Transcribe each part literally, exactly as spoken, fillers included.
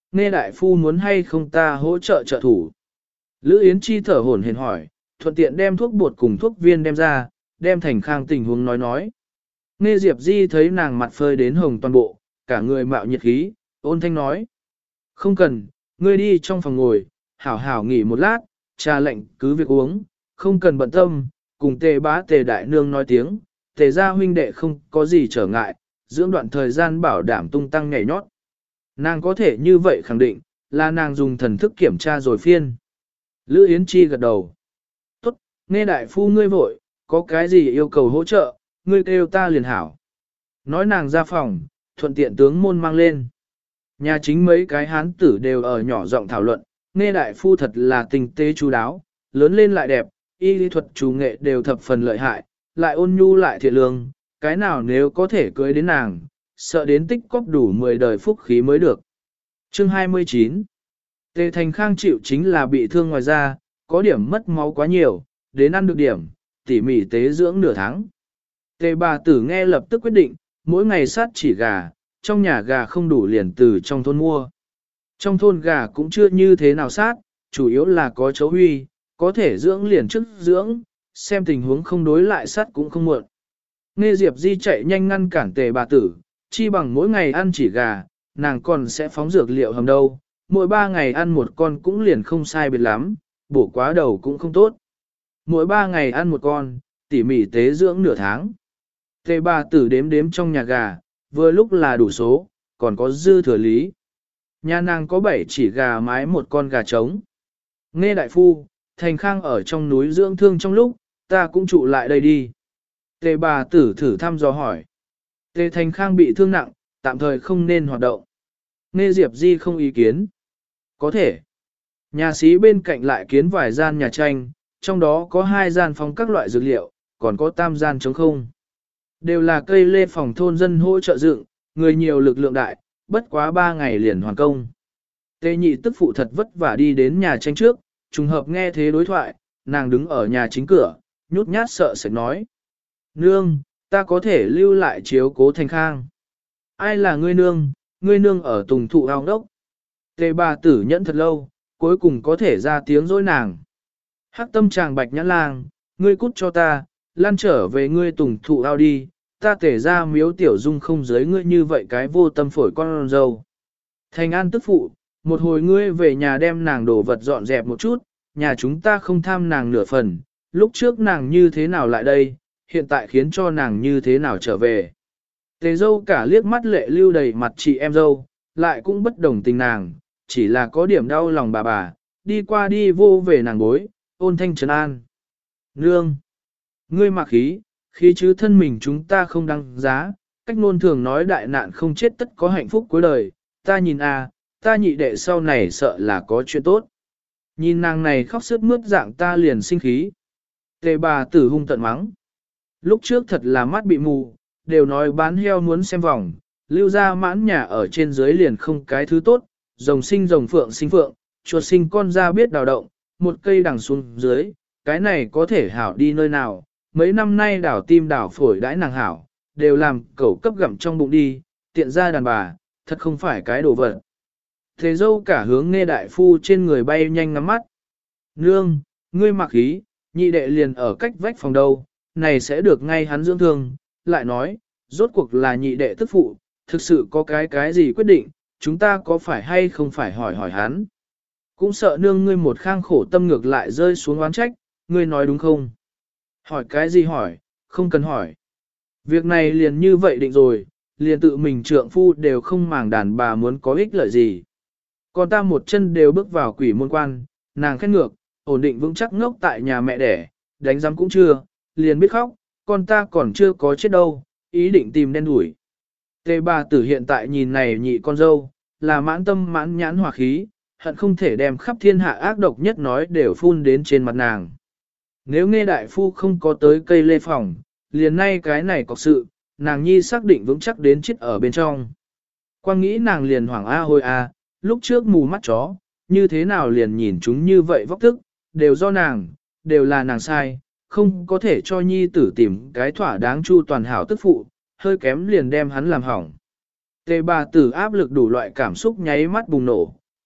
nghe đại phu muốn hay không ta hỗ trợ trợ thủ. Lữ Yến Chi thở hổn hển hỏi, thuận tiện đem thuốc bột cùng thuốc viên đem ra, đem Thành Khang tình huống nói nói. Nghe Diệp Di thấy nàng mặt phơi đến hồng toàn bộ, cả người mạo nhiệt khí, ôn thanh nói. Không cần, ngươi đi trong phòng ngồi, hảo hảo nghỉ một lát, trà lạnh cứ việc uống, không cần bận tâm, cùng tề bá tề đại nương nói tiếng, tề gia huynh đệ không có gì trở ngại, dưỡng đoạn thời gian bảo đảm tung tăng nhảy nhót. Nàng có thể như vậy khẳng định, là nàng dùng thần thức kiểm tra rồi phiên. Lữ Yến Chi gật đầu. Tốt, nghe đại phu ngươi vội, có cái gì yêu cầu hỗ trợ, ngươi kêu ta liền hảo. Nói nàng ra phòng, thuận tiện tướng môn mang lên. Nhà chính mấy cái hán tử đều ở nhỏ giọng thảo luận, nghe đại phu thật là tinh tế chú đáo, lớn lên lại đẹp, y lý thuật chú nghệ đều thập phần lợi hại, lại ôn nhu lại thiện lương, cái nào nếu có thể cưới đến nàng, sợ đến tích cóp đủ mười đời phúc khí mới được. Chương hai mươi chín. Tề Thành Khang chịu chính là bị thương ngoài da, có điểm mất máu quá nhiều, đến ăn được điểm, tỉ mỉ tế dưỡng nửa tháng. Tề bà tử nghe lập tức quyết định, mỗi ngày sát chỉ gà, trong nhà gà không đủ liền từ trong thôn mua. Trong thôn gà cũng chưa như thế nào sát, chủ yếu là có chấu huy, có thể dưỡng liền trước dưỡng, xem tình huống không đối lại sát cũng không muộn. Nghe Diệp Di chạy nhanh ngăn cản tề bà tử, chi bằng mỗi ngày ăn chỉ gà, nàng còn sẽ phóng dược liệu hầm đâu, mỗi ba ngày ăn một con cũng liền không sai biệt lắm, bổ quá đầu cũng không tốt. Mỗi ba ngày ăn một con, tỉ mỉ tế dưỡng nửa tháng. Tề bà tử đếm đếm trong nhà gà, vừa lúc là đủ số, còn có dư thừa lý. Nhà nàng có bảy chỉ gà mái một con gà trống. Nghe đại phu, Thành Khang ở trong núi dưỡng thương trong lúc, ta cũng trụ lại đây đi. Tề bà tử thử thăm dò hỏi. Tề Thành Khang bị thương nặng, tạm thời không nên hoạt động. Nghe Diệp Di không ý kiến. Có thể. Nhà xí bên cạnh lại kiến vài gian nhà tranh, trong đó có hai gian phóng các loại dược liệu, còn có tam gian trống không. Đều là cây lê phòng thôn dân hỗ trợ dựng, người nhiều lực lượng đại, bất quá ba ngày liền hoàn công. Tề nhị tức phụ thật vất vả đi đến nhà tranh trước, trùng hợp nghe thế đối thoại, nàng đứng ở nhà chính cửa, nhút nhát sợ sệt nói. Nương, ta có thể lưu lại chiếu cố Thành Khang. Ai là ngươi nương, ngươi nương ở tùng thụ ao đốc. Tề bà tử nhẫn thật lâu, cuối cùng có thể ra tiếng dối nàng. Hắc tâm chàng bạch nhãn lang, ngươi cút cho ta, lan trở về ngươi tùng thụ ao đi, ta tể ra miếu tiểu dung không giới ngươi như vậy cái vô tâm phổi con dâu. Thành An tức phụ, một hồi ngươi về nhà đem nàng đổ vật dọn dẹp một chút, nhà chúng ta không tham nàng nửa phần, lúc trước nàng như thế nào lại đây, hiện tại khiến cho nàng như thế nào trở về. Tề dâu cả liếc mắt lệ lưu đầy mặt chị em dâu, lại cũng bất đồng tình nàng, chỉ là có điểm đau lòng bà bà, đi qua đi vô về nàng bối, ôn thanh trấn an. Nương! Ngươi mặc khí, khí chứ thân mình chúng ta không đăng giá, cách ngôn thường nói đại nạn không chết tất có hạnh phúc cuối đời, ta nhìn à, ta nhị đệ sau này sợ là có chuyện tốt. Nhìn nàng này khóc sướt mướt dạng ta liền sinh khí. Tề bà tử hung tận mắng. Lúc trước thật là mắt bị mù, đều nói bán heo muốn xem vòng, lưu ra mãn nhà ở trên dưới liền không cái thứ tốt, rồng sinh rồng phượng sinh phượng, chuột sinh con ra biết đào động, một cây đằng xuống dưới, cái này có thể hảo đi nơi nào, mấy năm nay đảo tim đảo phổi đãi nàng hảo, đều làm cẩu cấp gặm trong bụng đi, tiện ra đàn bà, thật không phải cái đồ vật. Thế dâu cả hướng nghe đại phu trên người bay nhanh ngắm mắt. Nương, ngươi mặc khí, nhị đệ liền ở cách vách phòng đâu, này sẽ được ngay hắn dưỡng thương, lại nói, rốt cuộc là nhị đệ tức phụ, thực sự có cái cái gì quyết định, chúng ta có phải hay không phải hỏi hỏi hắn. Cũng sợ nương ngươi một khang khổ tâm ngược lại rơi xuống oán trách, ngươi nói đúng không? Hỏi cái gì hỏi, không cần hỏi. Việc này liền như vậy định rồi, liền tự mình trượng phu đều không màng đàn bà muốn có ích lợi gì. Còn ta một chân đều bước vào quỷ môn quan, nàng khét ngược, ổn định vững chắc ngốc tại nhà mẹ đẻ, đánh giám cũng chưa, liền biết khóc, con ta còn chưa có chết đâu, ý định tìm đen đuổi. Tề bà tử hiện tại nhìn này nhị con dâu, là mãn tâm mãn nhãn hòa khí, hận không thể đem khắp thiên hạ ác độc nhất nói đều phun đến trên mặt nàng. Nếu nghe đại phu không có tới cây lê phòng, liền nay cái này có sự, nàng nhi xác định vững chắc đến chết ở bên trong. Quang nghĩ nàng liền hoảng a hôi a, lúc trước mù mắt chó, như thế nào liền nhìn chúng như vậy vóc thức, đều do nàng, đều là nàng sai, không có thể cho nhi tử tìm cái thỏa đáng chu toàn hảo tức phụ, hơi kém liền đem hắn làm hỏng. Tề bà tử áp lực đủ loại cảm xúc nháy mắt bùng nổ,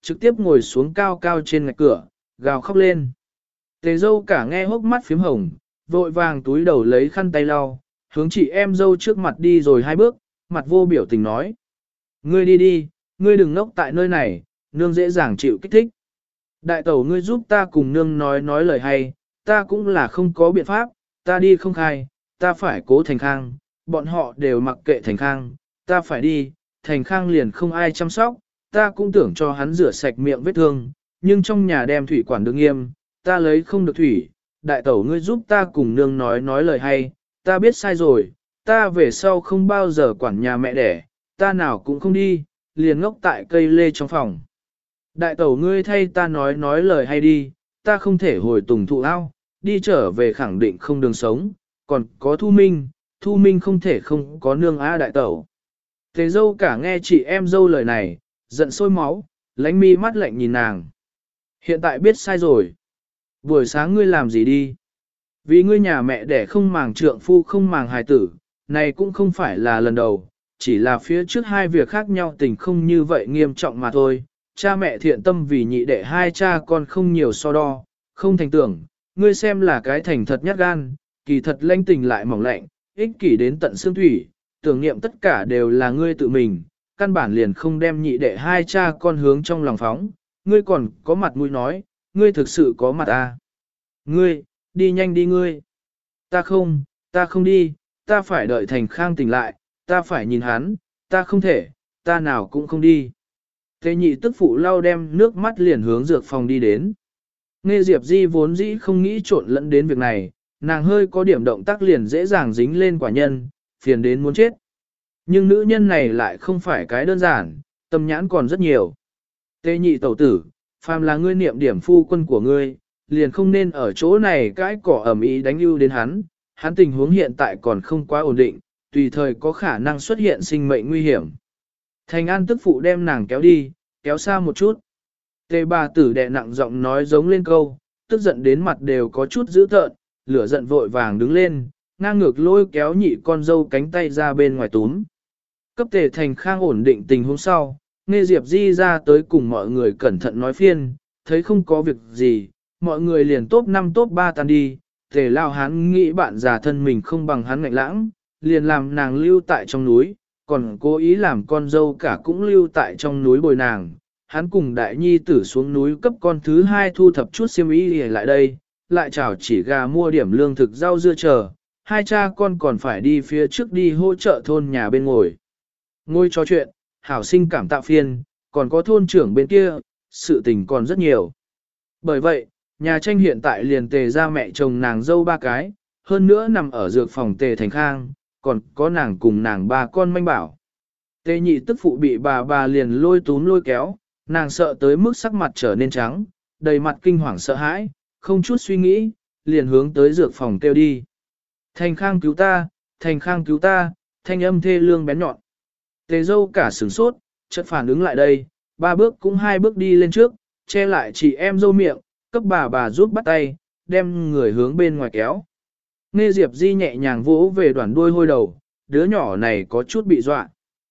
trực tiếp ngồi xuống cao cao trên ngạch cửa, gào khóc lên. Tề dâu cả nghe hốc mắt phím hồng, vội vàng túi đầu lấy khăn tay lau, hướng chị em dâu trước mặt đi rồi hai bước, mặt vô biểu tình nói. Ngươi đi đi, ngươi đừng ngốc tại nơi này, nương dễ dàng chịu kích thích. Đại tẩu ngươi giúp ta cùng nương nói nói lời hay, ta cũng là không có biện pháp, ta đi không khai, ta phải cố Thành Khang, bọn họ đều mặc kệ Thành Khang, ta phải đi, Thành Khang liền không ai chăm sóc, ta cũng tưởng cho hắn rửa sạch miệng vết thương, nhưng trong nhà đem thủy quản được nghiêm, ta lấy không được thủy, đại tẩu ngươi giúp ta cùng nương nói nói lời hay, ta biết sai rồi, ta về sau không bao giờ quản nhà mẹ đẻ, ta nào cũng không đi, liền ngốc tại cây lê trong phòng. Đại tẩu ngươi thay ta nói nói lời hay đi, ta không thể hồi tùng thụ ao, đi trở về khẳng định không đường sống, còn có Thu Minh, Thu Minh không thể không có nương á đại tẩu. Tề dâu cả nghe chị em dâu lời này, giận sôi máu, lánh mi mắt lạnh nhìn nàng. Hiện tại biết sai rồi. Buổi sáng ngươi làm gì đi? Vì ngươi nhà mẹ đẻ không màng trượng phu không màng hài tử, này cũng không phải là lần đầu, chỉ là phía trước hai việc khác nhau tình không như vậy nghiêm trọng mà thôi. Cha mẹ thiện tâm vì nhị đệ hai cha con không nhiều so đo, không thành tưởng, ngươi xem là cái thành thật nhát gan, kỳ thật lanh tình lại mỏng lạnh, ích kỷ đến tận xương thủy, tưởng niệm tất cả đều là ngươi tự mình, căn bản liền không đem nhị đệ hai cha con hướng trong lòng phóng, ngươi còn có mặt mũi nói, ngươi thực sự có mặt à. Ngươi, đi nhanh đi ngươi. Ta không, ta không đi, ta phải đợi Thành Khang tỉnh lại, ta phải nhìn hắn, ta không thể, ta nào cũng không đi. Tề nhị tức phụ lau đem nước mắt liền hướng dược phòng đi đến. Nghe Diệp Di vốn dĩ không nghĩ trộn lẫn đến việc này, nàng hơi có điểm động tác liền dễ dàng dính lên quả nhân, phiền đến muốn chết. Nhưng nữ nhân này lại không phải cái đơn giản, tâm nhãn còn rất nhiều. Tề nhị tẩu tử, phàm là ngươi niệm điểm phu quân của ngươi, liền không nên ở chỗ này cái cỏ ẩm ý đánh ưu đến hắn, hắn tình huống hiện tại còn không quá ổn định, tùy thời có khả năng xuất hiện sinh mệnh nguy hiểm. Thành An tức phụ đem nàng kéo đi, kéo xa một chút. Tề bà tử đè nặng giọng nói giống lên câu, tức giận đến mặt đều có chút dữ tợn, lửa giận vội vàng đứng lên, ngang ngược lôi kéo nhị con dâu cánh tay ra bên ngoài túm. Cấp Tề Thành Khang ổn định tình huống sau, nghe Diệp Di ra tới cùng mọi người cẩn thận nói phiên, thấy không có việc gì, mọi người liền top năm top ba tan đi, Tề lao hắn nghĩ bạn già thân mình không bằng hắn ngạnh lãng, liền làm nàng lưu tại trong núi, còn cố ý làm con dâu cả cũng lưu tại trong núi bồi nàng. Hắn cùng đại nhi tử xuống núi cấp con thứ hai thu thập chút xiêm y lại đây, lại chào chỉ gà mua điểm lương thực rau dưa chờ, hai cha con còn phải đi phía trước đi hỗ trợ thôn nhà bên ngồi. Ngồi trò chuyện, hảo sinh cảm tạ phiên, còn có thôn trưởng bên kia, sự tình còn rất nhiều. Bởi vậy, nhà tranh hiện tại liền Tề ra mẹ chồng nàng dâu ba cái, hơn nữa nằm ở dược phòng Tề Thành Khang, còn có nàng cùng nàng ba con manh bảo. Tề nhị tức phụ bị bà bà liền lôi túm lôi kéo, nàng sợ tới mức sắc mặt trở nên trắng, đầy mặt kinh hoàng sợ hãi, không chút suy nghĩ, liền hướng tới dược phòng kêu đi. Thành Khang cứu ta, Thành Khang cứu ta, thanh âm thê lương bén nhọn. Tề dâu cả sửng sốt, chợt phản ứng lại đây, ba bước cũng hai bước đi lên trước, che lại chị em dâu miệng, cấp bà bà giúp bắt tay, đem người hướng bên ngoài kéo. Nghe Diệp Di nhẹ nhàng vỗ về đoàn đuôi hôi đầu, đứa nhỏ này có chút bị dọa.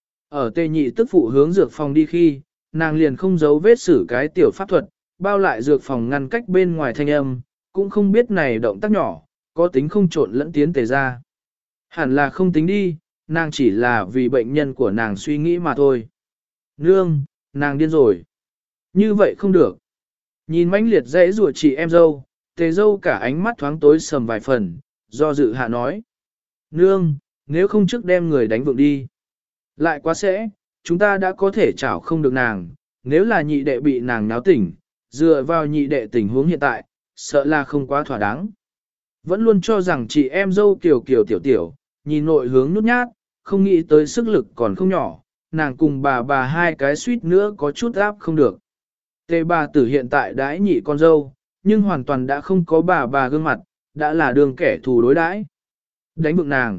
Ở Tề nhị tức phụ hướng dược phòng đi khi, nàng liền không giấu vết xử cái tiểu pháp thuật, bao lại dược phòng ngăn cách bên ngoài thanh âm, cũng không biết này động tác nhỏ, có tính không trộn lẫn tiến Tề ra. Hẳn là không tính đi, nàng chỉ là vì bệnh nhân của nàng suy nghĩ mà thôi. Nương, nàng điên rồi. Như vậy không được. Nhìn mãnh liệt dãy rùa chị em dâu, Tề dâu cả ánh mắt thoáng tối sầm vài phần, do dự hạ nói. Nương, nếu không trước đem người đánh vượng đi. Lại quá sẽ, chúng ta đã có thể chảo không được nàng, nếu là nhị đệ bị nàng náo tỉnh, dựa vào nhị đệ tình huống hiện tại, sợ là không quá thỏa đáng. Vẫn luôn cho rằng chị em dâu kiều kiều tiểu tiểu, nhìn nội hướng nút nhát, không nghĩ tới sức lực còn không nhỏ, nàng cùng bà bà hai cái suýt nữa có chút áp không được. Tề bà tử hiện tại đãi nhị con dâu, nhưng hoàn toàn đã không có bà bà gương mặt, đã là đường kẻ thù đối đãi. Đánh bực nàng.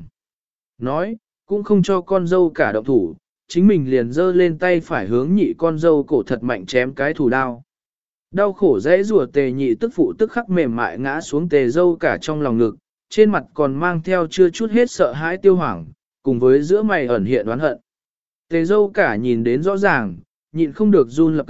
Nói, cũng không cho con dâu cả động thủ, chính mình liền giơ lên tay phải hướng nhị con dâu cổ thật mạnh chém cái thủ đao. Đau khổ dễ rùa Tề nhị tức phụ tức khắc mềm mại ngã xuống Tề dâu cả trong lòng ngực, trên mặt còn mang theo chưa chút hết sợ hãi tiêu hoảng, cùng với giữa mày ẩn hiện oán hận. Tề dâu cả nhìn đến rõ ràng, nhịn không được run lập cập,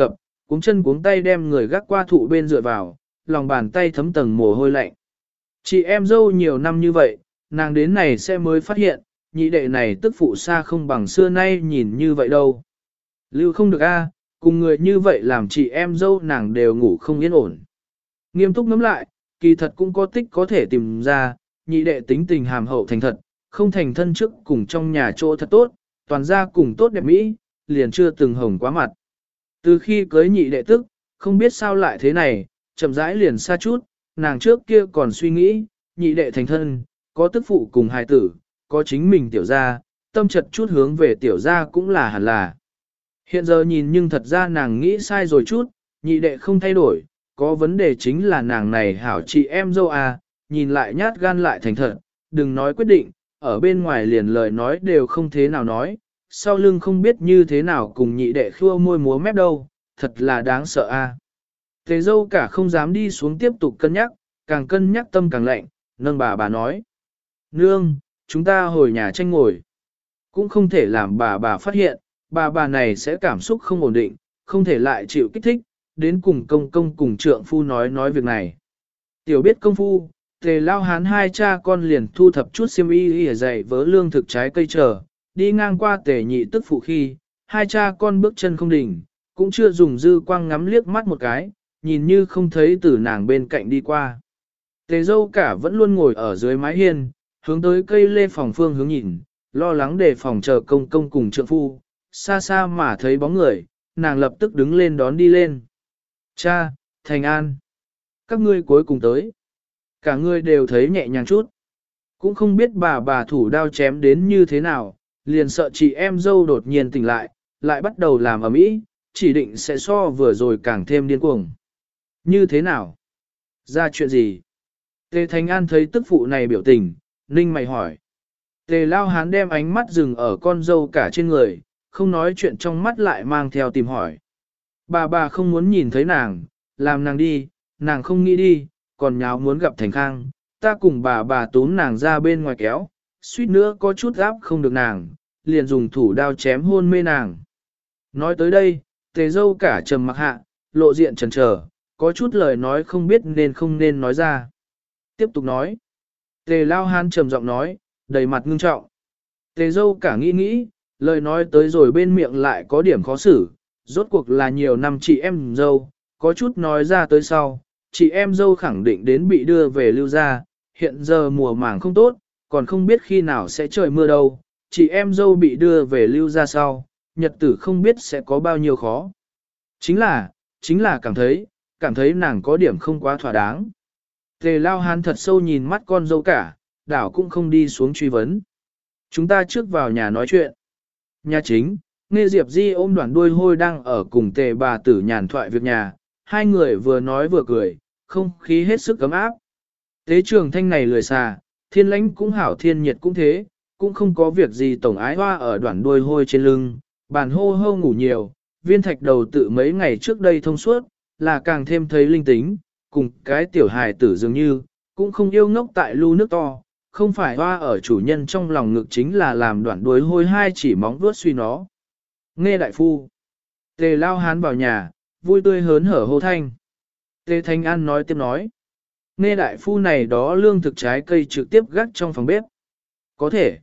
cuống chân cuống tay đem người gác qua thụ bên dựa vào, lòng bàn tay thấm tầng mồ hôi lạnh. Chị em dâu nhiều năm như vậy, nàng đến này sẽ mới phát hiện, nhị đệ này tức phụ xa không bằng xưa nay nhìn như vậy đâu. Lưu không được a, cùng người như vậy làm chị em dâu nàng đều ngủ không yên ổn. Nghiêm túc ngẫm lại, kỳ thật cũng có tích có thể tìm ra, nhị đệ tính tình hàm hậu thành thật, không thành thân trước cùng trong nhà chỗ thật tốt, toàn ra cùng tốt đẹp mỹ, liền chưa từng hồng quá mặt. Từ khi cưới nhị đệ tức, không biết sao lại thế này, chậm rãi liền xa chút, nàng trước kia còn suy nghĩ, nhị đệ thành thân, có tức phụ cùng hài tử, có chính mình tiểu gia, tâm chật chút hướng về tiểu gia cũng là hẳn là. Hiện giờ nhìn nhưng thật ra nàng nghĩ sai rồi chút, nhị đệ không thay đổi, có vấn đề chính là nàng này hảo chị em dâu à, nhìn lại nhát gan lại thành thật, đừng nói quyết định, ở bên ngoài liền lời nói đều không thế nào nói, sau lưng không biết như thế nào cùng nhị đệ khua môi múa mép đâu, thật là đáng sợ a. À. Tề dâu cả không dám đi xuống tiếp tục cân nhắc, càng cân nhắc tâm càng lạnh, nâng bà bà nói. Nương, chúng ta hồi nhà tranh ngồi. Cũng không thể làm bà bà phát hiện, bà bà này sẽ cảm xúc không ổn định, không thể lại chịu kích thích, đến cùng công công cùng trượng phu nói nói việc này. Tiểu biết công phu, tề lao hán hai cha con liền thu thập chút xiêm y để dày vớ lương thực trái cây chờ, đi ngang qua tề nhị tức phụ khi, hai cha con bước chân không đỉnh, cũng chưa dùng dư quang ngắm liếc mắt một cái, nhìn như không thấy từ nàng bên cạnh đi qua. Tề dâu cả vẫn luôn ngồi ở dưới mái hiên, hướng tới cây lê phòng phương hướng nhìn, lo lắng để phòng chờ công công cùng trượng phu, xa xa mà thấy bóng người, nàng lập tức đứng lên đón đi lên. Cha, Thành An, các ngươi cuối cùng tới. Cả ngươi đều thấy nhẹ nhàng chút. Cũng không biết bà bà thủ đao chém đến như thế nào, liền sợ chị em dâu đột nhiên tỉnh lại, lại bắt đầu làm ầm ĩ, chỉ định sẽ so vừa rồi càng thêm điên cuồng. Như thế nào? Ra chuyện gì? Tề Thành An thấy tức phụ này biểu tình, ninh mày hỏi. Tề Lao Hán đem ánh mắt dừng ở con dâu cả trên người, không nói chuyện trong mắt lại mang theo tìm hỏi. Bà bà không muốn nhìn thấy nàng, làm nàng đi, nàng không nghĩ đi, còn nháo muốn gặp Thành Khang, ta cùng bà bà túm nàng ra bên ngoài kéo, suýt nữa có chút áp không được nàng, liền dùng thủ đao chém hôn mê nàng. Nói tới đây, tề dâu cả trầm mặc hạ, lộ diện chần chờ, có chút lời nói không biết nên không nên nói ra. Tiếp tục nói. Tề Lao Hán trầm giọng nói, đầy mặt ngưng trọng. Tề dâu cả nghĩ nghĩ, lời nói tới rồi bên miệng lại có điểm khó xử, rốt cuộc là nhiều năm chị em dâu, có chút nói ra tới sau, chị em dâu khẳng định đến bị đưa về lưu gia, hiện giờ mùa màng không tốt, còn không biết khi nào sẽ trời mưa đâu, chị em dâu bị đưa về lưu gia sau, nhật tử không biết sẽ có bao nhiêu khó. Chính là, chính là cảm thấy, cảm thấy nàng có điểm không quá thỏa đáng. Tề Lao Hán thật sâu nhìn mắt con dâu cả, đảo cũng không đi xuống truy vấn. Chúng ta trước vào nhà nói chuyện. Nhà chính, Nghe Diệp Di ôm đoạn đuôi hôi đang ở cùng tề bà tử nhàn thoại việc nhà, hai người vừa nói vừa cười, không khí hết sức cấm áp. Tế trường thanh này lười xà, thiên lãnh cũng hảo thiên nhiệt cũng thế, cũng không có việc gì tổng ái hoa ở đoạn đuôi hôi trên lưng, bàn hô hô ngủ nhiều, viên thạch đầu tự mấy ngày trước đây thông suốt, là càng thêm thấy linh tính, cùng cái tiểu hài tử dường như, cũng không yêu ngốc tại lu nước to, không phải hoa ở chủ nhân trong lòng ngực chính là làm đoạn đuôi hôi hai chỉ móng vuốt suy nó. Nghe đại phu. Tề Lao Hán vào nhà, vui tươi hớn hở hô thanh. Tề Thanh An nói tiếp nói. Nghe đại phu này đó lương thực trái cây trực tiếp gác trong phòng bếp. Có thể.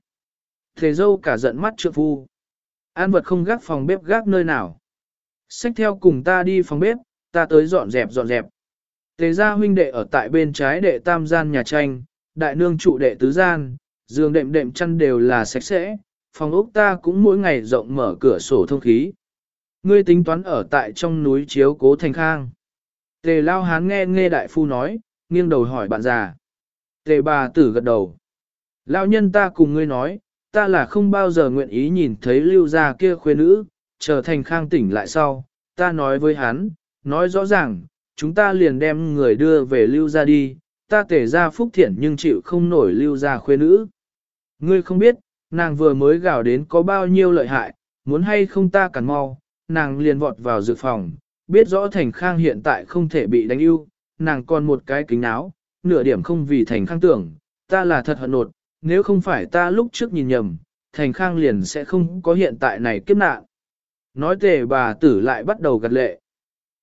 Tề dâu cả giận mắt trượng phu. An vật không gác phòng bếp gác nơi nào. Xách theo cùng ta đi phòng bếp, ta tới dọn dẹp dọn dẹp. Tề gia huynh đệ ở tại bên trái đệ tam gian nhà tranh, đại nương trụ đệ tứ gian, giường đệm đệm chăn đều là sạch sẽ, phòng ốc ta cũng mỗi ngày rộng mở cửa sổ thông khí. Ngươi tính toán ở tại trong núi chiếu cố Thành Khang. Tề Lao Hán nghe nghe đại phu nói, nghiêng đầu hỏi bạn già. Tề bà tử gật đầu. Lão nhân ta cùng ngươi nói, ta là không bao giờ nguyện ý nhìn thấy lưu gia kia khuê nữ, chờ Thành Khang tỉnh lại sau, ta nói với hắn, nói rõ ràng, chúng ta liền đem người đưa về lưu gia đi, ta tề gia phúc thiện nhưng chịu không nổi lưu gia khuê nữ. Ngươi không biết, nàng vừa mới gào đến có bao nhiêu lợi hại, muốn hay không ta cản mau, nàng liền vọt vào dược phòng, biết rõ Thành Khang hiện tại không thể bị đánh ưu, nàng còn một cái kính áo, nửa điểm không vì Thành Khang tưởng, ta là thật hận nột, nếu không phải ta lúc trước nhìn nhầm, Thành Khang liền sẽ không có hiện tại này kiếp nạn. Nói tề bà tử lại bắt đầu gật lệ.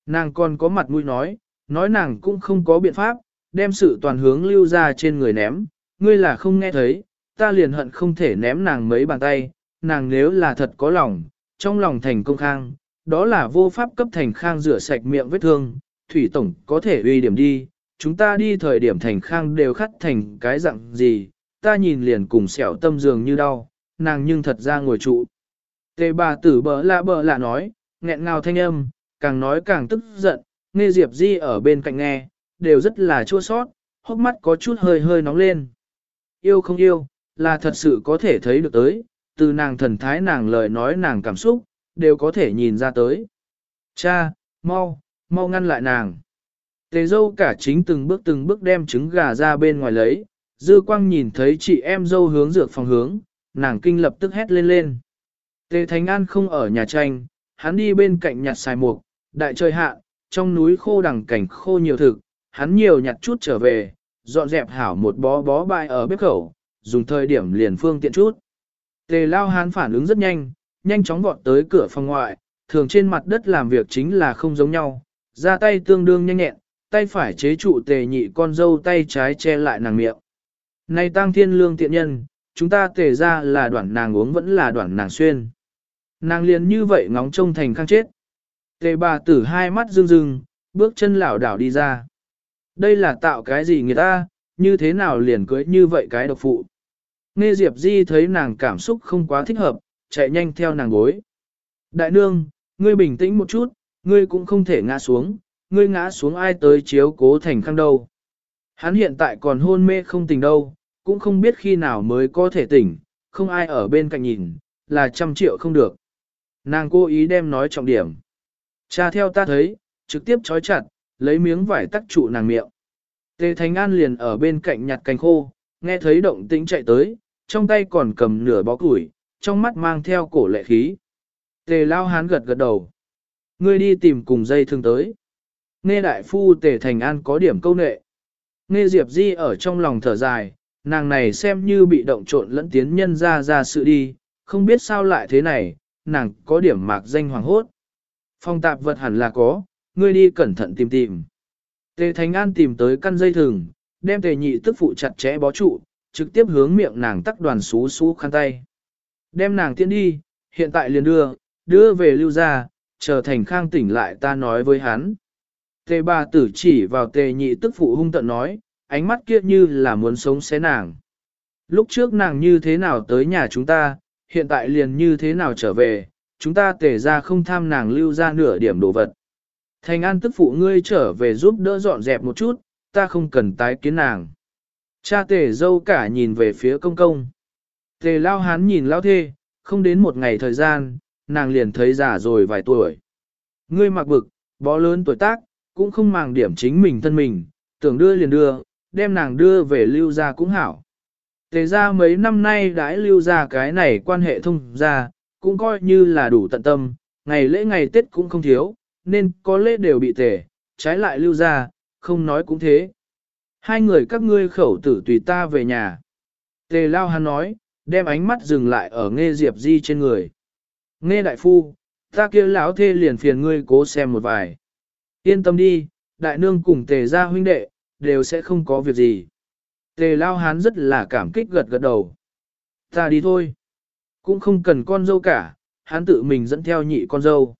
Nàng còn có mặt mũi nói, nói nàng cũng không có biện pháp, đem sự toàn hướng lưu ra trên người ném, ngươi là không nghe thấy, ta liền hận không thể ném nàng mấy bàn tay, nàng nếu là thật có lòng, trong lòng thành công khang, đó là vô pháp cấp thành khang rửa sạch miệng vết thương, thủy tổng có thể uy điểm đi, chúng ta đi thời điểm thành khang đều khắt thành cái dạng gì, ta nhìn liền cùng xẻo tâm dường như đau, nàng nhưng thật ra ngồi trụ. Tề bà tử bỡ lạ bỡ lạ nói, nghẹn ngào thanh âm, càng nói càng tức giận, nghe Diệp Di ở bên cạnh nghe, đều rất là chua sót, hốc mắt có chút hơi hơi nóng lên. Yêu không yêu, là thật sự có thể thấy được tới, từ nàng thần thái nàng lời nói nàng cảm xúc, đều có thể nhìn ra tới. Cha, mau, mau ngăn lại nàng. Tề dâu cả chính từng bước từng bước đem trứng gà ra bên ngoài lấy, dư quang nhìn thấy chị em dâu hướng dược phòng hướng, nàng kinh lập tức hét lên lên. Tề Thánh An không ở nhà tranh, hắn đi bên cạnh nhặt xài mục, đại trời hạ, trong núi khô đằng cảnh khô nhiều thực, hắn nhiều nhặt chút trở về, dọn dẹp hảo một bó bó bại ở bếp khẩu, dùng thời điểm liền phương tiện chút. Tề lao hắn phản ứng rất nhanh, nhanh chóng vọt tới cửa phòng ngoại, thường trên mặt đất làm việc chính là không giống nhau, ra tay tương đương nhanh nhẹn, tay phải chế trụ tề nhị con dâu tay trái che lại nàng miệng. Này tăng thiên lương tiện nhân, chúng ta tề ra là đoạn nàng uống vẫn là đoạn nàng xuyên. Nàng liền như vậy ngóng trông thành khang chết. Tề bà tử hai mắt rưng rưng, bước chân lảo đảo đi ra. Đây là tạo cái gì người ta, như thế nào liền cưới như vậy cái độc phụ. Nghe Diệp Di thấy nàng cảm xúc không quá thích hợp, chạy nhanh theo nàng gối. Đại nương, ngươi bình tĩnh một chút, ngươi cũng không thể ngã xuống, ngươi ngã xuống ai tới chiếu cố thành khang đâu. Hắn hiện tại còn hôn mê không tỉnh đâu, cũng không biết khi nào mới có thể tỉnh, không ai ở bên cạnh nhìn, là trăm triệu không được. Nàng cố ý đem nói trọng điểm. Cha theo ta thấy, trực tiếp trói chặt, lấy miếng vải tắc trụ nàng miệng. Tề Thánh An liền ở bên cạnh nhặt cành khô, nghe thấy động tĩnh chạy tới, trong tay còn cầm nửa bó củi, trong mắt mang theo cổ lệ khí. Tề lao hán gật gật đầu. Ngươi đi tìm cùng dây thương tới. Nghe đại phu Tề Thành An có điểm câu nệ. Nghe Diệp Di ở trong lòng thở dài, nàng này xem như bị động trộn lẫn tiến nhân ra ra sự đi, không biết sao lại thế này, nàng có điểm mạc danh hoàng hốt. Phong tạp vật hẳn là có, ngươi đi cẩn thận tìm tìm. Tề Thành An tìm tới căn dây thừng, đem tề nhị tức phụ chặt chẽ bó trụ, trực tiếp hướng miệng nàng tắc đoàn xú xú khăn tay. Đem nàng tiến đi, hiện tại liền đưa, đưa về lưu ra, chờ thành khang tỉnh lại ta nói với hắn. Tề bà tử chỉ vào tề nhị tức phụ hung tận nói, ánh mắt kia như là muốn sống xé nàng. Lúc trước nàng như thế nào tới nhà chúng ta, hiện tại liền như thế nào trở về, chúng ta tề ra không tham nàng lưu ra nửa điểm đồ vật. Thành An tức phụ ngươi trở về giúp đỡ dọn dẹp một chút, ta không cần tái kiến nàng. Cha tề dâu cả nhìn về phía công công. Tề lao hán nhìn lao thê, không đến một ngày thời gian, nàng liền thấy già rồi vài tuổi. Ngươi mặc bực, bó lớn tuổi tác, cũng không màng điểm chính mình thân mình, tưởng đưa liền đưa, đem nàng đưa về lưu ra cũng hảo. Tề ra mấy năm nay đãi lưu ra cái này quan hệ thông ra, cũng coi như là đủ tận tâm, ngày lễ ngày Tết cũng không thiếu, nên có lễ đều bị tề, trái lại lưu ra, không nói cũng thế. Hai người các ngươi khẩu tử tùy ta về nhà. Tề lao hắn nói, đem ánh mắt dừng lại ở Nghe Diệp Di trên người. Nghe đại phu, ta kia lão thê liền phiền ngươi cố xem một vài. Yên tâm đi, đại nương cùng tề gia huynh đệ, đều sẽ không có việc gì. Tề lao hán rất là cảm kích gật gật đầu. Ta đi thôi. Cũng không cần con dâu cả, hắn tự mình dẫn theo nhị con dâu.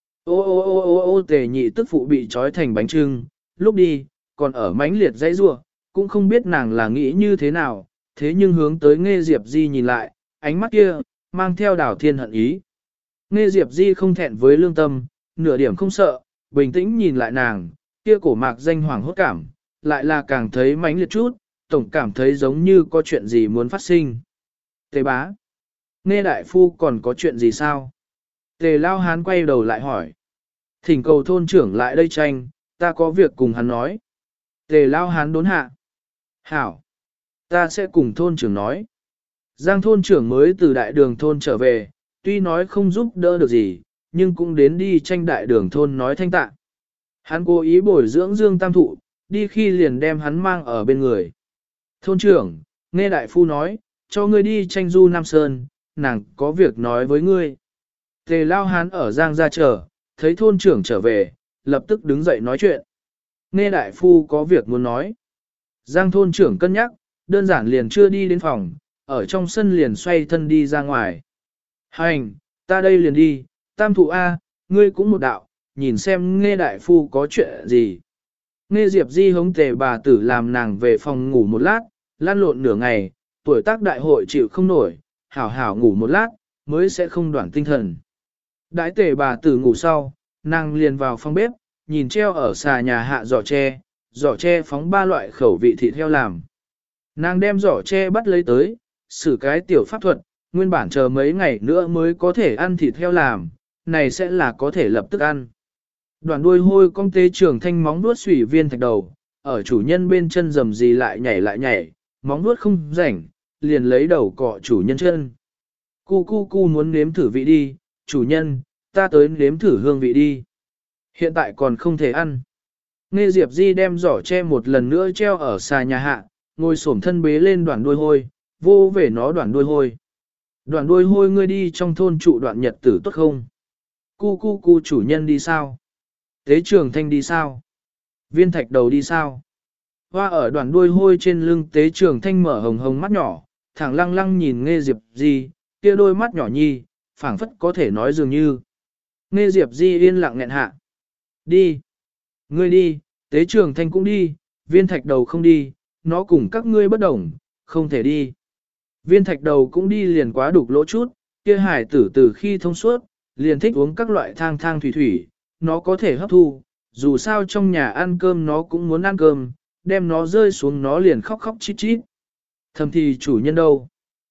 Ô ô ô ô ô tề nhị tức phụ bị trói thành bánh trưng, lúc đi, còn ở mánh liệt dãy rua, cũng không biết nàng là nghĩ như thế nào, thế nhưng hướng tới Nghe Diệp Di nhìn lại, ánh mắt kia, mang theo đảo thiên hận ý. Nghe Diệp Di không thẹn với lương tâm, nửa điểm không sợ, bình tĩnh nhìn lại nàng, kia cổ mạc danh hoàng hốt cảm, lại là càng thấy mánh liệt chút, tổng cảm thấy giống như có chuyện gì muốn phát sinh. Tề bá, Nghe đại phu còn có chuyện gì sao? Tề lao hán quay đầu lại hỏi. Thỉnh cầu thôn trưởng lại đây tranh, ta có việc cùng hắn nói. Tề lao hán đốn hạ. Hảo, ta sẽ cùng thôn trưởng nói. Giang thôn trưởng mới từ đại đường thôn trở về, tuy nói không giúp đỡ được gì, nhưng cũng đến đi tranh đại đường thôn nói thanh tạ. Hắn cố ý bồi dưỡng Dương Tam Thụ, đi khi liền đem hắn mang ở bên người. Thôn trưởng, nghe đại phu nói, cho ngươi đi tranh du Nam Sơn, nàng có việc nói với ngươi. Tề lao hán ở Giang ra chờ, thấy thôn trưởng trở về, lập tức đứng dậy nói chuyện. Nghe đại phu có việc muốn nói. Giang thôn trưởng cân nhắc, đơn giản liền chưa đi đến phòng, ở trong sân liền xoay thân đi ra ngoài. Hành, ta đây liền đi, tam thụ A, ngươi cũng một đạo, nhìn xem nghe đại phu có chuyện gì. Nghe Diệp Di hống tề bà tử làm nàng về phòng ngủ một lát, lăn lộn nửa ngày, tuổi tác đại hội chịu không nổi, hảo hảo ngủ một lát, mới sẽ không đoạn tinh thần. Đãi tề bà tử ngủ sau, nàng liền vào phòng bếp, nhìn treo ở xà nhà hạ giỏ tre, giỏ tre phóng ba loại khẩu vị thịt heo làm. Nàng đem giỏ tre bắt lấy tới, xử cái tiểu pháp thuật, nguyên bản chờ mấy ngày nữa mới có thể ăn thịt heo làm, này sẽ là có thể lập tức ăn. Đoàn đuôi hôi cong tế trường thanh móng nuốt xủy viên thạch đầu, ở chủ nhân bên chân rầm gì lại nhảy lại nhảy, móng nuốt không rảnh, liền lấy đầu cọ chủ nhân chân. Cu cu cu muốn nếm thử vị đi, chủ nhân, ta tới nếm thử hương vị đi. Hiện tại còn không thể ăn. Nghe Diệp Di đem giỏ tre một lần nữa treo ở xà nhà hạ, ngồi xổm thân bế lên đoàn đuôi hôi, vô về nó đoàn đuôi hôi. Đoàn đuôi hôi ngươi đi trong thôn trụ đoạn nhật tử tốt không? Cu cu cu chủ nhân đi sao? Tế trường thanh đi sao? Viên thạch đầu đi sao? Hoa ở đoàn đuôi hôi trên lưng tế trường thanh mở hồng hồng mắt nhỏ, thẳng lăng lăng nhìn Nghe Diệp Di, kia đôi mắt nhỏ nhi, phảng phất có thể nói dường như. Nghe Diệp Di yên lặng nghẹn hạ. Đi. Ngươi đi, tế trường thanh cũng đi, viên thạch đầu không đi, nó cùng các ngươi bất đồng, không thể đi. Viên thạch đầu cũng đi liền quá đục lỗ chút, kia hải tử từ khi thông suốt, liền thích uống các loại thang thang thủy thủy, nó có thể hấp thu, dù sao trong nhà ăn cơm nó cũng muốn ăn cơm, đem nó rơi xuống nó liền khóc khóc chít chít. Thầm thì chủ nhân đâu?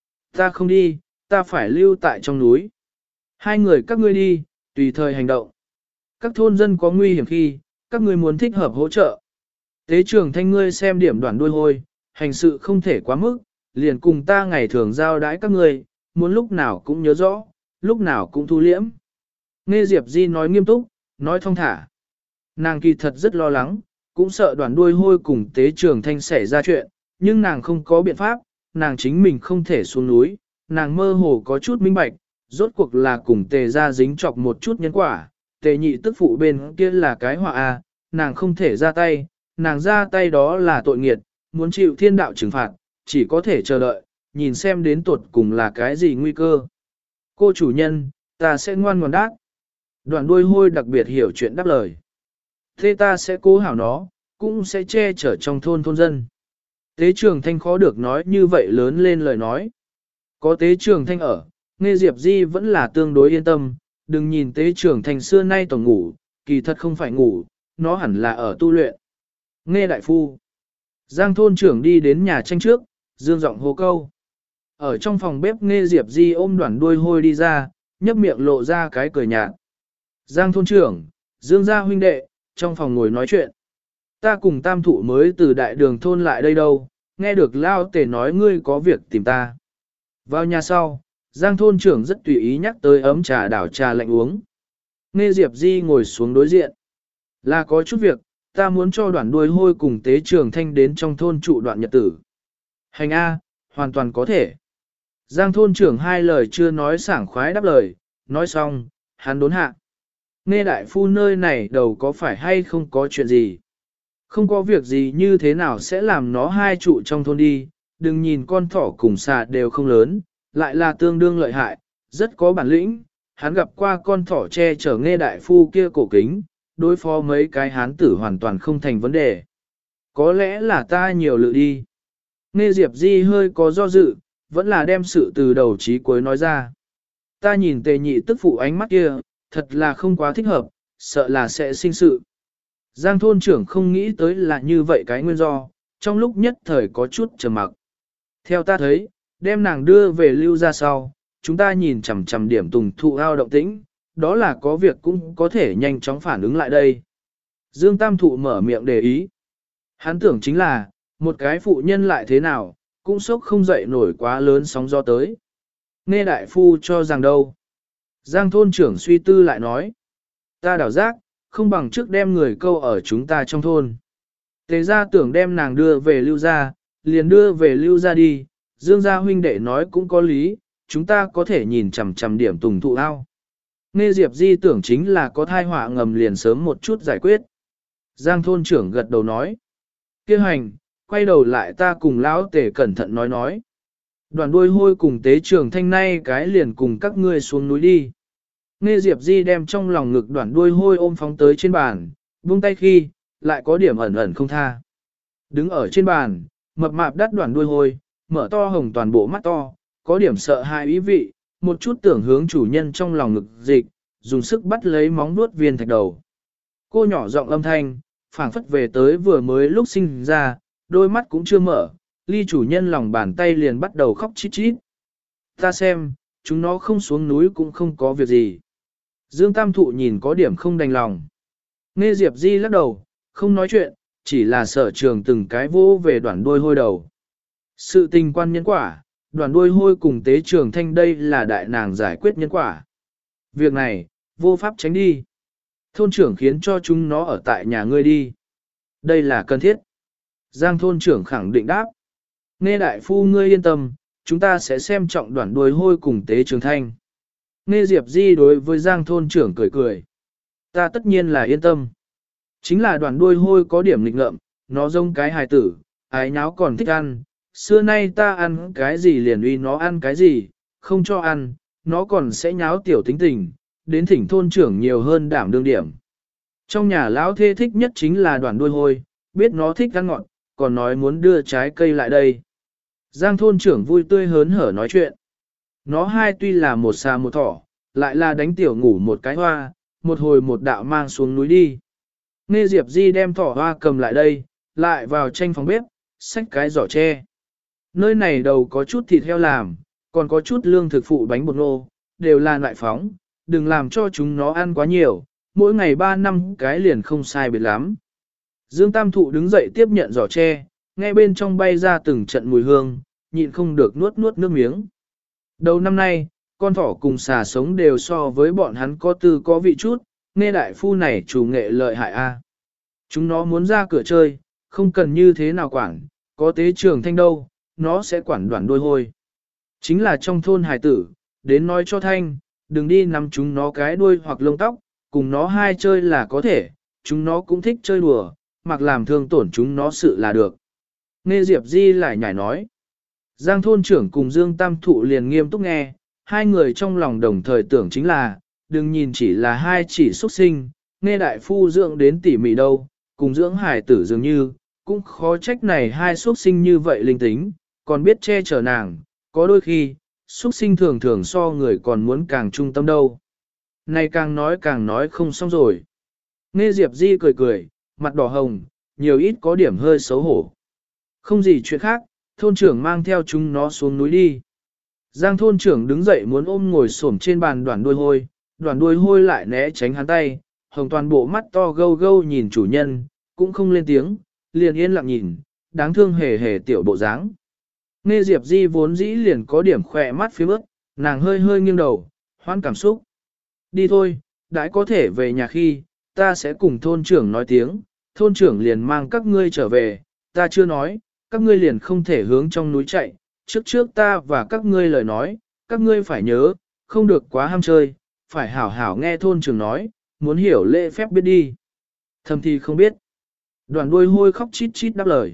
Ta không đi, ta phải lưu tại trong núi. Hai người các ngươi đi, tùy thời hành động. Các thôn dân có nguy hiểm khi, các ngươi muốn thích hợp hỗ trợ. Tế trưởng thanh ngươi xem điểm đoàn đuôi hôi, hành sự không thể quá mức, liền cùng ta ngày thường giao đãi các ngươi, muốn lúc nào cũng nhớ rõ, lúc nào cũng thu liễm. Nghe Diệp Di nói nghiêm túc, nói thong thả. Nàng kỳ thật rất lo lắng, cũng sợ đoàn đuôi hôi cùng tế trưởng thanh xảy ra chuyện, nhưng nàng không có biện pháp, nàng chính mình không thể xuống núi, nàng mơ hồ có chút minh bạch, rốt cuộc là cùng tề ra dính chọc một chút nhân quả, tề nhị tức phụ bên kia là cái họa a, nàng không thể ra tay, nàng ra tay đó là tội nghiệt, muốn chịu thiên đạo trừng phạt, chỉ có thể chờ đợi, nhìn xem đến tuột cùng là cái gì nguy cơ. Cô chủ nhân, ta sẽ ngoan ngoãn đáp. Đoàn đuôi hôi đặc biệt hiểu chuyện đáp lời. Thế ta sẽ cố hảo nó, cũng sẽ che chở trong thôn thôn dân. Tế trường thanh khó được nói như vậy lớn lên lời nói. Có tế trường thanh ở, Nghe Diệp Di vẫn là tương đối yên tâm, đừng nhìn tế trường thanh xưa nay tổng ngủ, kỳ thật không phải ngủ, nó hẳn là ở tu luyện. Nghe đại phu. Giang thôn trưởng đi đến nhà tranh trước, dương giọng hô câu. Ở trong phòng bếp Nghe Diệp Di ôm đoàn đuôi hôi đi ra, nhấp miệng lộ ra cái cười nhạt. Giang thôn trưởng, Dương gia huynh đệ, trong phòng ngồi nói chuyện. Ta cùng tam thụ mới từ đại đường thôn lại đây đâu, nghe được lao tể nói ngươi có việc tìm ta. Vào nhà sau, Giang thôn trưởng rất tùy ý nhắc tới ấm trà đảo trà lạnh uống. Nghe Diệp Di ngồi xuống đối diện. Là có chút việc, ta muốn cho đoàn đuôi hôi cùng tế trường thanh đến trong thôn trụ đoạn nhật tử. Hành A, hoàn toàn có thể. Giang thôn trưởng hai lời chưa nói sảng khoái đáp lời, nói xong, hắn đốn hạ. Nghe đại phu nơi này đầu có phải hay không có chuyện gì? Không có việc gì như thế nào sẽ làm nó hai trụ trong thôn đi, đừng nhìn con thỏ cùng xà đều không lớn, lại là tương đương lợi hại, rất có bản lĩnh. Hắn gặp qua con thỏ che chở nghe đại phu kia cổ kính, đối phó mấy cái hán tử hoàn toàn không thành vấn đề. Có lẽ là ta nhiều lự đi. Nghe Diệp Di hơi có do dự, vẫn là đem sự từ đầu chí cuối nói ra. Ta nhìn tề nhị tức phụ ánh mắt kia, thật là không quá thích hợp, sợ là sẽ sinh sự. Giang thôn trưởng không nghĩ tới là như vậy cái nguyên do, trong lúc nhất thời có chút trầm mặc. Theo ta thấy, đem nàng đưa về lưu ra sau, chúng ta nhìn chằm chằm điểm tùng thụ ao động tĩnh, đó là có việc cũng có thể nhanh chóng phản ứng lại đây. Dương Tam Thụ mở miệng đề ý. Hắn tưởng chính là, một cái phụ nhân lại thế nào, cũng sốc không dậy nổi quá lớn sóng gió tới. Nghe đại phu cho rằng đâu. Giang thôn trưởng suy tư lại nói. Ta đảo giác, không bằng trước đem người câu ở chúng ta trong thôn. Tề gia tưởng đem nàng đưa về lưu gia, liền đưa về lưu gia đi. Dương gia huynh đệ nói cũng có lý, chúng ta có thể nhìn chằm chằm điểm tùng thụ ao. Nghe Diệp Di tưởng chính là có thai họa ngầm liền sớm một chút giải quyết. Giang thôn trưởng gật đầu nói. Kêu hành, quay đầu lại ta cùng lão tể cẩn thận nói nói. Đoàn đuôi hôi cùng tế trường thanh nay cái liền cùng các ngươi xuống núi đi. Nghe Diệp Di đem trong lòng ngực đoàn đuôi hôi ôm phóng tới trên bàn, buông tay khi, lại có điểm ẩn ẩn không tha. Đứng ở trên bàn, mập mạp đắt đoàn đuôi hôi, mở to hồng toàn bộ mắt to, có điểm sợ hãi ý vị, một chút tưởng hướng chủ nhân trong lòng ngực dịch, dùng sức bắt lấy móng vuốt viên thạch đầu. Cô nhỏ giọng âm thanh, phảng phất về tới vừa mới lúc sinh ra, đôi mắt cũng chưa mở, ly chủ nhân lòng bàn tay liền bắt đầu khóc chít chít. Ta xem, chúng nó không xuống núi cũng không có việc gì. Dương Tam Thụ nhìn có điểm không đành lòng. Nghe Diệp Di lắc đầu, không nói chuyện, chỉ là sở trường từng cái vô về đoạn đuôi hôi đầu. Sự tình quan nhân quả, đoàn đuôi hôi cùng tế trường thanh đây là đại nàng giải quyết nhân quả. Việc này, vô pháp tránh đi. Thôn trưởng khiến cho chúng nó ở tại nhà ngươi đi. Đây là cần thiết. Giang thôn trưởng khẳng định đáp. Nghe đại phu ngươi yên tâm, chúng ta sẽ xem trọng đoàn đuôi hôi cùng tế trường thanh. Nghe Diệp Di đối với Giang thôn trưởng cười cười. Ta tất nhiên là yên tâm. Chính là đoàn đuôi hôi có điểm nghịch ngợm, nó giống cái hài tử, ái nháo còn thích ăn. Xưa nay ta ăn cái gì liền uy nó ăn cái gì, không cho ăn, nó còn sẽ nháo tiểu tính tình, đến thỉnh thôn trưởng nhiều hơn đảm đương điểm. Trong nhà lão thê thích nhất chính là đoàn đuôi hôi, biết nó thích ăn ngọt, còn nói muốn đưa trái cây lại đây. Giang thôn trưởng vui tươi hớn hở nói chuyện. Nó hai tuy là một xà một thỏ, lại là đánh tiểu ngủ một cái hoa, một hồi một đạo mang xuống núi đi. Nghe Diệp Di đem thỏ hoa cầm lại đây, lại vào tranh phòng bếp, xách cái giỏ tre. Nơi này đầu có chút thịt heo làm, còn có chút lương thực phụ bánh bột ngô, đều là loại phóng, đừng làm cho chúng nó ăn quá nhiều, mỗi ngày ba năm cái liền không sai biệt lắm. Dương Tam Thụ đứng dậy tiếp nhận giỏ tre, nghe bên trong bay ra từng trận mùi hương, nhịn không được nuốt nuốt nước miếng. Đầu năm nay, con thỏ cùng xà sống đều so với bọn hắn có tư có vị chút, nghe đại phu này chủ nghệ lợi hại a. Chúng nó muốn ra cửa chơi, không cần như thế nào quản, có tế trường thanh đâu, nó sẽ quản đoàn đuôi hôi. Chính là trong thôn hài tử, đến nói cho thanh, đừng đi nắm chúng nó cái đuôi hoặc lông tóc, cùng nó hai chơi là có thể, chúng nó cũng thích chơi đùa, mặc làm thương tổn chúng nó sự là được. Nghe Diệp Di lại nhảy nói. Giang thôn trưởng cùng Dương Tam Thụ liền nghiêm túc nghe, hai người trong lòng đồng thời tưởng chính là, đừng nhìn chỉ là hai chỉ xuất sinh, nghe đại phu dưỡng đến tỉ mỉ đâu, cùng dưỡng hải tử dường như, cũng khó trách này hai xuất sinh như vậy linh tính, còn biết che chở nàng, có đôi khi, xuất sinh thường thường so người còn muốn càng trung tâm đâu. Này càng nói càng nói không xong rồi. Nghe Diệp Di cười cười, mặt đỏ hồng, nhiều ít có điểm hơi xấu hổ. Không gì chuyện khác, thôn trưởng mang theo chúng nó xuống núi đi. Giang thôn trưởng đứng dậy muốn ôm ngồi xổm trên bàn đoàn đuôi hôi, đoàn đuôi hôi lại né tránh hắn tay, hồng toàn bộ mắt to gâu gâu nhìn chủ nhân, cũng không lên tiếng, liền yên lặng nhìn, đáng thương hề hề tiểu bộ dáng. Nghe Diệp Di vốn dĩ liền có điểm khỏe mắt phía bước, nàng hơi hơi nghiêng đầu, hoan cảm xúc. Đi thôi, đãi có thể về nhà khi, ta sẽ cùng thôn trưởng nói tiếng, thôn trưởng liền mang các ngươi trở về, ta chưa nói, các ngươi liền không thể hướng trong núi chạy, trước trước ta và các ngươi lời nói, các ngươi phải nhớ, không được quá ham chơi, phải hảo hảo nghe thôn trưởng nói, muốn hiểu lễ phép biết đi. Thầm thì không biết. Đoàn đuôi hôi khóc chít chít đáp lời.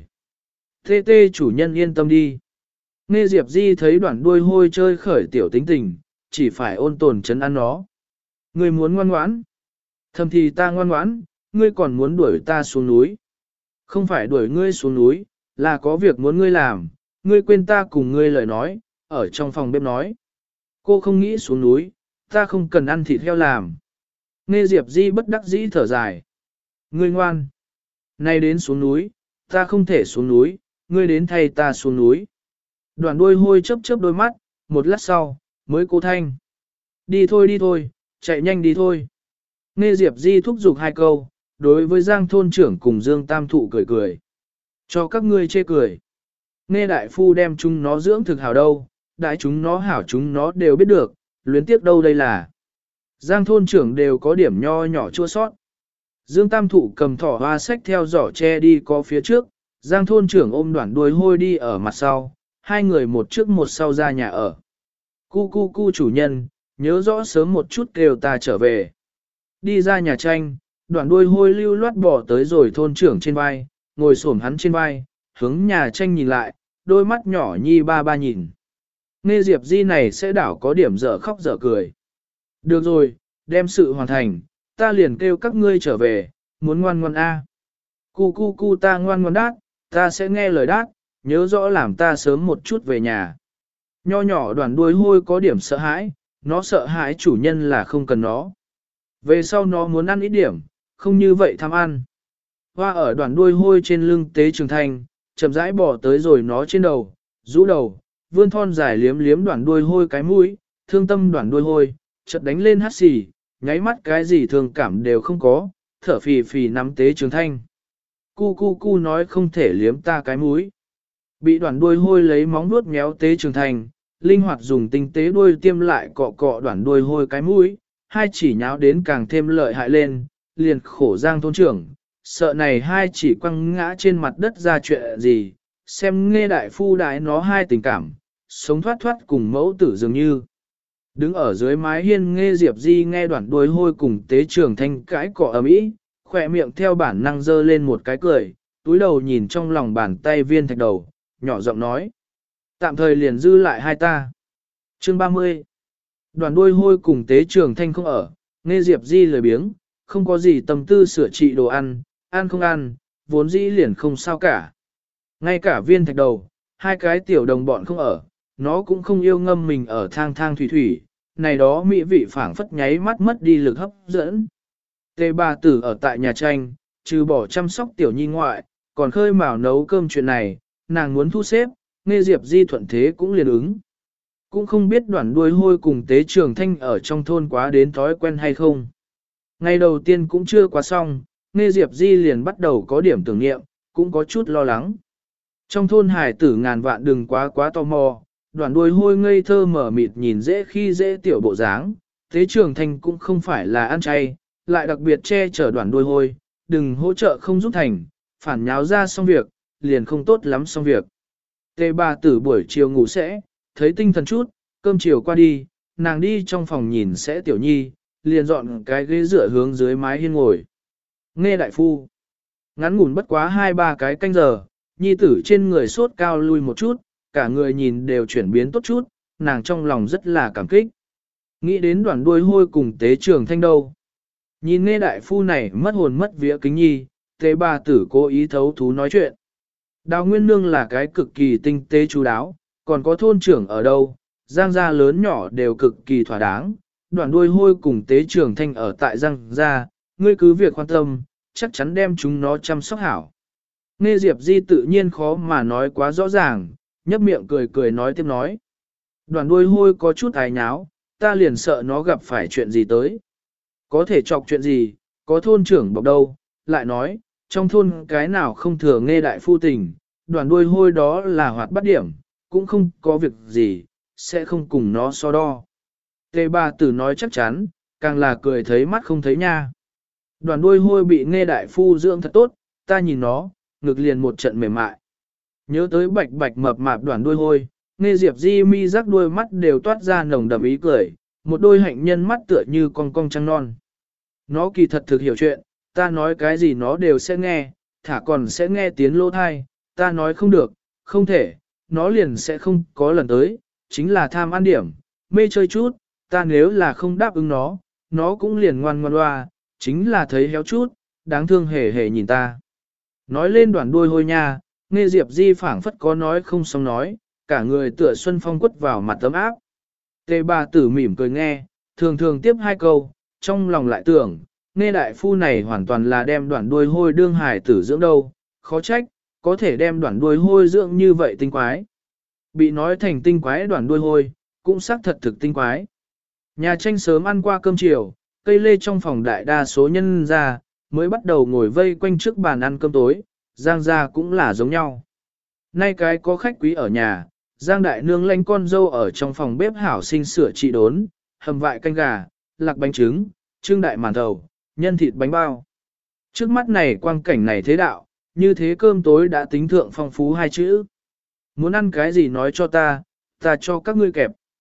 Tê tê chủ nhân yên tâm đi. Nghe Diệp Di thấy đoàn đuôi hôi chơi khởi tiểu tính tình, chỉ phải ôn tồn chấn an nó. Ngươi muốn ngoan ngoãn. Thầm thì ta ngoan ngoãn, ngươi còn muốn đuổi ta xuống núi. Không phải đuổi ngươi xuống núi, là có việc muốn ngươi làm, ngươi quên ta cùng ngươi lời nói, ở trong phòng bếp nói. Cô không nghĩ xuống núi, ta không cần ăn thịt heo làm. Nghe Diệp Di bất đắc dĩ thở dài. Ngươi ngoan. Nay đến xuống núi, ta không thể xuống núi, ngươi đến thay ta xuống núi. Đoàn đuôi hôi chớp chớp đôi mắt, một lát sau, mới cố thanh. Đi thôi đi thôi, chạy nhanh đi thôi. Nghe Diệp Di thúc giục hai câu, đối với Giang thôn trưởng cùng Dương Tam Thụ cười cười. Cho các ngươi chê cười. Nghe đại phu đem chúng nó dưỡng thực hảo đâu, đại chúng nó hảo chúng nó đều biết được, luyến tiếc đâu đây là. Giang thôn trưởng đều có điểm nho nhỏ chua sót. Dương Tam Thụ cầm thỏ hoa sách theo giỏ tre đi có phía trước, Giang thôn trưởng ôm đoạn đuôi hôi đi ở mặt sau, hai người một trước một sau ra nhà ở. Cu cu cu chủ nhân, nhớ rõ sớm một chút kêu ta trở về. Đi ra nhà tranh, đoạn đuôi hôi lưu loát bỏ tới rồi thôn trưởng trên vai, ngồi xổm hắn trên vai, hướng nhà tranh nhìn lại, đôi mắt nhỏ nhi ba ba nhìn. Nghe Diệp Di này sẽ đảo có điểm dở khóc dở cười. Được rồi, đem sự hoàn thành, ta liền kêu các ngươi trở về, muốn ngoan ngoan a. Cu cu cu ta ngoan ngoan đát, ta sẽ nghe lời đát, nhớ rõ làm ta sớm một chút về nhà. Nho nhỏ đoàn đuôi hôi có điểm sợ hãi, nó sợ hãi chủ nhân là không cần nó. Về sau nó muốn ăn ít điểm, không như vậy tham ăn. Hoa ở đoàn đuôi hôi trên lưng Tế Trường Thanh, chậm rãi bỏ tới rồi nó trên đầu, rũ đầu, vươn thon dài liếm liếm đoàn đuôi hôi cái mũi, thương tâm đoàn đuôi hôi, chợt đánh lên hắt xì, nháy mắt cái gì thương cảm đều không có, thở phì phì nắm Tế Trường Thanh. Cu cu cu nói không thể liếm ta cái mũi. Bị đoàn đuôi hôi lấy móng vuốt méo Tế Trường Thanh, linh hoạt dùng tinh tế đuôi tiêm lại cọ cọ đoàn đuôi hôi cái mũi, hai chỉ nháo đến càng thêm lợi hại lên, liền khổ giang thôn trưởng, sợ này hai chỉ quăng ngã trên mặt đất ra chuyện gì, xem nghe đại phu đại nó hai tình cảm, sống thoát thoát cùng mẫu tử dường như. Đứng ở dưới mái hiên nghe Diệp Di nghe đoạn đuôi hôi cùng Tế Trường Thanh cãi cọ ầm ĩ, khỏe miệng theo bản năng dơ lên một cái cười, túi đầu nhìn trong lòng bàn tay viên thạch đầu, nhỏ giọng nói. Tạm thời liền dư lại hai ta. Chương ba mươi. Đoàn đuôi hôi cùng Tế Trường Thanh không ở, nghe Diệp Di lười biếng, không có gì tâm tư sửa trị đồ ăn, ăn không ăn, vốn dĩ liền không sao cả. Ngay cả viên thạch đầu, hai cái tiểu đồng bọn không ở, nó cũng không yêu ngâm mình ở thang thang thủy thủy, này đó mỹ vị phảng phất nháy mắt mất đi lực hấp dẫn. Tề bà tử ở tại nhà tranh, trừ bỏ chăm sóc tiểu nhi ngoại, còn khơi mào nấu cơm chuyện này, nàng muốn thu xếp, nghe Diệp Di thuận thế cũng liền ứng. Cũng không biết đoạn đuôi hôi cùng Tế Trường Thanh ở trong thôn quá đến thói quen hay không. Ngày đầu tiên cũng chưa quá xong, nghe Diệp Di liền bắt đầu có điểm tưởng niệm, cũng có chút lo lắng. Trong thôn hải tử ngàn vạn đừng quá quá tò mò, đoạn đuôi hôi ngây thơ mở mịt nhìn dễ khi dễ tiểu bộ dáng, Tế Trường Thanh cũng không phải là ăn chay, lại đặc biệt che chở đoạn đuôi hôi, đừng hỗ trợ không giúp thành, phản nháo ra xong việc, liền không tốt lắm xong việc. Tề bà tử buổi chiều ngủ sẽ, thấy tinh thần chút, cơm chiều qua đi, nàng đi trong phòng nhìn sẽ tiểu nhi, liền dọn cái ghế dựa hướng dưới mái hiên ngồi. Nghe đại phu, ngắn ngủn bất quá hai ba cái canh giờ, nhi tử trên người sốt cao lui một chút, cả người nhìn đều chuyển biến tốt chút, nàng trong lòng rất là cảm kích. Nghĩ đến đoàn đuôi hôi cùng Tế Trường Thanh đâu. Nhìn nghe đại phu này mất hồn mất vía kính nhi, Tế bà tử cố ý thấu thú nói chuyện. Đào Nguyên Nương là cái cực kỳ tinh tế chú đáo, còn có thôn trưởng ở đâu, Giang gia lớn nhỏ đều cực kỳ thỏa đáng, đoạn đuôi hôi cùng Tế Trường Thanh ở tại Giang gia, ngươi cứ việc quan tâm, chắc chắn đem chúng nó chăm sóc hảo. Nghe Diệp Di tự nhiên khó mà nói quá rõ ràng, nhấp miệng cười cười nói tiếp nói. Đoạn đuôi hôi có chút ái nháo, ta liền sợ nó gặp phải chuyện gì tới. Có thể chọc chuyện gì, có thôn trưởng bọc đâu, lại nói, trong thôn cái nào không thừa nghe đại phu tình, đoàn đuôi hôi đó là hoạt bát điểm, cũng không có việc gì, sẽ không cùng nó so đo. Tề bà tử nói chắc chắn, càng là cười thấy mắt không thấy nha. Đoàn đuôi hôi bị nghe đại phu dưỡng thật tốt, ta nhìn nó, ngực liền một trận mềm mại. Nhớ tới bạch bạch mập mạp đoàn đuôi hôi, nghe Diệp Di mi rắc đuôi mắt đều toát ra nồng đậm ý cười, một đôi hạnh nhân mắt tựa như con cong trăng non. Nó kỳ thật thực hiểu chuyện, ta nói cái gì nó đều sẽ nghe, thả còn sẽ nghe tiếng lỗ thai, ta nói không được, không thể, nó liền sẽ không có lần tới, chính là tham ăn điểm, mê chơi chút, ta nếu là không đáp ứng nó, nó cũng liền ngoan ngoan loa, chính là thấy héo chút, đáng thương hề hề nhìn ta. Nói lên đoàn đuôi hôi nha, nghe Diệp Di phảng phất có nói không xong nói, cả người tựa xuân phong quất vào mặt tấm áp. Tề bà tử mỉm cười nghe, thường thường tiếp hai câu, trong lòng lại tưởng, nghe đại phu này hoàn toàn là đem đoạn đuôi hôi đương hải tử dưỡng đâu, khó trách, có thể đem đoạn đuôi hôi dưỡng như vậy tinh quái. Bị nói thành tinh quái đoạn đuôi hôi, cũng xác thật thực tinh quái. Nhà tranh sớm ăn qua cơm chiều, cây lê trong phòng đại đa số nhân ra, mới bắt đầu ngồi vây quanh trước bàn ăn cơm tối, Giang gia cũng là giống nhau. Nay cái có khách quý ở nhà, Giang đại nương lanh con dâu ở trong phòng bếp hảo sinh sửa trị đốn, hầm vại canh gà, lạc bánh trứng, trưng đại màn thầu, nhân thịt bánh bao. Trước mắt này quang cảnh này thế đạo, như thế cơm tối đã tính thượng phong phú hai chữ. Muốn ăn cái gì nói cho ta, ta cho các ngươi kẹp.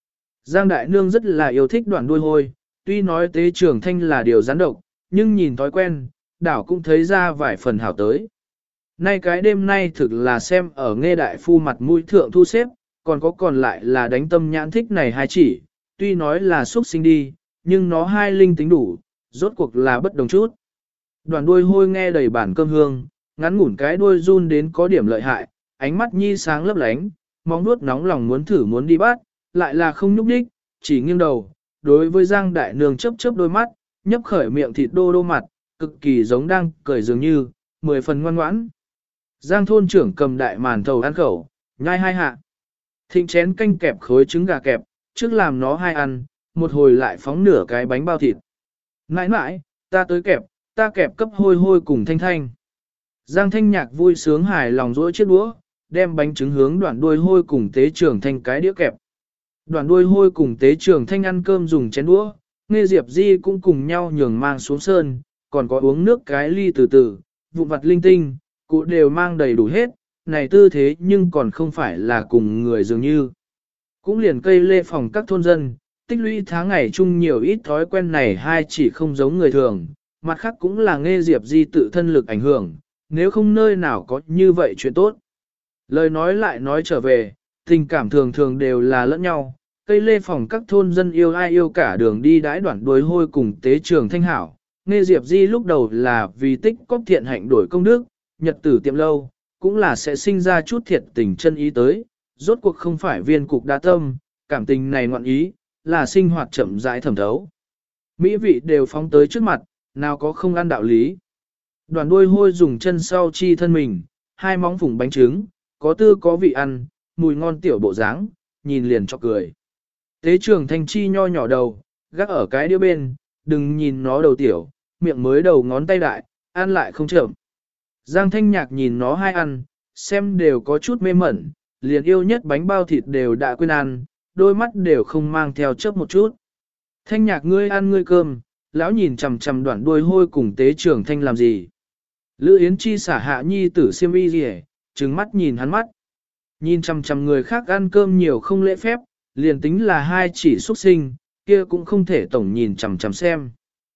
Giang Đại Nương rất là yêu thích đoạn đuôi hôi, tuy nói tế trường thanh là điều gián độc, nhưng nhìn thói quen, đảo cũng thấy ra vài phần hảo tới. Nay cái đêm nay thực là xem ở nghe đại phu mặt mũi thượng thu xếp, còn có còn lại là đánh tâm nhãn thích này hai chỉ, tuy nói là xuất sinh đi, nhưng nó hai linh tính đủ, rốt cuộc là bất đồng chút. Đoàn đuôi hôi nghe đầy bản cơm hương, ngắn ngủn cái đuôi run đến có điểm lợi hại, ánh mắt nhi sáng lấp lánh, móng nuốt nóng lòng muốn thử muốn đi bắt, lại là không nhúc đích, chỉ nghiêng đầu, đối với Giang Đại Nương chớp chớp đôi mắt, nhấp khởi miệng thịt đô đô mặt, cực kỳ giống đang cười dường như, mười phần ngoan ngoãn. Giang thôn trưởng cầm đại màn thầu ăn khẩu, nhai hai hạ. Thịnh chén canh kẹp khối trứng gà kẹp, trước làm nó hai ăn, một hồi lại phóng nửa cái bánh bao thịt. Nãi nãi, ta tới kẹp, ta kẹp cấp hôi hôi cùng thanh thanh. Giang thanh nhạc vui sướng hài lòng rỗi chiếc đũa, đem bánh trứng hướng đoạn đuôi hôi cùng tế trưởng thanh cái đĩa kẹp. Đoạn đuôi hôi cùng tế trưởng thanh ăn cơm dùng chén đũa, Nghe Diệp Di cũng cùng nhau nhường mang xuống sơn, còn có uống nước cái ly từ từ, vụn vặt linh tinh, cụ đều mang đầy đủ hết, này tư thế nhưng còn không phải là cùng người dường như. Cũng liền cây lê phòng các thôn dân, tích lũy tháng ngày chung nhiều ít thói quen này hai chỉ không giống người thường, mặt khác cũng là Nghe Diệp Di tự thân lực ảnh hưởng, nếu không nơi nào có như vậy chuyện tốt. Lời nói lại nói trở về, tình cảm thường thường đều là lẫn nhau, cây lê phòng các thôn dân yêu ai yêu cả đường đi đãi đoạn đuôi hôi cùng tế trường thanh hảo. Nghe Diệp Di lúc đầu là vì tích cóp thiện hạnh đổi công đức, nhật tử tiệm lâu, cũng là sẽ sinh ra chút thiệt tình chân ý tới, rốt cuộc không phải viên cục đa tâm, cảm tình này ngoạn ý, là sinh hoạt chậm rãi thẩm thấu. Mỹ vị đều phóng tới trước mặt, nào có không ăn đạo lý. Đoàn đuôi hôi dùng chân sau chi thân mình, hai móng phủng bánh trứng, có tư có vị ăn, mùi ngon tiểu bộ dáng, nhìn liền cho cười. Tế trường thanh chi nho nhỏ đầu, gác ở cái đĩa bên, đừng nhìn nó đầu tiểu, miệng mới đầu ngón tay đại, ăn lại không chậm. Giang thanh nhạc nhìn nó hai ăn, xem đều có chút mê mẩn, liền yêu nhất bánh bao thịt đều đã quên ăn, đôi mắt đều không mang theo chớp một chút. Thanh nhạc ngươi ăn ngươi cơm, lão nhìn chằm chằm đoạn đuôi hôi cùng tế trường thanh làm gì. Lữ Yến Chi xả hạ nhi tử xiêm y gì trừng mắt nhìn hắn mắt. Nhìn chằm chằm người khác ăn cơm nhiều không lễ phép, liền tính là hai chỉ xuất sinh, kia cũng không thể tổng nhìn chằm chằm xem.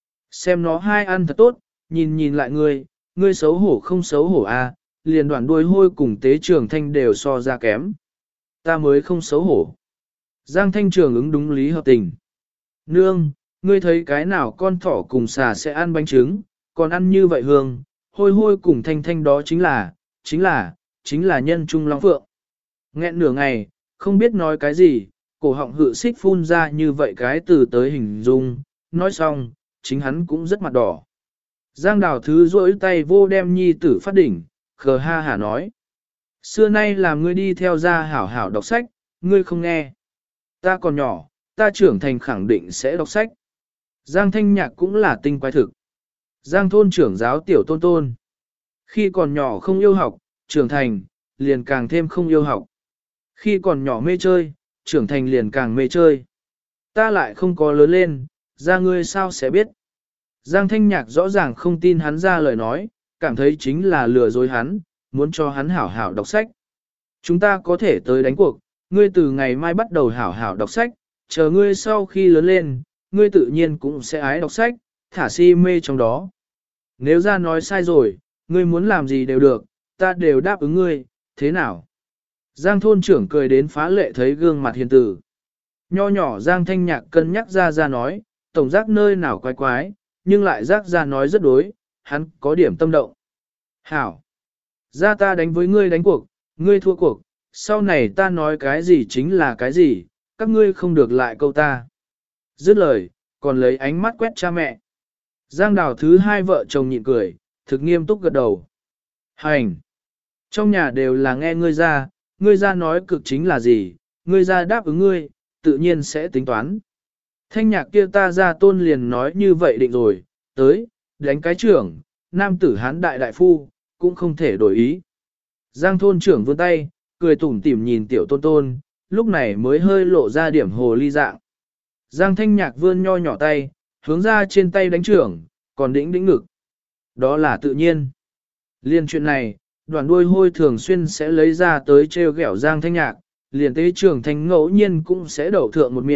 Xem nó hai ăn thật tốt, nhìn nhìn lại ngươi, ngươi xấu hổ không xấu hổ à, liền đoạn đuôi hôi cùng tế trường thanh đều so ra kém. Ta mới không xấu hổ. Giang thanh trường ứng đúng lý hợp tình. Nương, ngươi thấy cái nào con thỏ cùng xà sẽ ăn bánh trứng, còn ăn như vậy hương, hôi hôi cùng thanh thanh đó chính là, chính là, chính là nhân trung long phượng. Nghẹn nửa ngày, không biết nói cái gì, cổ họng hự xích phun ra như vậy cái từ tới hình dung, nói xong, chính hắn cũng rất mặt đỏ. Giang đào thứ rỗi tay vô đem nhi tử phát đỉnh, khờ ha hả nói. Xưa nay làm ngươi đi theo gia hảo hảo đọc sách, ngươi không nghe. Ta còn nhỏ, ta trưởng thành khẳng định sẽ đọc sách. Giang thanh nhạc cũng là tinh quái thực. Giang thôn trưởng giáo tiểu tôn tôn. Khi còn nhỏ không yêu học, trưởng thành, liền càng thêm không yêu học. Khi còn nhỏ mê chơi, trưởng thành liền càng mê chơi. Ta lại không có lớn lên, ra ngươi sao sẽ biết. Giang thanh nhạc rõ ràng không tin hắn ra lời nói, cảm thấy chính là lừa dối hắn, muốn cho hắn hảo hảo đọc sách. Chúng ta có thể tới đánh cuộc, ngươi từ ngày mai bắt đầu hảo hảo đọc sách, chờ ngươi sau khi lớn lên, ngươi tự nhiên cũng sẽ ái đọc sách, thả si mê trong đó. Nếu ra nói sai rồi, ngươi muốn làm gì đều được, ta đều đáp ứng ngươi, thế nào? Giang thôn trưởng cười đến phá lệ thấy gương mặt hiền tử. Nho nhỏ Giang thanh nhạc cân nhắc ra ra nói, tổng giác nơi nào quái quái, nhưng lại giác ra nói rất đối, hắn có điểm tâm động. Hảo! Ra ta đánh với ngươi đánh cuộc, ngươi thua cuộc, sau này ta nói cái gì chính là cái gì, các ngươi không được lại câu ta. Dứt lời, còn lấy ánh mắt quét cha mẹ. Giang đào thứ hai vợ chồng nhịn cười, thực nghiêm túc gật đầu. Hành! Trong nhà đều là nghe ngươi ra, ngươi ra nói cực chính là gì, ngươi ra đáp ứng ngươi, tự nhiên sẽ tính toán. Thanh nhạc kia ta ra tôn liền nói như vậy định rồi, tới, đánh cái trưởng, nam tử hán đại đại phu, cũng không thể đổi ý. Giang thôn trưởng vươn tay, cười tủm tỉm nhìn tiểu tôn tôn, lúc này mới hơi lộ ra điểm hồ ly dạng. Giang thanh nhạc vươn nho nhỏ tay, hướng ra trên tay đánh trưởng, còn đĩnh đĩnh ngực. Đó là tự nhiên. Liên chuyện này, đoàn đuôi hôi thường xuyên sẽ lấy ra tới treo gẻo Giang thanh nhạc, liền tế trưởng thanh ngẫu nhiên cũng sẽ đậu thượng một miệng,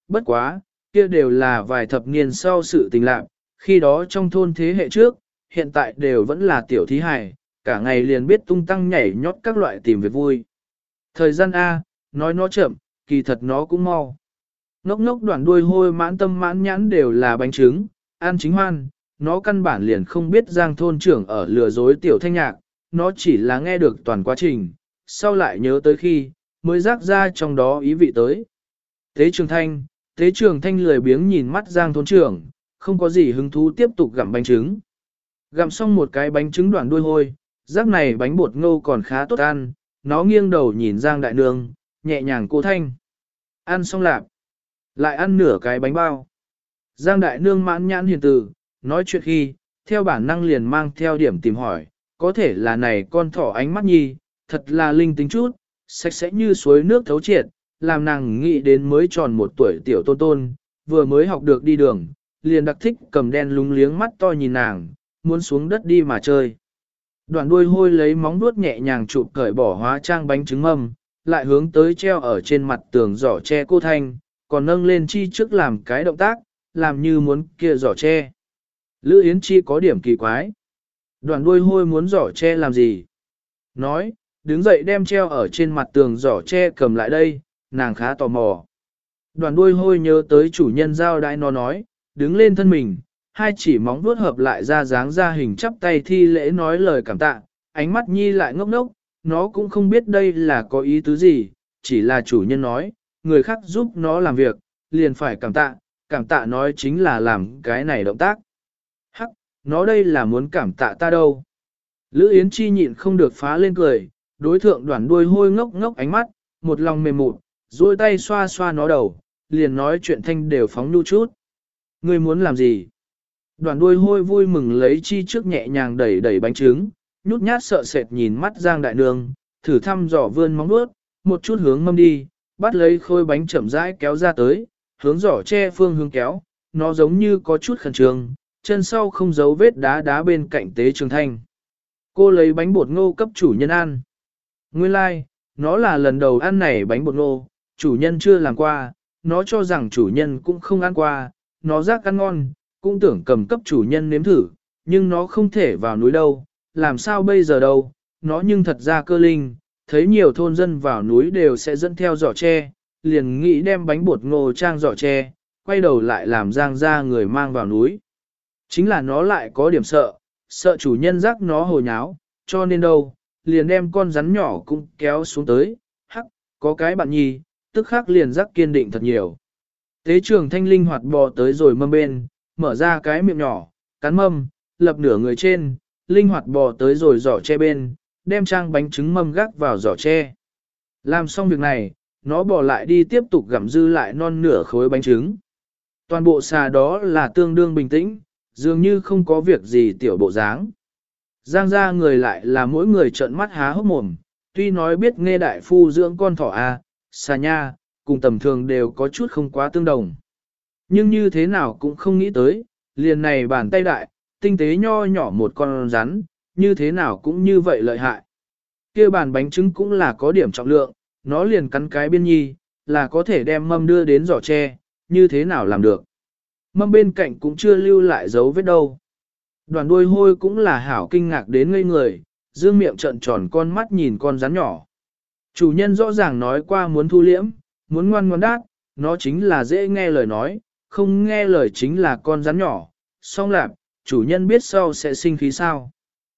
bất quá, kia đều là vài thập niên sau sự tình lạc, khi đó trong thôn thế hệ trước, hiện tại đều vẫn là tiểu thí hài, cả ngày liền biết tung tăng nhảy nhót các loại tìm việc vui. Thời gian A, nói nó chậm, kỳ thật nó cũng mau. Ngốc ngốc đoạn đuôi hôi mãn tâm mãn nhãn đều là bánh trứng, ăn chính hoan, nó căn bản liền không biết Giang thôn trưởng ở lừa dối tiểu thanh nhạc, nó chỉ là nghe được toàn quá trình, sau lại nhớ tới khi, mới rác ra trong đó ý vị tới. Tế Trường Thanh, Tế Trường Thanh lười biếng nhìn mắt Giang thôn trưởng, không có gì hứng thú tiếp tục gặm bánh trứng. Gặm xong một cái bánh trứng đoạn đuôi hôi, rác này bánh bột ngô còn khá tốt ăn, nó nghiêng đầu nhìn Giang đại nương, nhẹ nhàng cô thanh. Ăn xong lạp, lại ăn nửa cái bánh bao. Giang đại nương mãn nhãn hiền từ, nói chuyện khi, theo bản năng liền mang theo điểm tìm hỏi, có thể là này con thỏ ánh mắt nhi, thật là linh tính chút, sạch sẽ như suối nước thấu triệt, làm nàng nghĩ đến mới tròn một tuổi tiểu tôn tôn, vừa mới học được đi đường, liền đặc thích cầm đen lúng liếng mắt to nhìn nàng, muốn xuống đất đi mà chơi. Đoạn đuôi hôi lấy móng vuốt nhẹ nhàng chụp cởi bỏ hóa trang bánh trứng mâm, lại hướng tới treo ở trên mặt tường giỏ tre cô thanh, còn nâng lên chi trước làm cái động tác, làm như muốn kia giỏ tre. Lữ Yến Chi có điểm kỳ quái. Đoạn đuôi hôi muốn giỏ tre làm gì? Nói, đứng dậy đem treo ở trên mặt tường giỏ tre cầm lại đây, nàng khá tò mò. Đoạn đuôi hôi nhớ tới chủ nhân giao đãi nó nói, đứng lên thân mình, hai chỉ móng vuốt hợp lại ra dáng ra hình chắp tay thi lễ nói lời cảm tạ, ánh mắt nhi lại ngốc ngốc, nó cũng không biết đây là có ý tứ gì, chỉ là chủ nhân nói, người khác giúp nó làm việc, liền phải cảm tạ, cảm tạ nói chính là làm cái này động tác. Hắc, nó đây là muốn cảm tạ ta đâu. Lữ Yến Chi nhịn không được phá lên cười, đối thượng đoạn đuôi hôi ngốc ngốc ánh mắt, một lòng mềm mụt, duỗi tay xoa xoa nó đầu, liền nói chuyện thanh đều phóng nhu chút. Ngươi muốn làm gì? Đoạn đuôi hôi vui mừng lấy chi trước nhẹ nhàng đẩy đẩy bánh trứng, nhút nhát sợ sệt nhìn mắt Giang đại nương, thử thăm dò vươn móng vuốt, một chút hướng mâm đi, bắt lấy khôi bánh chậm rãi kéo ra tới, hướng giỏ che phương hướng kéo, nó giống như có chút khẩn trương, chân sau không giấu vết đá đá bên cạnh Tế Trường Thanh. Cô lấy bánh bột ngô cấp chủ nhân ăn. Nguyên lai, like, nó là lần đầu ăn này bánh bột ngô, chủ nhân chưa làm qua, nó cho rằng chủ nhân cũng không ăn qua, nó rác ăn ngon, cũng tưởng cầm cấp chủ nhân nếm thử, nhưng nó không thể vào núi đâu, làm sao bây giờ đâu, nó nhưng thật ra cơ linh, thấy nhiều thôn dân vào núi đều sẽ dẫn theo giỏ tre, liền nghĩ đem bánh bột ngô trang giỏ tre, quay đầu lại làm Giang ra người mang vào núi. Chính là nó lại có điểm sợ, sợ chủ nhân rác nó hồ nháo, cho nên đâu, liền đem con rắn nhỏ cũng kéo xuống tới, hắc, có cái bạn nhi, tức khắc liền rác kiên định thật nhiều. Tế Trường Thanh linh hoạt bò tới rồi mâm bên, mở ra cái miệng nhỏ, cắn mâm, lập nửa người trên, linh hoạt bò tới rồi giỏ tre bên, đem trang bánh trứng mâm gác vào giỏ tre. Làm xong việc này, nó bò lại đi tiếp tục gặm dư lại non nửa khối bánh trứng. Toàn bộ xà đó là tương đương bình tĩnh, dường như không có việc gì tiểu bộ dáng. Giang ra người lại là mỗi người trợn mắt há hốc mồm, tuy nói biết nghe đại phu dưỡng con thỏ a, xà nha, cùng tầm thường đều có chút không quá tương đồng. Nhưng như thế nào cũng không nghĩ tới, liền này bàn tay đại, tinh tế nho nhỏ một con rắn, như thế nào cũng như vậy lợi hại. Kia bàn bánh trứng cũng là có điểm trọng lượng, nó liền cắn cái biên nhi, là có thể đem mâm đưa đến giỏ tre, như thế nào làm được. Mâm bên cạnh cũng chưa lưu lại dấu vết đâu. Đoàn đuôi hôi cũng là hảo kinh ngạc đến ngây người, dương miệng trợn tròn con mắt nhìn con rắn nhỏ. Chủ nhân rõ ràng nói qua muốn thu liễm, muốn ngoan ngoan đát, nó chính là dễ nghe lời nói, không nghe lời chính là con rắn nhỏ. Xong lạp, chủ nhân biết sau sẽ sinh khí sao?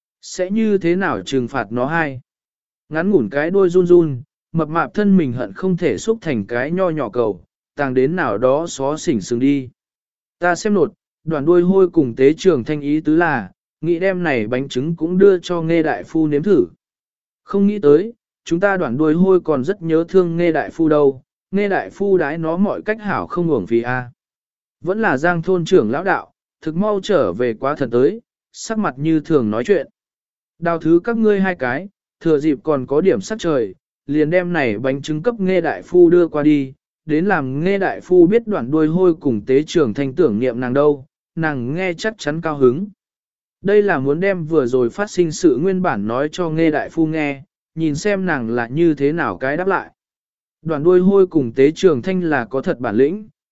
Sẽ như thế nào trừng phạt nó hay? Ngắn ngủn cái đuôi run run, mập mạp thân mình hận không thể xúc thành cái nho nhỏ cầu, tàng đến nào đó xó xỉnh xương đi. Ta xem nột, đoàn đuôi hôi cùng Tế Trường Thanh ý tứ là, nghĩ đem này bánh trứng cũng đưa cho Nghe đại phu nếm thử. Không nghĩ tới, chúng ta đoàn đuôi hôi còn rất nhớ thương Nghe đại phu đâu, Nghe đại phu đái nó mọi cách hảo không uổng phí a. Vẫn là Giang thôn trưởng lão đạo, thực mau trở về quá thần tới, sắc mặt như thường nói chuyện. Đào thứ các ngươi hai cái, thừa dịp còn có điểm sắc trời, liền đem này bánh trứng cấp Nghe đại phu đưa qua đi, đến làm Nghe đại phu biết đoạn đuôi hôi cùng Tế Trường Thanh tưởng niệm nàng đâu, nàng nghe chắc chắn cao hứng. Đây là muốn đem vừa rồi phát sinh sự nguyên bản nói cho Nghe đại phu nghe, nhìn xem nàng là như thế nào cái đáp lại. Đoạn đuôi hôi cùng Tế Trường Thanh là có thật bản lĩnh,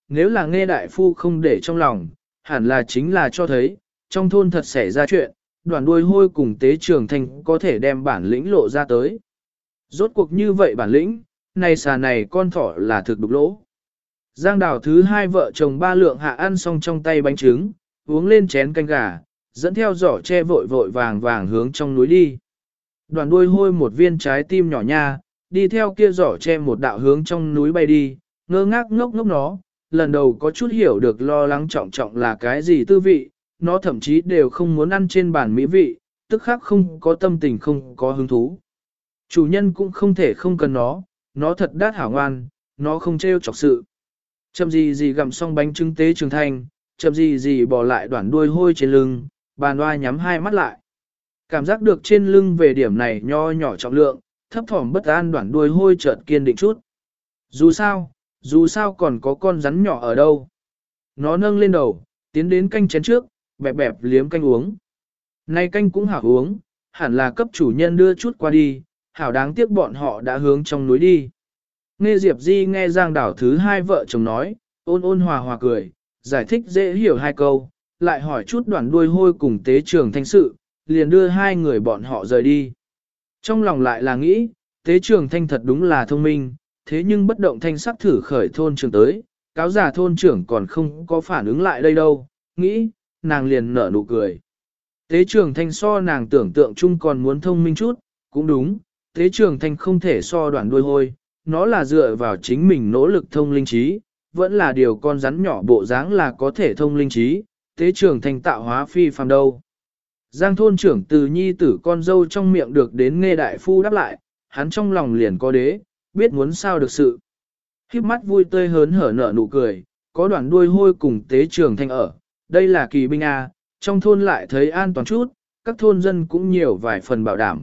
nếu là nghe đại phu không để trong lòng, hẳn là chính là cho thấy, trong thôn thật xảy ra chuyện, đoàn đuôi hôi cùng tế trường thanh có thể đem bản lĩnh lộ ra tới. Rốt cuộc như vậy bản lĩnh, này xà này con thỏ là thực đục lỗ. Giang Đào thứ hai vợ chồng ba lượng hạ ăn xong trong tay bánh trứng, uống lên chén canh gà, dẫn theo giỏ tre vội vội vàng vàng hướng trong núi đi. Đoàn đuôi hôi một viên trái tim nhỏ nha, đi theo kia giỏ tre một đạo hướng trong núi bay đi, ngơ ngác ngốc ngốc nó, lần đầu có chút hiểu được lo lắng trọng trọng là cái gì tư vị, nó thậm chí đều không muốn ăn trên bàn mỹ vị, tức khắc không có tâm tình không có hứng thú. Chủ nhân cũng không thể không cần nó, nó thật đát hảo ngoan, nó không trêu chọc sự. Chậm gì gì gặm xong bánh trứng tế trường thanh, chậm gì gì bỏ lại đoạn đuôi hôi trên lưng, bàn hoa nhắm hai mắt lại. Cảm giác được trên lưng về điểm này nho nhỏ trọng lượng, thấp thỏm bất an đoạn đuôi hôi chợt kiên định chút. Dù sao, dù sao còn có con rắn nhỏ ở đâu. Nó nâng lên đầu, tiến đến canh chén trước, bẹp bẹp liếm canh uống. Này canh cũng hảo uống, hẳn là cấp chủ nhân đưa chút qua đi, hảo đáng tiếc bọn họ đã hướng trong núi đi. Nghe Diệp Di nghe Giang Đảo thứ hai vợ chồng nói, ôn ôn hòa hòa cười, giải thích dễ hiểu hai câu, lại hỏi chút đoạn đuôi hôi cùng tế trường thanh sự, liền đưa hai người bọn họ rời đi. Trong lòng lại là nghĩ, tế trường thanh thật đúng là thông minh, thế nhưng bất động thanh sắc thử khởi thôn trưởng tới, cáo giả thôn trưởng còn không có phản ứng lại đây đâu, nghĩ, nàng liền nở nụ cười. Tế trường thanh so nàng tưởng tượng chung còn muốn thông minh chút, cũng đúng, tế trường thanh không thể so đoạn đuôi hôi, nó là dựa vào chính mình nỗ lực thông linh trí, vẫn là điều con rắn nhỏ bộ dáng là có thể thông linh trí, tế trường thanh tạo hóa phi phàm đâu. Giang thôn trưởng từ nhi tử con dâu trong miệng được đến nghe đại phu đáp lại, hắn trong lòng liền có đế, biết muốn sao được sự. Khiếp mắt vui tươi hớn hở nở nụ cười, có đoạn đuôi hôi cùng tế trường thanh ở, đây là kỳ binh A, trong thôn lại thấy an toàn chút, các thôn dân cũng nhiều vài phần bảo đảm.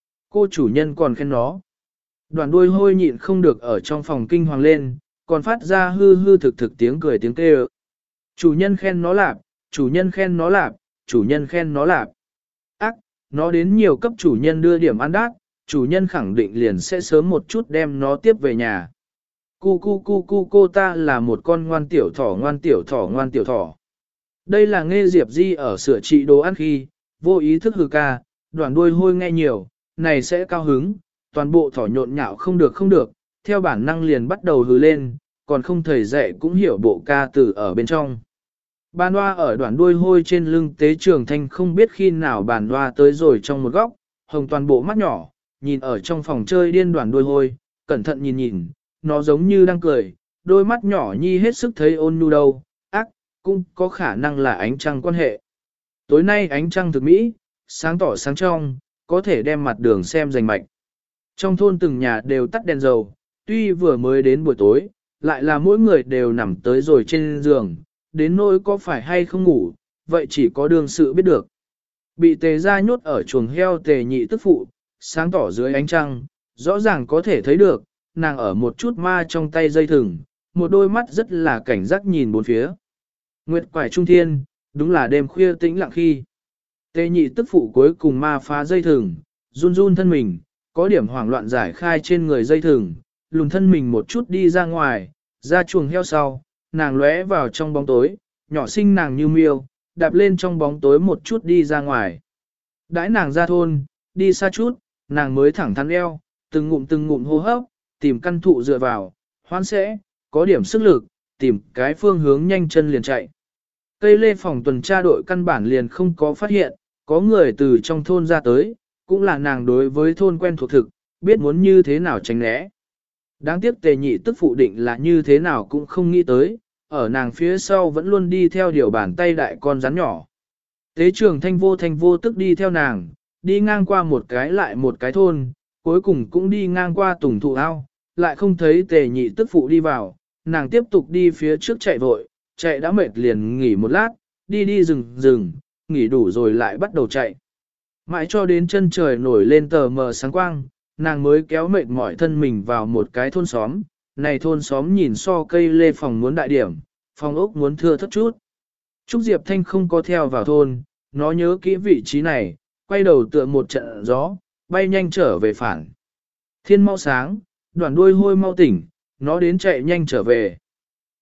Cô chủ nhân còn khen nó. Đoạn đuôi hôi nhịn không được ở trong phòng kinh hoàng lên, còn phát ra hư hư thực thực tiếng cười tiếng kêu. Chủ nhân khen nó lạp, chủ nhân khen nó lạp, chủ nhân khen nó lạp. Ác, nó đến nhiều cấp chủ nhân đưa điểm ăn đát, chủ nhân khẳng định liền sẽ sớm một chút đem nó tiếp về nhà. Cu cu cu cu cô ta là một con ngoan tiểu thỏ ngoan tiểu thỏ ngoan tiểu thỏ. Đây là nghe Diệp Di ở sửa trị đồ ăn khi, vô ý thức hừ ca, đoạn đuôi hôi nghe nhiều, này sẽ cao hứng, toàn bộ thỏ nhộn nhạo không được không được, theo bản năng liền bắt đầu hừ lên, còn không thầy dạy cũng hiểu bộ ca từ ở bên trong. Bàn hoa ở đoạn đuôi hôi trên lưng tế trường thanh không biết khi nào bàn hoa tới rồi trong một góc, hồng toàn bộ mắt nhỏ, nhìn ở trong phòng chơi điên đoạn đuôi hôi, cẩn thận nhìn nhìn, nó giống như đang cười, đôi mắt nhỏ nhi hết sức thấy ôn nhu đâu, ác, cũng có khả năng là ánh trăng quan hệ. Tối nay ánh trăng thực mỹ, sáng tỏ sáng trong, có thể đem mặt đường xem rành mạch. Trong thôn từng nhà đều tắt đèn dầu, tuy vừa mới đến buổi tối, lại là mỗi người đều nằm tới rồi trên giường, đến nỗi có phải hay không ngủ, vậy chỉ có đương sự biết được. Bị tề ra nhốt ở chuồng heo tề nhị tức phụ, sáng tỏ dưới ánh trăng, rõ ràng có thể thấy được, nàng ở một chút ma trong tay dây thừng, một đôi mắt rất là cảnh giác nhìn bốn phía. Nguyệt quải trung thiên, đúng là đêm khuya tĩnh lặng khi. Tề nhị tức phụ cuối cùng ma phá dây thừng, run run thân mình, có điểm hoảng loạn giải khai trên người dây thừng, lùn thân mình một chút đi ra ngoài, ra chuồng heo sau, nàng lóe vào trong bóng tối, nhỏ xinh nàng như miêu, đạp lên trong bóng tối một chút đi ra ngoài. Đãi nàng ra thôn, đi xa chút, nàng mới thẳng thắn eo, từng ngụm từng ngụm hô hấp, tìm căn thụ dựa vào, hoan sẽ, có điểm sức lực, tìm cái phương hướng nhanh chân liền chạy. Cây lê phòng tuần tra đội căn bản liền không có phát hiện, có người từ trong thôn ra tới, cũng là nàng đối với thôn quen thuộc thực, biết muốn như thế nào tránh né. Đáng tiếc tề nhị tức phụ định là như thế nào cũng không nghĩ tới, ở nàng phía sau vẫn luôn đi theo điều bàn tay đại con rắn nhỏ. Tế trường thanh vô thanh vô tức đi theo nàng, đi ngang qua một cái lại một cái thôn, cuối cùng cũng đi ngang qua tùng thụ ao, lại không thấy tề nhị tức phụ đi vào, nàng tiếp tục đi phía trước chạy vội, chạy đã mệt liền nghỉ một lát, đi đi rừng rừng, nghỉ đủ rồi lại bắt đầu chạy. Mãi cho đến chân trời nổi lên tờ mờ sáng quang, nàng mới kéo mệt mỏi thân mình vào một cái thôn xóm, này thôn xóm nhìn so cây lê phòng muốn đại điểm, phòng ốc muốn thưa thất chút. Trúc Diệp Thanh không có theo vào thôn, nó nhớ kỹ vị trí này, quay đầu tựa một trận gió, bay nhanh trở về phản. Thiên mau sáng, đoạn đuôi hôi mau tỉnh, nó đến chạy nhanh trở về.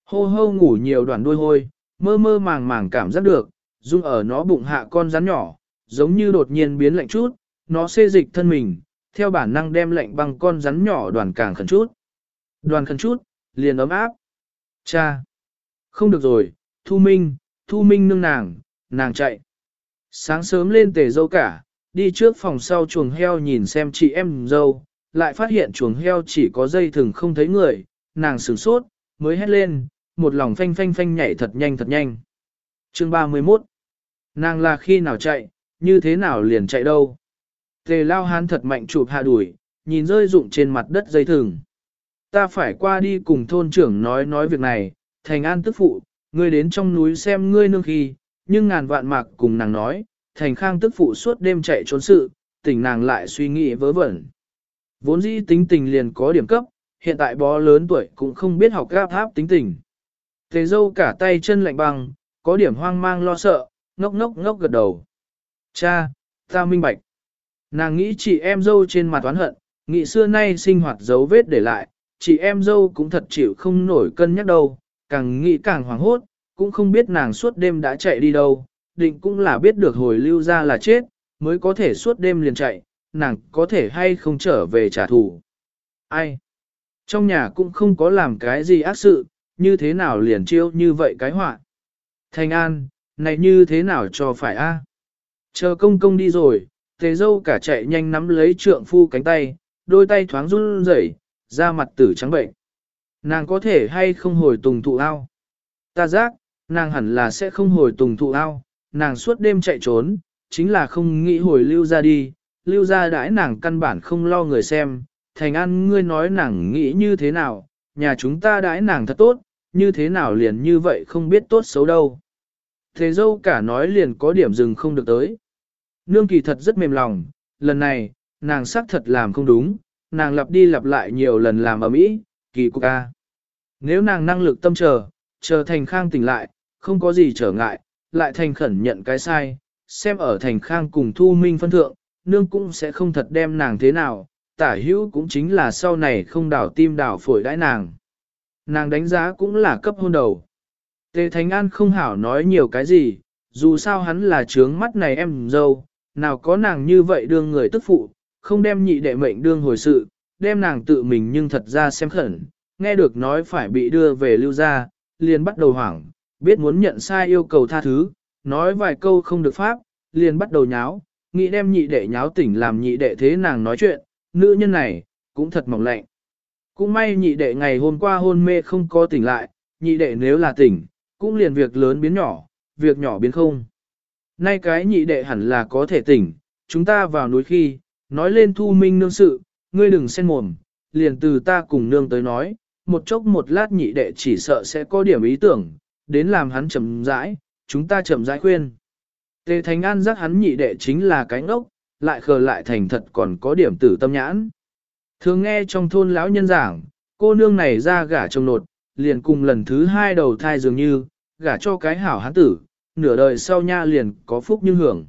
Hô hô ngủ nhiều đoạn đuôi hôi, mơ mơ màng màng cảm giác được, dung ở nó bụng hạ con rắn nhỏ, giống như đột nhiên biến lạnh chút, nó xê dịch thân mình, theo bản năng đem lạnh băng con rắn nhỏ đoàn càng khẩn chút. Đoàn khẩn chút, liền ấm áp. Cha! Không được rồi, Thu Minh, Thu Minh nương nàng, nàng chạy. Sáng sớm lên tề dâu cả, đi trước phòng sau chuồng heo nhìn xem chị em dâu, lại phát hiện chuồng heo chỉ có dây thừng không thấy người, nàng sửng sốt, mới hét lên, một lòng phanh phanh phanh nhảy thật nhanh thật nhanh. Chương ba mươi mốt. Nàng là khi nào chạy, như thế nào liền chạy đâu. Tề lao hán thật mạnh chụp hạ đuổi, nhìn rơi rụng trên mặt đất dây thừng. Ta phải qua đi cùng thôn trưởng nói nói việc này, thành an tức phụ, ngươi đến trong núi xem ngươi nương khi, nhưng ngàn vạn mạc cùng nàng nói, thành khang tức phụ suốt đêm chạy trốn sự, tỉnh nàng lại suy nghĩ vớ vẩn. Vốn dĩ tính tình liền có điểm cấp, hiện tại bó lớn tuổi cũng không biết học gáp tháp tính tình. Tề dâu cả tay chân lạnh băng, có điểm hoang mang lo sợ, ngốc ngốc ngốc gật đầu. Cha, ta minh bạch. Nàng nghĩ chị em dâu trên mặt oán hận, nghĩ xưa nay sinh hoạt dấu vết để lại, chị em dâu cũng thật chịu không nổi cân nhắc đâu, càng nghĩ càng hoảng hốt, cũng không biết nàng suốt đêm đã chạy đi đâu, định cũng là biết được hồi lưu ra là chết, mới có thể suốt đêm liền chạy, nàng có thể hay không trở về trả thù. Ai? Trong nhà cũng không có làm cái gì ác sự, như thế nào liền chiêu như vậy cái họa. Thành An, này như thế nào cho phải a? Chờ công công đi rồi, tề dâu cả chạy nhanh nắm lấy trượng phu cánh tay, đôi tay thoáng run rẩy, da mặt tử trắng bệnh. Nàng có thể hay không hồi tùng thụ ao? Ta giác, nàng hẳn là sẽ không hồi tùng thụ ao, nàng suốt đêm chạy trốn, chính là không nghĩ hồi lưu ra đi, lưu ra đãi nàng căn bản không lo người xem. Thành An, ngươi nói nàng nghĩ như thế nào, nhà chúng ta đãi nàng thật tốt, như thế nào liền như vậy không biết tốt xấu đâu. Thế dâu cả nói liền có điểm dừng không được tới. Nương kỳ thật rất mềm lòng, lần này, nàng xác thật làm không đúng, nàng lặp đi lặp lại nhiều lần làm ở mỹ, kỳ cục ca. Nếu nàng năng lực tâm chờ, chờ Thành Khang tỉnh lại, không có gì trở ngại, lại thành khẩn nhận cái sai, xem ở Thành Khang cùng Thu Minh phân thượng, nương cũng sẽ không thật đem nàng thế nào, tả hữu cũng chính là sau này không đảo tim đảo phổi đãi nàng. Nàng đánh giá cũng là cấp hôn đầu. Tề Thành An không hảo nói nhiều cái gì, dù sao hắn là trướng mắt này em dâu, nào có nàng như vậy đương người tức phụ, không đem nhị đệ mệnh đương hồi sự, đem nàng tự mình nhưng thật ra xem khẩn, nghe được nói phải bị đưa về lưu ra, liền bắt đầu hoảng, biết muốn nhận sai yêu cầu tha thứ, nói vài câu không được pháp, liền bắt đầu nháo, nghĩ đem nhị đệ nháo tỉnh làm nhị đệ thế nàng nói chuyện, nữ nhân này, cũng thật mỏng lạnh. Cũng may nhị đệ ngày hôm qua hôn mê không có tỉnh lại, nhị đệ nếu là tỉnh, cũng liền việc lớn biến nhỏ, việc nhỏ biến không. Nay cái nhị đệ hẳn là có thể tỉnh, chúng ta vào núi khi, nói lên Thu Minh nương sự, ngươi đừng xen mồm, liền từ ta cùng nương tới nói, một chốc một lát nhị đệ chỉ sợ sẽ có điểm ý tưởng, đến làm hắn chậm rãi, chúng ta chậm rãi khuyên. Tề Thành An giác hắn nhị đệ chính là cái ngốc, lại khờ lại thành thật còn có điểm tử tâm nhãn. Thường nghe trong thôn lão nhân giảng, cô nương này ra gả chồng nột, liền cùng lần thứ hai đầu thai dường như, gả cho cái hảo hán tử, nửa đời sau nha liền có phúc nhưng hưởng.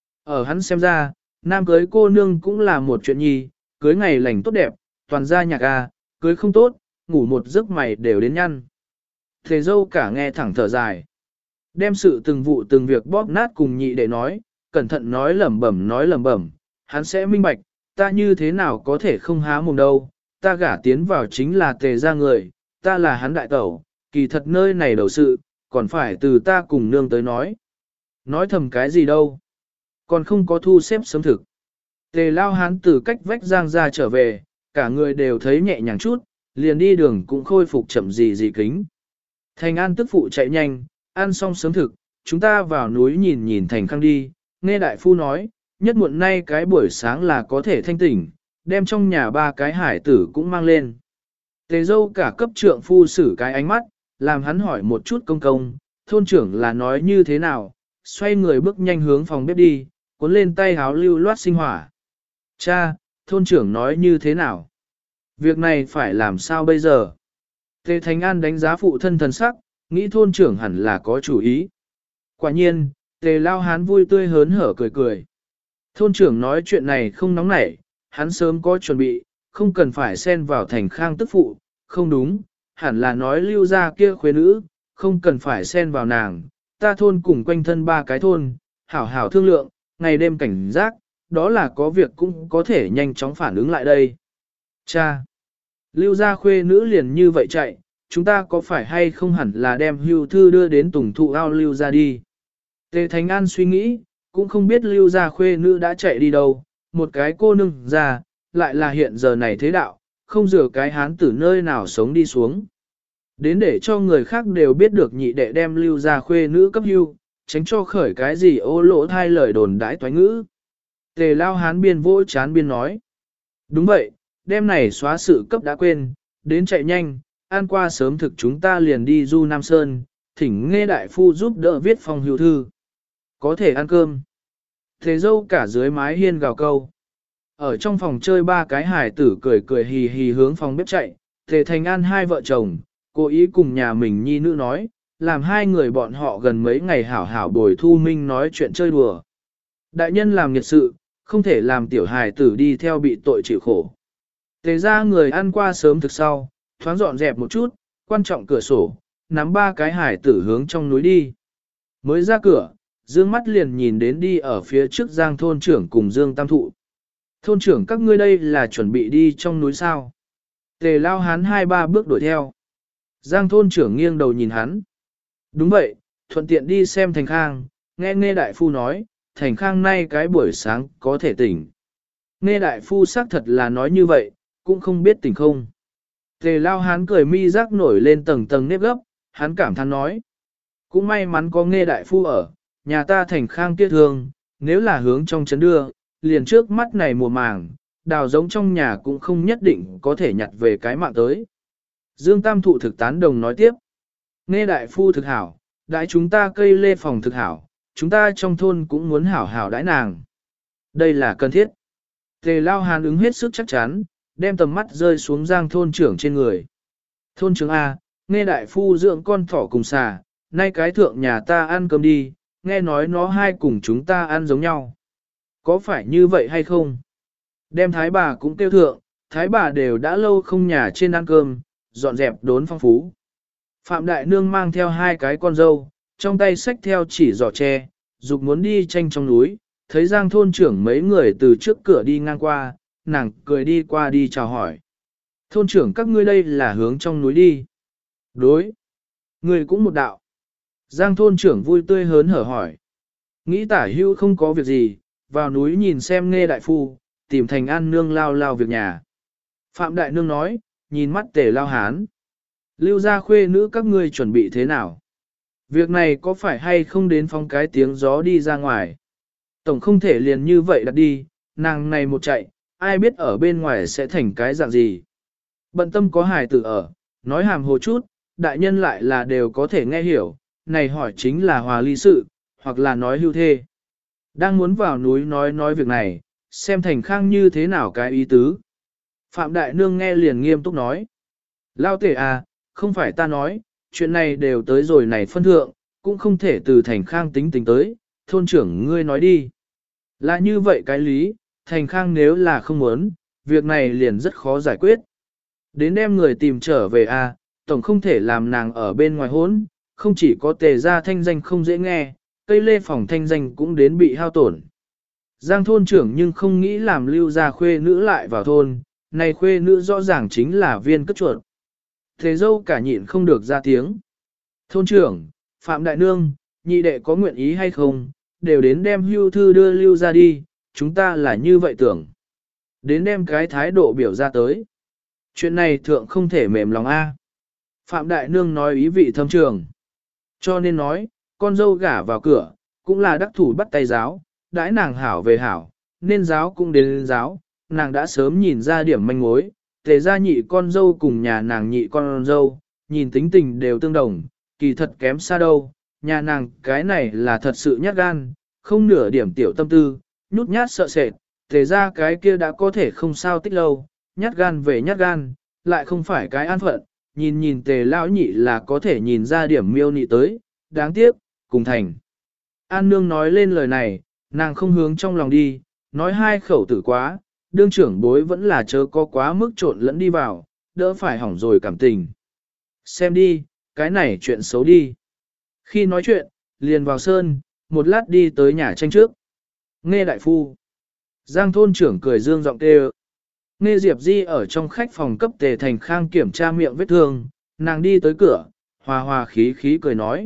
Ở hắn xem ra, nam cưới cô nương cũng là một chuyện nhi, cưới ngày lành tốt đẹp, toàn ra nhạc a, cưới không tốt, ngủ một giấc mày đều đến nhăn. Thề dâu cả nghe thẳng thở dài. Đem sự từng vụ từng việc bóp nát cùng nhị để nói, cẩn thận nói lẩm bẩm nói lẩm bẩm, hắn sẽ minh bạch, ta như thế nào có thể không há mồm đâu, ta gả tiến vào chính là tề ra người, ta là hắn đại tẩu, kỳ thật nơi này đầu sự, còn phải từ ta cùng nương tới nói. Nói thầm cái gì đâu, còn không có thu xếp sớm thực. Tề lao hán từ cách vách giang ra trở về, cả người đều thấy nhẹ nhàng chút, liền đi đường cũng khôi phục chậm gì gì kính. Thành An tức phụ chạy nhanh, ăn xong sớm thực, chúng ta vào núi nhìn nhìn Thành Khang đi, nghe đại phu nói, nhất muộn nay cái buổi sáng là có thể thanh tỉnh, đem trong nhà ba cái hải tử cũng mang lên. Tề dâu cả cấp trượng phu xử cái ánh mắt, làm hắn hỏi một chút công công, thôn trưởng là nói như thế nào, xoay người bước nhanh hướng phòng bếp đi, cuốn lên tay háo lưu loát sinh hỏa. Cha, thôn trưởng nói như thế nào? Việc này phải làm sao bây giờ? Tề Thành An đánh giá phụ thân thần sắc, nghĩ thôn trưởng hẳn là có chủ ý. Quả nhiên, Tề lao hán vui tươi hớn hở cười cười. Thôn trưởng nói chuyện này không nóng nảy, hắn sớm có chuẩn bị, không cần phải xen vào Thành Khang tức phụ, không đúng, hẳn là nói lưu ra kia khuê nữ, không cần phải xen vào nàng, ta thôn cùng quanh thân ba cái thôn, hảo hảo thương lượng, ngày đêm cảnh giác, đó là có việc cũng có thể nhanh chóng phản ứng lại đây. Cha! Lưu gia khuê nữ liền như vậy chạy, chúng ta có phải hay không hẳn là đem hưu thư đưa đến tùng thụ ao lưu ra đi. Tề Thành An suy nghĩ, cũng không biết lưu gia khuê nữ đã chạy đi đâu, một cái cô nương ra, lại là hiện giờ này thế đạo, không rửa cái hán tử nơi nào sống đi xuống. Đến để cho người khác đều biết được nhị đệ đem lưu gia khuê nữ cấp hưu, tránh cho khởi cái gì ô lỗ thai lời đồn đãi toái ngữ. Tề lao hán biên vỗ chán biên nói. Đúng vậy, đêm này xóa sự cấp đã quên, đến chạy nhanh, ăn qua sớm thực chúng ta liền đi du Nam Sơn, thỉnh nghe đại phu giúp đỡ viết phong hưu thư. Có thể ăn cơm. Thế dâu cả dưới mái hiên gào câu. Ở trong phòng chơi ba cái hải tử cười cười hì hì hướng phòng bếp chạy, Tề Thành An hai vợ chồng, cố ý cùng nhà mình nhi nữ nói, làm hai người bọn họ gần mấy ngày hảo hảo bồi thu minh nói chuyện chơi đùa. Đại nhân làm nghiệt sự, không thể làm tiểu hài tử đi theo bị tội chịu khổ. Tề ra người ăn qua sớm thực sau, thoáng dọn dẹp một chút, quan trọng cửa sổ, nắm ba cái hải tử hướng trong núi đi. Mới ra cửa, dương mắt liền nhìn đến đi ở phía trước Giang thôn trưởng cùng Dương Tam Thụ. Thôn trưởng các ngươi đây là chuẩn bị đi trong núi sao? Tề lao hán hai ba bước đuổi theo. Giang thôn trưởng nghiêng đầu nhìn hắn. Đúng vậy, thuận tiện đi xem Thành Khang, nghe nghe đại phu nói, Thành Khang nay cái buổi sáng có thể tỉnh. Nghe đại phu xác thật là nói như vậy, cũng không biết tỉnh không. Tề lao hán cười mi rác nổi lên tầng tầng nếp gấp, hắn cảm thán nói. Cũng may mắn có nghe đại phu ở, nhà ta Thành Khang kia thương, nếu là hướng trong chấn đưa, liền trước mắt này mùa màng, đào giống trong nhà cũng không nhất định có thể nhặt về cái mạng tới. Dương Tam Thụ thực tán đồng nói tiếp. Nghe đại phu thực hảo, đãi chúng ta cây lê phòng thực hảo, chúng ta trong thôn cũng muốn hảo hảo đãi nàng. Đây là cần thiết. Tề lao hàn ứng hết sức chắc chắn, đem tầm mắt rơi xuống Giang thôn trưởng trên người. Thôn trưởng A, nghe đại phu dưỡng con thỏ cùng xà, nay cái thượng nhà ta ăn cơm đi, nghe nói nó hai cùng chúng ta ăn giống nhau. Có phải như vậy hay không? Đem thái bà cũng kêu thượng, thái bà đều đã lâu không nhà trên ăn cơm, dọn dẹp đốn phong phú. Phạm Đại Nương mang theo hai cái con dâu, trong tay xách theo chỉ giỏ tre, dục muốn đi tranh trong núi, thấy Giang thôn trưởng mấy người từ trước cửa đi ngang qua, nàng cười đi qua đi chào hỏi. Thôn trưởng các ngươi đây là hướng trong núi đi. Đối. Người cũng một đạo. Giang thôn trưởng vui tươi hớn hở hỏi. Nghĩ tả hưu không có việc gì, vào núi nhìn xem nghe đại phu, tìm Thành An nương lao lao việc nhà. Phạm Đại Nương nói, nhìn mắt Tề lao hán. Lưu gia khuê nữ các ngươi chuẩn bị thế nào? Việc này có phải hay không đến phong cái tiếng gió đi ra ngoài? Tổng không thể liền như vậy đặt đi, nàng này một chạy, ai biết ở bên ngoài sẽ thành cái dạng gì? Bận tâm có hài tử ở, nói hàm hồ chút, đại nhân lại là đều có thể nghe hiểu, này hỏi chính là hòa ly sự, hoặc là nói hưu thê. Đang muốn vào núi nói nói việc này, xem Thành Khang như thế nào cái ý tứ. Phạm Đại Nương nghe liền nghiêm túc nói. Lao tể à, không phải ta nói, chuyện này đều tới rồi này phân thượng, cũng không thể từ Thành Khang tính tình tới, thôn trưởng ngươi nói đi. Là như vậy cái lý, Thành Khang nếu là không muốn, việc này liền rất khó giải quyết. Đến đem người tìm trở về à, tổng không thể làm nàng ở bên ngoài hốn, không chỉ có Tề ra thanh danh không dễ nghe, cây lê phòng thanh danh cũng đến bị hao tổn. Giang thôn trưởng nhưng không nghĩ làm lưu ra khuê nữ lại vào thôn, này khuê nữ rõ ràng chính là viên cất chuột. Thế dâu cả nhịn không được ra tiếng. Thôn trưởng, Phạm Đại Nương, nhị đệ có nguyện ý hay không, đều đến đem hưu thư đưa lưu ra đi, chúng ta là như vậy tưởng. Đến đem cái thái độ biểu ra tới. Chuyện này thượng không thể mềm lòng A. Phạm Đại Nương nói ý vị thâm trường. Cho nên nói, con dâu gả vào cửa, cũng là đắc thủ bắt tay giáo, đãi nàng hảo về hảo, nên giáo cũng đến giáo, nàng đã sớm nhìn ra điểm manh mối, Tề ra nhị con dâu cùng nhà nàng nhị con dâu, nhìn tính tình đều tương đồng, kỳ thật kém xa đâu, nhà nàng cái này là thật sự nhát gan, không nửa điểm tiểu tâm tư, nhút nhát sợ sệt, Tề ra cái kia đã có thể không sao tích lâu, nhát gan về nhát gan, lại không phải cái an phận, nhìn nhìn Tề lão nhị là có thể nhìn ra điểm miêu nị tới, đáng tiếc, cùng thành. An nương nói lên lời này, nàng không hướng trong lòng đi, nói hai khẩu tử quá, đương trưởng bối vẫn là chớ có quá mức trộn lẫn đi vào, đỡ phải hỏng rồi cảm tình. Xem đi, cái này chuyện xấu đi. Khi nói chuyện, liền vào sơn, một lát đi tới nhà tranh trước. Nghe đại phu. Giang thôn trưởng cười dương giọng kêu. Nghe Diệp Di ở trong khách phòng cấp Tề Thành Khang kiểm tra miệng vết thương, nàng đi tới cửa, hòa hòa khí khí cười nói.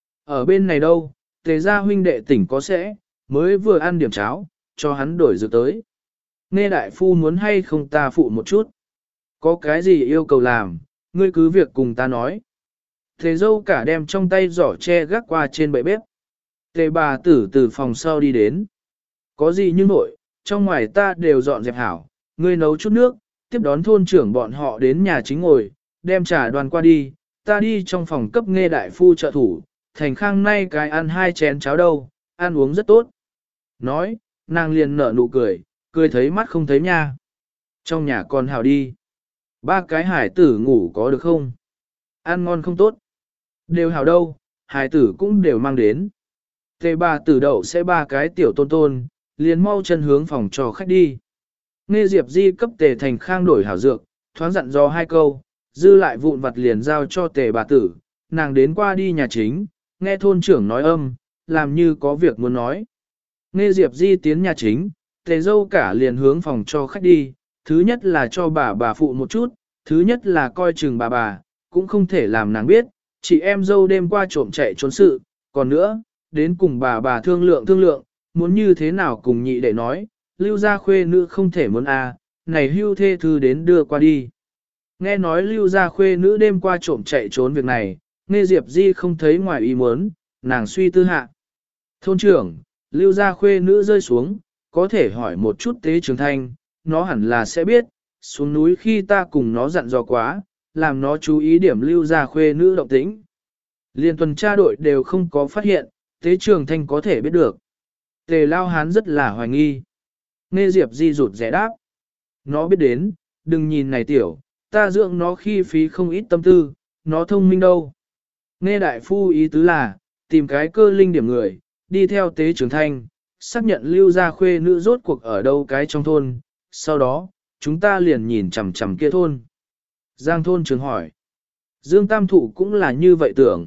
Ở bên này đâu, Tề gia huynh đệ tỉnh có sẽ, mới vừa ăn điểm cháo, cho hắn đổi dược tới. Nghe đại phu muốn hay không ta phụ một chút. Có cái gì yêu cầu làm, ngươi cứ việc cùng ta nói. Tề dâu cả đem trong tay giỏ tre gác qua trên bệ bếp. Tề bà tử từ phòng sau đi đến. Có gì nhưng nội, trong ngoài ta đều dọn dẹp hảo, ngươi nấu chút nước, tiếp đón thôn trưởng bọn họ đến nhà chính ngồi, đem trà đoàn qua đi, ta đi trong phòng cấp nghe đại phu trợ thủ, Thành Khang nay cái ăn hai chén cháo đâu, ăn uống rất tốt. Nói, nàng liền nở nụ cười, cười thấy mắt không thấy nha. Trong nhà còn hảo đi. Ba cái hải tử ngủ có được không? Ăn ngon không tốt. Đều hảo đâu, hải tử cũng đều mang đến. Tề bà tử đậu sẽ ba cái tiểu tôn tôn, liền mau chân hướng phòng cho khách đi. Nghe Diệp Di cấp Tề Thành Khang đổi hảo dược, thoáng dặn dò hai câu, dư lại vụn vặt liền giao cho Tề bà tử, nàng đến qua đi nhà chính, nghe thôn trưởng nói âm, làm như có việc muốn nói. Nghe Diệp Di tiến nhà chính, Tề dâu cả liền hướng phòng cho khách đi, thứ nhất là cho bà bà phụ một chút, thứ nhất là coi chừng bà bà, cũng không thể làm nàng biết, chị em dâu đêm qua trộm chạy trốn sự, còn nữa, đến cùng bà bà thương lượng thương lượng, muốn như thế nào cùng nhị để nói, lưu gia khuê nữ không thể muốn à, này hưu thê thư đến đưa qua đi. Nghe nói lưu gia khuê nữ đêm qua trộm chạy trốn việc này, nghe Diệp Di không thấy ngoài ý muốn, nàng suy tư hạ. Thôn trưởng, lưu gia khuê nữ rơi xuống, có thể hỏi một chút Tế Trường Thanh, nó hẳn là sẽ biết, xuống núi khi ta cùng nó dặn dò quá, làm nó chú ý điểm lưu gia khuê nữ động tĩnh. Liên tuần tra đội đều không có phát hiện, Tế Trường Thanh có thể biết được. Tề Lao Hán rất là hoài nghi. Nghe Diệp Di rụt rẻ đáp. Nó biết đến, đừng nhìn này tiểu, ta dưỡng nó khi phí không ít tâm tư, nó thông minh đâu. Nghe đại phu ý tứ là, tìm cái cơ linh điểm người, đi theo Tế Trường Thanh, xác nhận lưu gia khuê nữ rốt cuộc ở đâu cái trong thôn, sau đó, chúng ta liền nhìn chằm chằm kia thôn. Giang thôn trường hỏi. Dương Tam Thụ cũng là như vậy tưởng.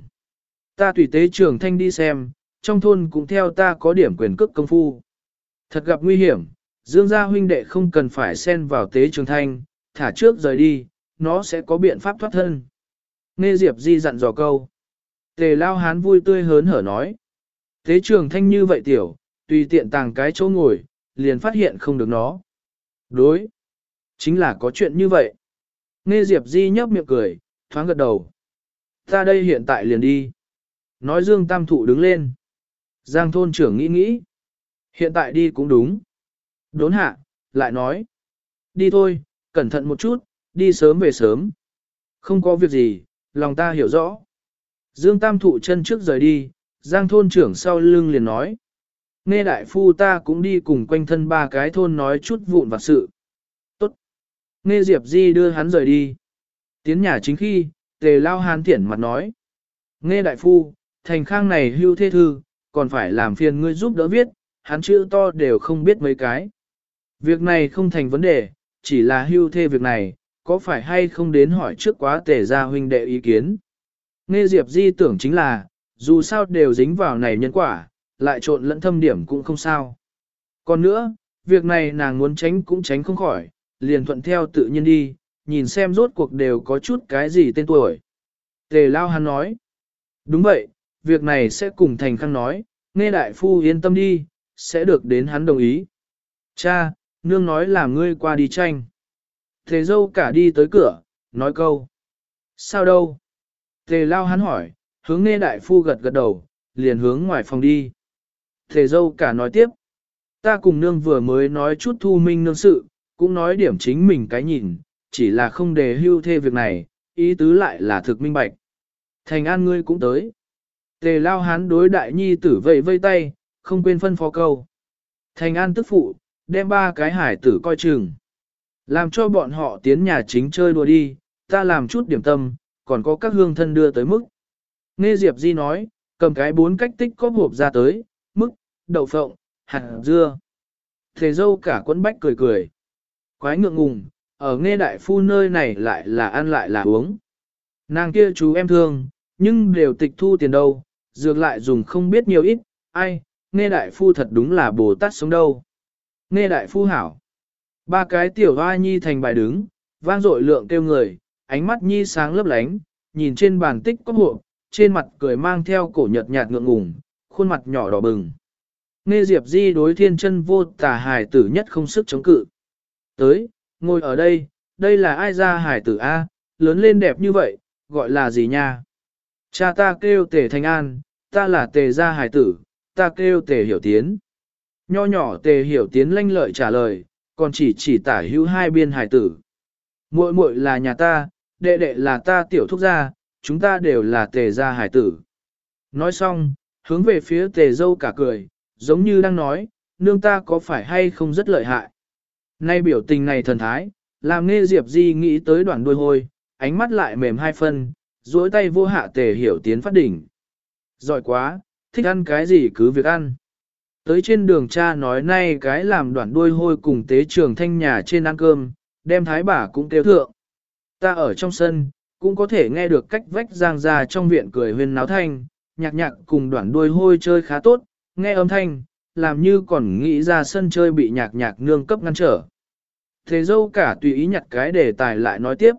Ta tùy Tế Trường Thanh đi xem, trong thôn cũng theo ta có điểm quyền cước công phu. Thật gặp nguy hiểm, Dương gia huynh đệ không cần phải xen vào Tế Trường Thanh, thả trước rời đi, nó sẽ có biện pháp thoát thân. Nghe Diệp Di dặn dò câu. Tề Lao Hán vui tươi hớn hở nói. Tế Trường Thanh như vậy tiểu, tùy tiện tàng cái chỗ ngồi, liền phát hiện không được nó. Đối. Chính là có chuyện như vậy. Nghe Diệp Di nhấp miệng cười, thoáng gật đầu. Ta đây hiện tại liền đi. Nói Dương Tam Thụ đứng lên. Giang thôn trưởng nghĩ nghĩ. Hiện tại đi cũng đúng. Đốn hạ, lại nói. Đi thôi, cẩn thận một chút, đi sớm về sớm. Không có việc gì, lòng ta hiểu rõ. Dương Tam Thụ chân trước rời đi, Giang thôn trưởng sau lưng liền nói. Nghe đại phu ta cũng đi cùng quanh thân ba cái thôn nói chút vụn vặt sự. Tốt. Nghe Diệp Di đưa hắn rời đi. Tiến nhà chính khi, Tề Lao Hán thiển mặt nói. Nghe đại phu, Thành Khang này hưu thê thư, còn phải làm phiền ngươi giúp đỡ viết, hắn chữ to đều không biết mấy cái. Việc này không thành vấn đề, chỉ là hưu thê việc này, có phải hay không đến hỏi trước quá Tề gia huynh đệ ý kiến. Nghe Diệp Di tưởng chính là, dù sao đều dính vào này nhân quả, lại trộn lẫn thâm điểm cũng không sao. Còn nữa, việc này nàng muốn tránh cũng tránh không khỏi, liền thuận theo tự nhiên đi, nhìn xem rốt cuộc đều có chút cái gì tên tuổi. Tề Lao hắn nói, đúng vậy, việc này sẽ cùng Thành Khang nói, nghe đại phu yên tâm đi, sẽ được đến hắn đồng ý. Cha, nương nói là ngươi qua đi tranh. Tề dâu cả đi tới cửa, nói câu. Sao đâu? Tề Lao hắn hỏi, hướng nghe đại phu gật gật đầu, liền hướng ngoài phòng đi. Tề dâu cả nói tiếp. Ta cùng nương vừa mới nói chút thu minh nương sự, cũng nói điểm chính mình cái nhìn, chỉ là không đề hưu thê việc này, ý tứ lại là thực minh bạch. Thành An ngươi cũng tới. Tề Lao Hán đối đại nhi tử vẫy vây tay, không quên phân phó câu. Thành An tức phụ, đem ba cái hải tử coi chừng. Làm cho bọn họ tiến nhà chính chơi đùa đi, ta làm chút điểm tâm, còn có các hương thân đưa tới mức. Nghe Diệp Di nói, cầm cái bốn cách tích cóp hộp ra tới, mức, đậu phộng, hạt dưa. Thề dâu cả quấn bách cười cười. Quái ngượng ngùng, ở nghe đại phu nơi này lại là ăn lại là uống. Nàng kia chú em thương, nhưng đều tịch thu tiền đâu, dược lại dùng không biết nhiều ít, ai, nghe đại phu thật đúng là Bồ Tát sống đâu. Nghe đại phu hảo. Ba cái tiểu hoa nhi thành bài đứng, vang dội lượng kêu người, ánh mắt nhi sáng lấp lánh, nhìn trên bàn tích có hộ, trên mặt cười mang theo cổ nhợt nhạt ngượng ngùng, khuôn mặt nhỏ đỏ bừng. Nghe Diệp Di đối thiên chân vô tà hài tử nhất không sức chống cự. Tới, ngồi ở đây, đây là ai ra hài tử A, lớn lên đẹp như vậy, gọi là gì nha? Cha ta kêu Tề Thành An, ta là Tề gia hài tử, ta kêu Tề Hiểu Tiến. Nho nhỏ Tề Hiểu Tiến lanh lợi trả lời, còn chỉ chỉ tả hữu hai biên hài tử. Muội muội là nhà ta, đệ đệ là ta tiểu thúc gia, chúng ta đều là Tề gia hài tử. Nói xong, hướng về phía Tề dâu cả cười, giống như đang nói, nương ta có phải hay không rất lợi hại. Nay biểu tình này thần thái, làm Nghe Diệp Di nghĩ tới đoạn đuôi hôi, ánh mắt lại mềm hai phân, duỗi tay vô hạ Tề Hiểu Tiến phát đỉnh. Giỏi quá, thích ăn cái gì cứ việc ăn. Tới trên đường cha nói nay cái làm đoạn đuôi hôi cùng tế trường thanh nhà trên ăn cơm, đem thái bà cũng kêu thượng. Ta ở trong sân, cũng có thể nghe được cách vách giang ra trong viện cười huyên náo thanh, nhạc nhạc cùng đoạn đuôi hôi chơi khá tốt, nghe âm thanh, làm như còn nghĩ ra sân chơi bị nhạc nhạc nương cấp ngăn trở. Thế dâu cả tùy ý nhặt cái đề tài lại nói tiếp.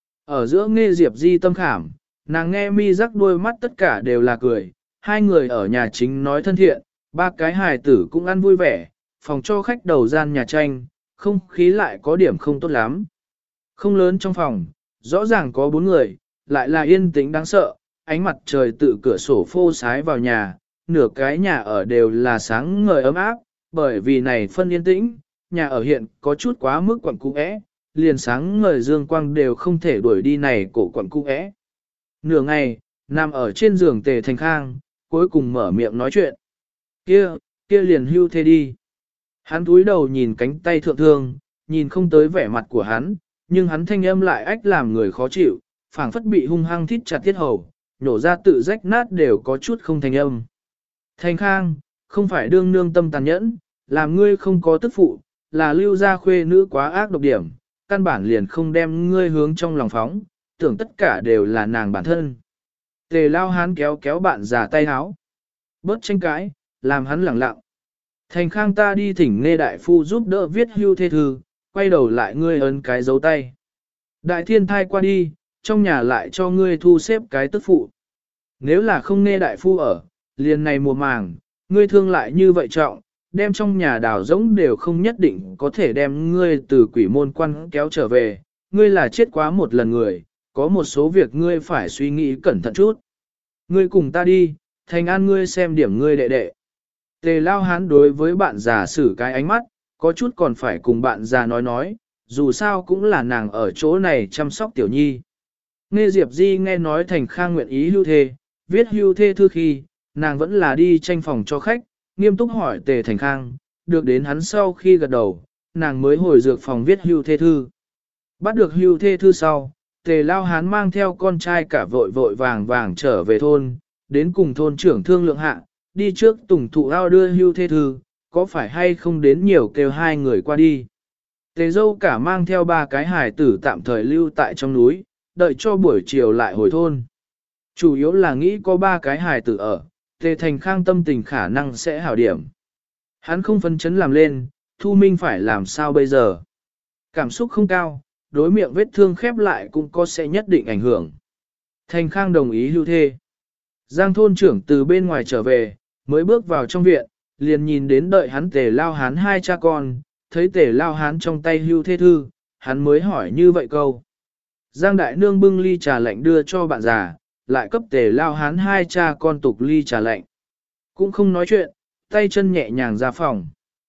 Ở giữa Nghe Diệp Di tâm khảm, nàng nghe mi rắc đôi mắt tất cả đều là cười, hai người ở nhà chính nói thân thiện, ba cái hài tử cũng ăn vui vẻ, phòng cho khách đầu gian nhà tranh, không khí lại có điểm không tốt lắm. Không lớn trong phòng, rõ ràng có bốn người, lại là yên tĩnh đáng sợ, ánh mặt trời tự cửa sổ phô sái vào nhà, nửa cái nhà ở đều là sáng ngời ấm áp, bởi vì này phân yên tĩnh, nhà ở hiện có chút quá mức quẩn cũ é, liền sáng ngời dương quang đều không thể đuổi đi này cổ quẩn cũ é. Nửa ngày, nằm ở trên giường Tề Thành Khang, cuối cùng mở miệng nói chuyện. Kia, kia liền hưu thê đi. Hắn túi đầu nhìn cánh tay thượng thương, nhìn không tới vẻ mặt của hắn, nhưng hắn thanh âm lại ách làm người khó chịu, phảng phất bị hung hăng thít chặt tiết hầu, nhổ ra tự rách nát đều có chút không thanh âm. Thành Khang, không phải đương nương tâm tàn nhẫn, làm ngươi không có tức phụ, là lưu gia khuê nữ quá ác độc điểm, căn bản liền không đem ngươi hướng trong lòng phóng, tưởng tất cả đều là nàng bản thân. Tề lao hán kéo kéo bạn già tay háo. Bớt tranh cãi, làm hắn lẳng lặng. Thành Khang ta đi thỉnh Nghe đại phu giúp đỡ viết hưu thê thư, quay đầu lại ngươi ấn cái dấu tay. Đại thiên thai qua đi, trong nhà lại cho ngươi thu xếp cái tức phụ. Nếu là không Nghe đại phu ở, liền này mùa màng, ngươi thương lại như vậy trọng, đem trong nhà đào rỗng đều không nhất định có thể đem ngươi từ quỷ môn quan kéo trở về, ngươi là chết quá một lần người, có một số việc ngươi phải suy nghĩ cẩn thận chút. Ngươi cùng ta đi, Thành An ngươi xem điểm ngươi đệ đệ. Tề lao hán đối với bạn già xử cái ánh mắt, có chút còn phải cùng bạn già nói nói, dù sao cũng là nàng ở chỗ này chăm sóc tiểu nhi. Nghe Diệp Di nghe nói Thành Khang nguyện ý hưu thê, viết hưu thê thư khi, nàng vẫn là đi tranh phòng cho khách, nghiêm túc hỏi Tề Thành Khang, được đến hắn sau khi gật đầu, nàng mới hồi dược phòng viết hưu thê thư. Bắt được hưu thê thư sau, Tề lao hán mang theo con trai cả vội vội vàng vàng trở về thôn, đến cùng thôn trưởng thương lượng hạ, đi trước tùng thụ ao đưa hưu thê thư, có phải hay không đến nhiều kêu hai người qua đi. Tề dâu cả mang theo ba cái hài tử tạm thời lưu tại trong núi, đợi cho buổi chiều lại hồi thôn. Chủ yếu là nghĩ có ba cái hài tử ở, Tề Thành Khang tâm tình khả năng sẽ hảo điểm. Hắn không phấn chấn làm lên, Thu Minh phải làm sao bây giờ. Cảm xúc không cao, đối miệng vết thương khép lại cũng có sẽ nhất định ảnh hưởng. Thành Khang đồng ý hưu thê. Giang thôn trưởng từ bên ngoài trở về, mới bước vào trong viện, liền nhìn đến đợi hắn Tề lao hán hai cha con, thấy Tề lao hán trong tay hưu thê thư, hắn mới hỏi như vậy câu. Giang đại nương bưng ly trà lạnh đưa cho bạn già, lại cấp Tề lao hán hai cha con tục ly trà lạnh. Cũng không nói chuyện, tay chân nhẹ nhàng ra phòng.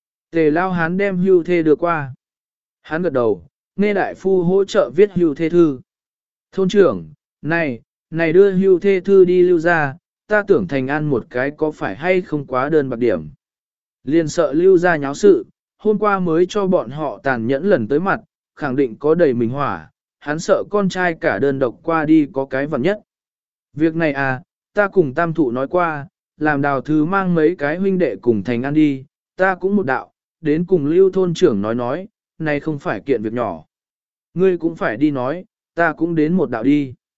Tề lao hán đem hưu thê đưa qua. Hắn gật đầu, nghe đại phu hỗ trợ viết hưu thê thư. Thôn trưởng, này, này đưa hưu thê thư đi lưu ra, ta tưởng Thành An một cái có phải hay không quá đơn bạc điểm. Liền sợ lưu ra nháo sự, hôm qua mới cho bọn họ tàn nhẫn lần tới mặt, khẳng định có đầy mình hỏa, hắn sợ con trai cả đơn độc qua đi có cái vặn nhất. Việc này à, ta cùng tam thụ nói qua, làm đào thứ mang mấy cái huynh đệ cùng Thành An đi, ta cũng một đạo, đến cùng lưu thôn trưởng nói nói, này không phải kiện việc nhỏ. Ngươi cũng phải đi nói, ta cũng đến một đạo đi.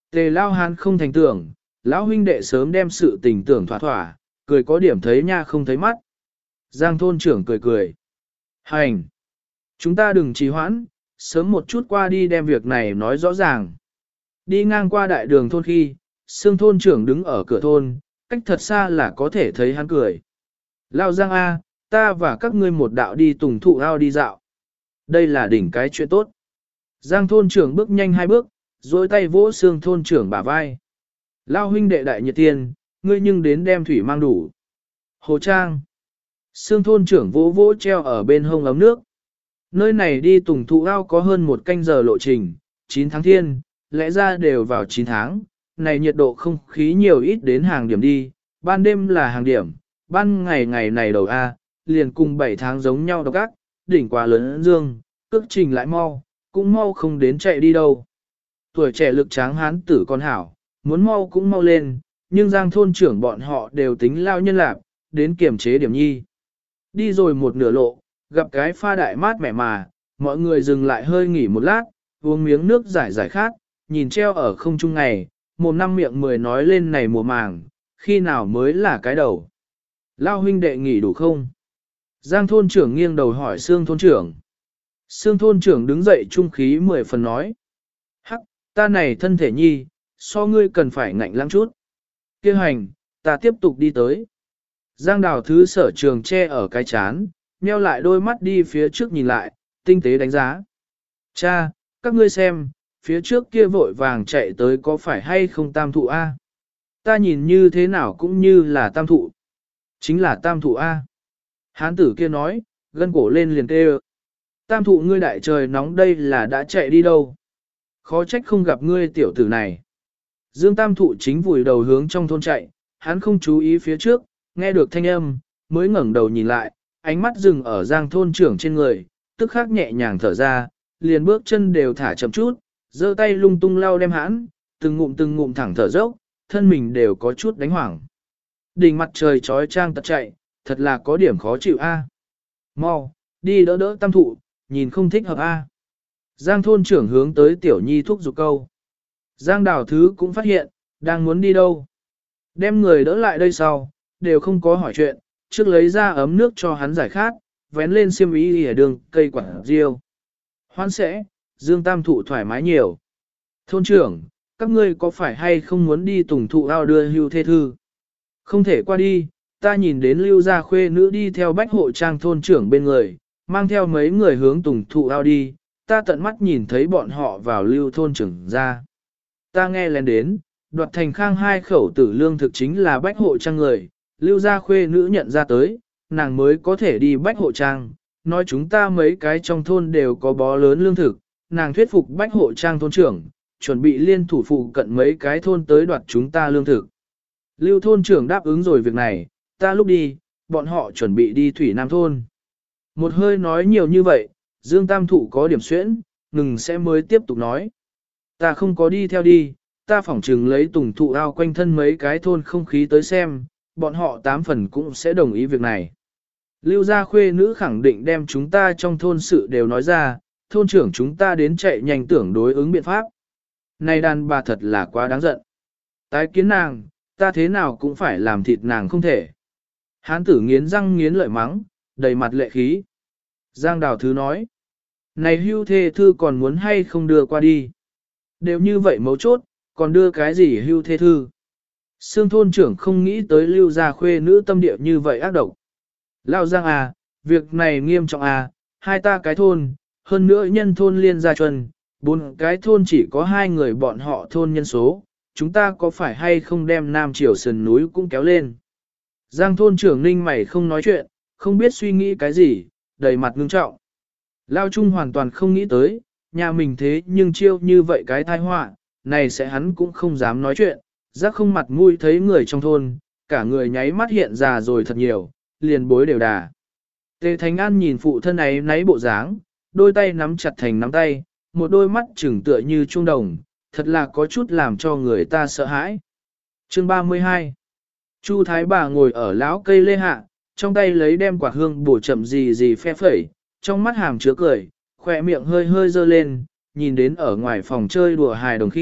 Tề lao hán không thành tưởng, lão huynh đệ sớm đem sự tình tưởng thỏa thỏa, cười có điểm thấy nha không thấy mắt. Giang thôn trưởng cười cười. Hành! Chúng ta đừng trì hoãn, sớm một chút qua đi đem việc này nói rõ ràng. Đi ngang qua đại đường thôn khi, Sương thôn trưởng đứng ở cửa thôn, cách thật xa là có thể thấy hắn cười. Lao Giang A, ta và các ngươi một đạo đi tùng thụ ao đi dạo. Đây là đỉnh cái chuyện tốt. Giang thôn trưởng bước nhanh hai bước, dối tay vỗ Sương thôn trưởng bả vai. Lao huynh đệ đại nhiệt tiền, ngươi nhưng đến đem thủy mang đủ. Hồ Trang. Sương thôn trưởng vỗ vỗ treo ở bên hông ấm nước. Nơi này đi tùng thụ ao có hơn một canh giờ lộ trình, chín tháng thiên, lẽ ra đều vào chín tháng, này nhiệt độ không khí nhiều ít đến hàng điểm đi, ban đêm là hàng điểm, ban ngày ngày này đầu A, liền cùng bảy tháng giống nhau độc ác, đỉnh quá lớn dương, cước trình lại mau, cũng mau không đến chạy đi đâu. Tuổi trẻ lực tráng hán tử con hảo, muốn mau cũng mau lên, nhưng giang thôn trưởng bọn họ đều tính lao nhân lạc, đến kiểm chế điểm nhi. Đi rồi một nửa lộ, gặp cái pha đại mát mẻ mà, mọi người dừng lại hơi nghỉ một lát, uống miếng nước giải giải khát, nhìn treo ở không trung ngày, một năm miệng mười nói lên này mùa màng, khi nào mới là cái đầu. Lao huynh đệ nghỉ đủ không? Giang thôn trưởng nghiêng đầu hỏi Sương thôn trưởng. Sương thôn trưởng đứng dậy trung khí mười phần nói. Hắc, ta này thân thể nhi, so ngươi cần phải ngạnh lắm chút. Kêu hành, ta tiếp tục đi tới. Giang đào thứ sở trường che ở cái chán, nheo lại đôi mắt đi phía trước nhìn lại, tinh tế đánh giá. Cha, các ngươi xem, phía trước kia vội vàng chạy tới có phải hay không tam thụ A? Ta nhìn như thế nào cũng như là tam thụ. Chính là tam thụ A. Hán tử kia nói, gân cổ lên liền kêu. Tam thụ ngươi đại trời nóng đây là đã chạy đi đâu? Khó trách không gặp ngươi tiểu tử này. Dương tam thụ chính vùi đầu hướng trong thôn chạy, hắn không chú ý phía trước, nghe được thanh âm, mới ngẩng đầu nhìn lại, ánh mắt dừng ở giang thôn trưởng trên người, tức khắc nhẹ nhàng thở ra, liền bước chân đều thả chậm chút, giơ tay lung tung lau đem hãn, từng ngụm từng ngụm thẳng thở dốc, thân mình đều có chút đánh hoảng. Đỉnh mặt trời trói trang tật chạy, thật là có điểm khó chịu a. Mau, đi đỡ đỡ tam thụ, nhìn không thích hợp a. Giang thôn trưởng hướng tới tiểu nhi thúc giục câu. Giang đào thứ cũng phát hiện, đang muốn đi đâu. Đem người đỡ lại đây sau, đều không có hỏi chuyện, trước lấy ra ấm nước cho hắn giải khát, vén lên xiêm y ở đường cây quả riêu. Hoan sẽ, Dương tam thụ thoải mái nhiều. Thôn trưởng, các ngươi có phải hay không muốn đi tùng thụ ao đưa hưu thê thư? Không thể qua đi, ta nhìn đến lưu gia khuê nữ đi theo bách hộ trang thôn trưởng bên người, mang theo mấy người hướng tùng thụ ao đi, ta tận mắt nhìn thấy bọn họ vào lưu thôn trưởng ra. Ta nghe lên đến, đoạt thành khang hai khẩu tử lương thực chính là bách hộ trang người, lưu gia khuê nữ nhận ra tới, nàng mới có thể đi bách hộ trang, nói chúng ta mấy cái trong thôn đều có bó lớn lương thực, nàng thuyết phục bách hộ trang thôn trưởng, chuẩn bị liên thủ phụ cận mấy cái thôn tới đoạt chúng ta lương thực. Lưu thôn trưởng đáp ứng rồi việc này, ta lúc đi, bọn họ chuẩn bị đi thủy nam thôn. Một hơi nói nhiều như vậy, Dương Tam Thụ có điểm xuyễn, ngừng sẽ mới tiếp tục nói. Ta không có đi theo đi, ta phỏng chừng lấy tùng thụ ao quanh thân mấy cái thôn không khí tới xem, bọn họ tám phần cũng sẽ đồng ý việc này. Lưu gia khuê nữ khẳng định đem chúng ta trong thôn sự đều nói ra, thôn trưởng chúng ta đến chạy nhanh tưởng đối ứng biện pháp. Này đàn bà thật là quá đáng giận. Tái kiến nàng, ta thế nào cũng phải làm thịt nàng không thể. Hán tử nghiến răng nghiến lợi mắng, đầy mặt lệ khí. Giang Đào Thứ nói, này hưu thê thư còn muốn hay không đưa qua đi. Đều như vậy mấu chốt, còn đưa cái gì hưu thê thư. Sương thôn trưởng không nghĩ tới lưu gia khuê nữ tâm địa như vậy ác độc. Lão Giang à, việc này nghiêm trọng à, hai ta cái thôn, hơn nữa nhân thôn liên gia chuân, bốn cái thôn chỉ có hai người bọn họ thôn nhân số, chúng ta có phải hay không đem Nam Triều sườn núi cũng kéo lên. Giang thôn trưởng ninh mày không nói chuyện, không biết suy nghĩ cái gì, đầy mặt ngưng trọng. Lao Trung hoàn toàn không nghĩ tới, nhà mình thế nhưng chiêu như vậy cái tai họa, này sẽ hắn cũng không dám nói chuyện, giác không mặt mũi thấy người trong thôn, cả người nháy mắt hiện ra rồi thật nhiều, liền bối đều đà. Tề Thành An nhìn phụ thân ấy náy bộ dáng, đôi tay nắm chặt thành nắm tay, một đôi mắt trừng tựa như trung đồng, thật là có chút làm cho người ta sợ hãi. Chương ba mươi hai Chu Thái bà ngồi ở lão cây lê hạ, trong tay lấy đem quả hương bổ chậm gì gì phe phẩy, trong mắt hàm chứa cười, khỏe miệng hơi hơi dơ lên, nhìn đến ở ngoài phòng chơi đùa hài đồng khi,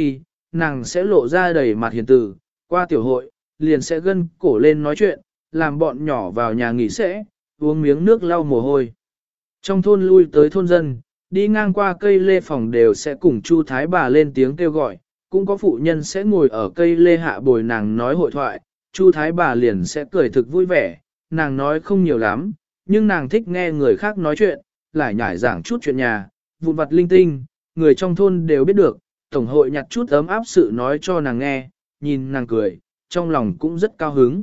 nàng sẽ lộ ra đầy mặt hiền từ, qua tiểu hội, liền sẽ gân cổ lên nói chuyện, làm bọn nhỏ vào nhà nghỉ sẽ, uống miếng nước lau mồ hôi. Trong thôn lui tới thôn dân, đi ngang qua cây lê phòng đều sẽ cùng Chu Thái bà lên tiếng kêu gọi, cũng có phụ nhân sẽ ngồi ở cây lê hạ bồi nàng nói hội thoại, Chu Thái bà liền sẽ cười thực vui vẻ, nàng nói không nhiều lắm, nhưng nàng thích nghe người khác nói chuyện, lại nhải giảng chút chuyện nhà, vụn vặt linh tinh, người trong thôn đều biết được, tổng hội nhặt chút ấm áp sự nói cho nàng nghe, nhìn nàng cười, trong lòng cũng rất cao hứng.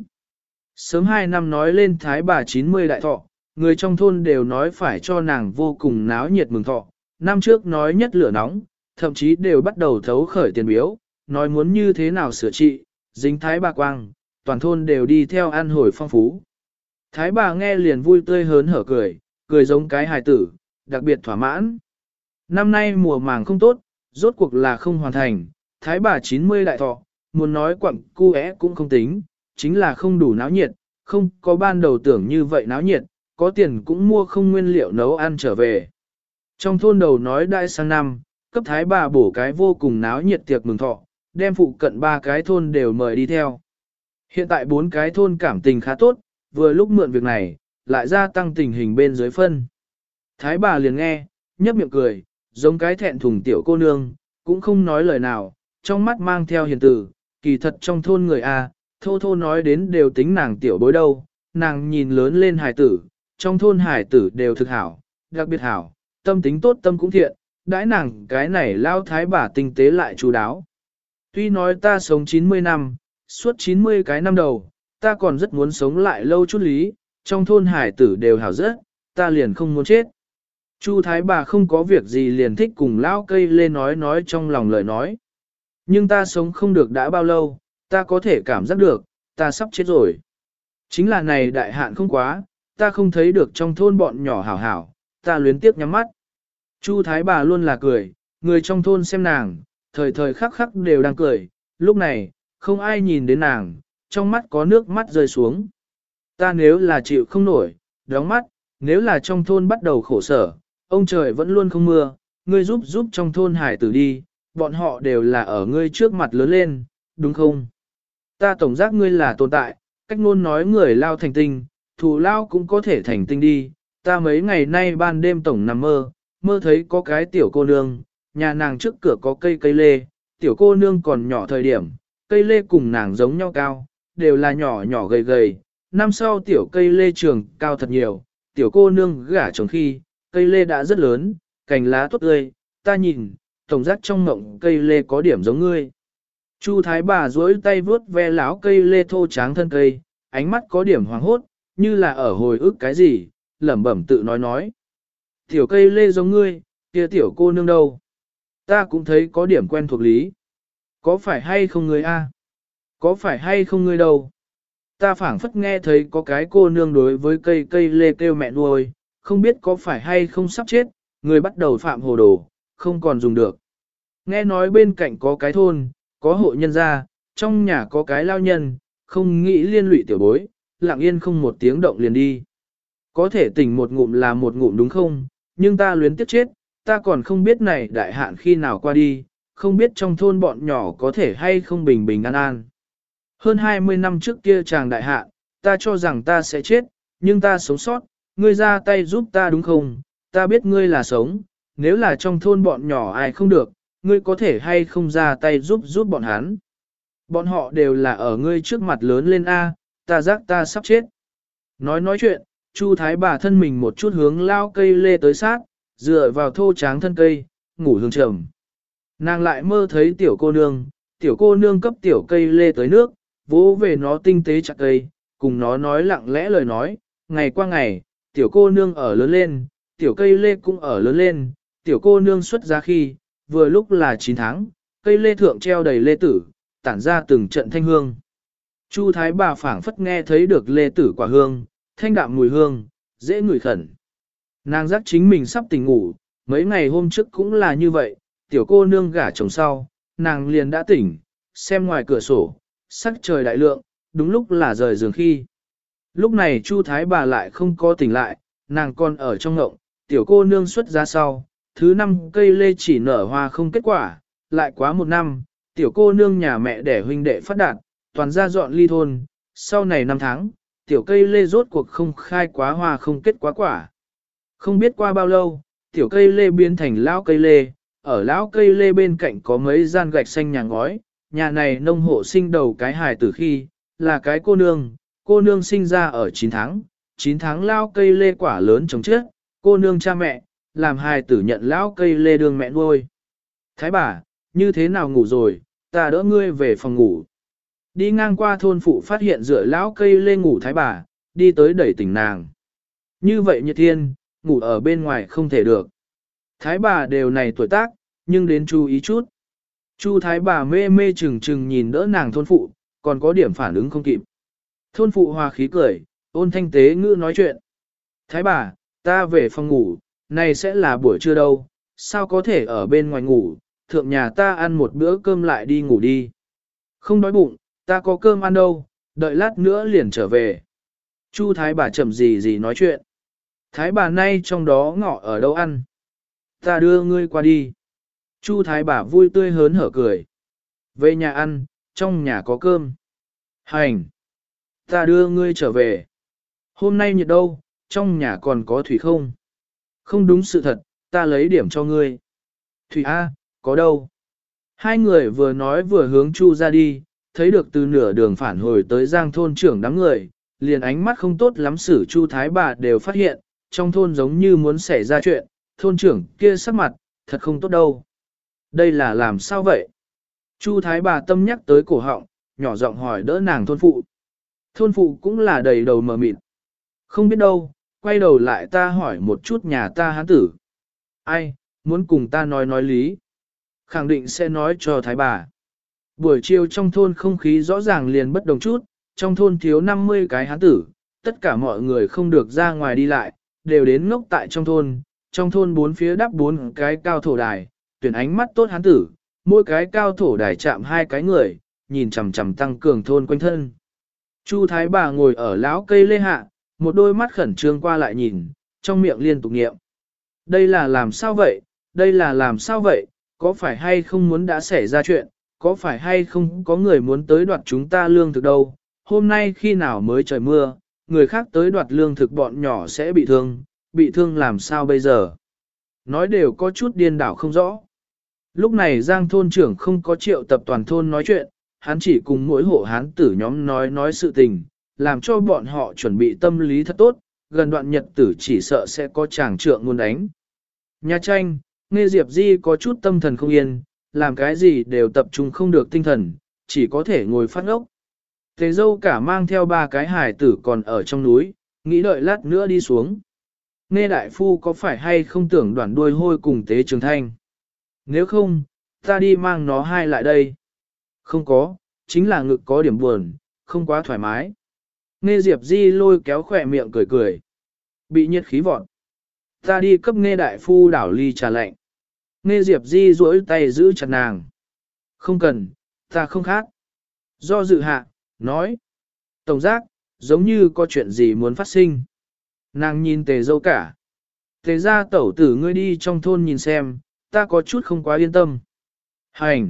Sớm hai năm nói lên Thái bà chín mươi đại thọ, người trong thôn đều nói phải cho nàng vô cùng náo nhiệt mừng thọ, năm trước nói nhất lửa nóng, thậm chí đều bắt đầu thấu khởi tiền biếu, nói muốn như thế nào sửa trị, dính Thái bà quang, toàn thôn đều đi theo ăn hồi phong phú. Thái bà nghe liền vui tươi hớn hở cười, cười giống cái hài tử, đặc biệt thỏa mãn. Năm nay mùa màng không tốt, rốt cuộc là không hoàn thành, Thái bà chín mươi đại thọ, muốn nói quặng cu é cũng không tính, chính là không đủ náo nhiệt, không có ban đầu tưởng như vậy náo nhiệt, có tiền cũng mua không nguyên liệu nấu ăn trở về. Trong thôn đầu nói đại sang năm, cấp Thái bà bổ cái vô cùng náo nhiệt tiệc mừng thọ, đem phụ cận ba cái thôn đều mời đi theo. Hiện tại bốn cái thôn cảm tình khá tốt, vừa lúc mượn việc này, lại gia tăng tình hình bên dưới phân. Thái bà liền nghe, nhấp miệng cười, giống cái thẹn thùng tiểu cô nương, cũng không nói lời nào, trong mắt mang theo hiền từ, kỳ thật trong thôn người A, thô thô nói đến đều tính nàng tiểu bối đâu, nàng nhìn lớn lên hài tử, trong thôn hài tử đều thực hảo, đặc biệt hảo, tâm tính tốt tâm cũng thiện, đãi nàng cái này lao thái bà tinh tế lại chú đáo. Tuy nói ta sống chín mươi năm, suốt chín mươi cái năm đầu, ta còn rất muốn sống lại lâu chút lý, trong thôn hải tử đều hảo rất, ta liền không muốn chết. Chu thái bà không có việc gì liền thích cùng lao cây lê nói nói trong lòng lời nói. Nhưng ta sống không được đã bao lâu, ta có thể cảm giác được, ta sắp chết rồi. Chính là này đại hạn không quá, ta không thấy được trong thôn bọn nhỏ hảo hảo, ta luyến tiếc nhắm mắt. Chu thái bà luôn là cười, người trong thôn xem nàng, thời thời khắc khắc đều đang cười, lúc này, không ai nhìn đến nàng, trong mắt có nước mắt rơi xuống. Ta nếu là chịu không nổi, đóng mắt, nếu là trong thôn bắt đầu khổ sở, ông trời vẫn luôn không mưa, ngươi giúp giúp trong thôn hải tử đi, bọn họ đều là ở ngươi trước mặt lớn lên, đúng không? Ta tổng giác ngươi là tồn tại, cách ngôn nói người lao thành tinh, thù lao cũng có thể thành tinh đi, ta mấy ngày nay ban đêm tổng nằm mơ, mơ thấy có cái tiểu cô nương, nhà nàng trước cửa có cây cây lê, tiểu cô nương còn nhỏ thời điểm, cây lê cùng nàng giống nhau cao, đều là nhỏ nhỏ gầy gầy, năm sau tiểu cây lê trường cao thật nhiều, tiểu cô nương gả chồng khi, cây lê đã rất lớn, cành lá tốt tươi, ta nhìn, tổng giác trong mộng cây lê có điểm giống ngươi. Chu thái bà duỗi tay vuốt ve láo cây lê thô tráng thân cây, ánh mắt có điểm hoàng hốt, như là ở hồi ức cái gì, lẩm bẩm tự nói nói. Tiểu cây lê giống ngươi, kia tiểu cô nương đâu? Ta cũng thấy có điểm quen thuộc lý. Có phải hay không ngươi a? Có phải hay không ngươi đâu? Ta phảng phất nghe thấy có cái cô nương đối với cây cây lê kêu mẹ nuôi, không biết có phải hay không sắp chết, người bắt đầu phạm hồ đồ, không còn dùng được. Nghe nói bên cạnh có cái thôn, có hộ nhân gia, trong nhà có cái lao nhân, không nghĩ liên lụy tiểu bối, lặng yên không một tiếng động liền đi. Có thể tỉnh một ngụm là một ngụm đúng không, nhưng ta luyến tiếc chết, ta còn không biết này đại hạn khi nào qua đi, không biết trong thôn bọn nhỏ có thể hay không bình bình an an. Hơn hai mươi năm trước kia chàng đại hạn, ta cho rằng ta sẽ chết, nhưng ta sống sót, ngươi ra tay giúp ta đúng không, ta biết ngươi là sống, nếu là trong thôn bọn nhỏ ai không được, ngươi có thể hay không ra tay giúp giúp bọn hắn. Bọn họ đều là ở ngươi trước mặt lớn lên A, ta giác ta sắp chết. Nói nói chuyện, Chu thái bà thân mình một chút hướng lao cây lê tới sát, dựa vào thô tráng thân cây, ngủ hương trầm. Nàng lại mơ thấy tiểu cô nương, tiểu cô nương cấp tiểu cây lê tới nước, vỗ về nó tinh tế chặt cây, cùng nó nói lặng lẽ lời nói, ngày qua ngày, tiểu cô nương ở lớn lên, tiểu cây lê cũng ở lớn lên, tiểu cô nương xuất ra khi, vừa lúc là chín tháng, cây lê thượng treo đầy lê tử, tản ra từng trận thanh hương. Chu thái bà phảng phất nghe thấy được lê tử quả hương, thanh đạm mùi hương, dễ ngửi khẩn. Nàng giác chính mình sắp tỉnh ngủ, mấy ngày hôm trước cũng là như vậy, tiểu cô nương gả chồng sau, nàng liền đã tỉnh, xem ngoài cửa sổ, sắc trời đại lượng, đúng lúc là rời giường khi. Lúc này Chu thái bà lại không có tỉnh lại, nàng còn ở trong ngộng, tiểu cô nương xuất ra sau, thứ năm cây lê chỉ nở hoa không kết quả, lại quá một năm, tiểu cô nương nhà mẹ đẻ huynh đệ phát đạt, toàn ra dọn ly thôn, sau này năm tháng, tiểu cây lê rốt cuộc không khai quá hoa không kết quá quả. Không biết qua bao lâu, tiểu cây lê biến thành lão cây lê, ở lão cây lê bên cạnh có mấy gian gạch xanh nhà ngói, nhà này nông hộ sinh đầu cái hài từ khi, là cái cô nương, cô nương sinh ra ở chín tháng, chín tháng lão cây lê quả lớn trồng chết, cô nương cha mẹ, làm hài tử nhận lão cây lê đương mẹ nuôi. Thái bà, như thế nào ngủ rồi, ta đỡ ngươi về phòng ngủ. Đi ngang qua thôn phụ phát hiện dựa lão cây lê ngủ thái bà, đi tới đẩy tỉnh nàng. Như vậy như thiên, ngủ ở bên ngoài không thể được. Thái bà đều này tuổi tác, nhưng đến chú ý chút. Chu thái bà mê mê chừng chừng nhìn đỡ nàng thôn phụ, còn có điểm phản ứng không kịp. Thôn phụ hòa khí cười, ôn thanh tế ngữ nói chuyện. Thái bà, ta về phòng ngủ, này sẽ là buổi trưa đâu, sao có thể ở bên ngoài ngủ, thượng nhà ta ăn một bữa cơm lại đi ngủ đi. Không đói bụng, ta có cơm ăn đâu, đợi lát nữa liền trở về. Chu thái bà chậm gì gì nói chuyện. Thái bà nay trong đó ngọ ở đâu ăn. Ta đưa ngươi qua đi. Chu thái bà vui tươi hớn hở cười. Về nhà ăn, trong nhà có cơm. Hành. Ta đưa ngươi trở về. Hôm nay nhiệt đâu, trong nhà còn có thủy không? Không đúng sự thật, ta lấy điểm cho ngươi. Thủy A, có đâu? Hai người vừa nói vừa hướng Chu ra đi, thấy được từ nửa đường phản hồi tới Giang thôn trưởng đám người, liền ánh mắt không tốt lắm xử Chu thái bà đều phát hiện, trong thôn giống như muốn xảy ra chuyện, thôn trưởng kia sắc mặt, thật không tốt đâu. Đây là làm sao vậy? Chu thái bà tâm nhắc tới cổ họng, nhỏ giọng hỏi đỡ nàng thôn phụ. Thôn phụ cũng là đầy đầu mờ mịt. Không biết đâu, quay đầu lại ta hỏi một chút nhà ta hán tử. Ai, muốn cùng ta nói nói lý. Khẳng định sẽ nói cho thái bà. Buổi chiều trong thôn không khí rõ ràng liền bất đồng chút, trong thôn thiếu năm mươi cái hán tử, tất cả mọi người không được ra ngoài đi lại, đều đến ngốc tại trong thôn, trong thôn bốn phía đắp bốn cái cao thổ đài, tuyển ánh mắt tốt hán tử, mỗi cái cao thổ đài chạm hai cái người, nhìn chằm chằm tăng cường thôn quanh thân. Chu thái bà ngồi ở lão cây lê hạ, một đôi mắt khẩn trương qua lại nhìn, trong miệng liên tục niệm. Đây là làm sao vậy, đây là làm sao vậy, có phải hay không muốn đã xảy ra chuyện, có phải hay không có người muốn tới đoạt chúng ta lương thực đâu, hôm nay khi nào mới trời mưa, người khác tới đoạt lương thực bọn nhỏ sẽ bị thương, bị thương làm sao bây giờ. Nói đều có chút điên đảo không rõ. Lúc này Giang thôn trưởng không có triệu tập toàn thôn nói chuyện, hắn chỉ cùng mỗi hộ hán tử nhóm nói nói sự tình, làm cho bọn họ chuẩn bị tâm lý thật tốt, gần đoạn nhật tử chỉ sợ sẽ có chàng trượng muốn đánh. Nhà tranh, nghe Diệp Di có chút tâm thần không yên, làm cái gì đều tập trung không được tinh thần, chỉ có thể ngồi phát ngốc. Thế dâu cả mang theo ba cái hài tử còn ở trong núi, nghĩ đợi lát nữa đi xuống. Nghe đại phu có phải hay không tưởng đoạn đuôi hôi cùng tế trường thanh? Nếu không, ta đi mang nó hai lại đây. Không có, chính là ngực có điểm buồn, không quá thoải mái. Nghe Diệp Di lôi kéo khỏe miệng cười cười. Bị nhiệt khí vọt. Ta đi cấp nghe đại phu đảo ly trà lạnh. Nghe Diệp Di duỗi tay giữ chặt nàng. Không cần, ta không khác. Do dự hạ, nói. Tổng giác, giống như có chuyện gì muốn phát sinh. Nàng nhìn tề dâu cả. Tề ra tẩu tử ngươi đi trong thôn nhìn xem, ta có chút không quá yên tâm. Hành.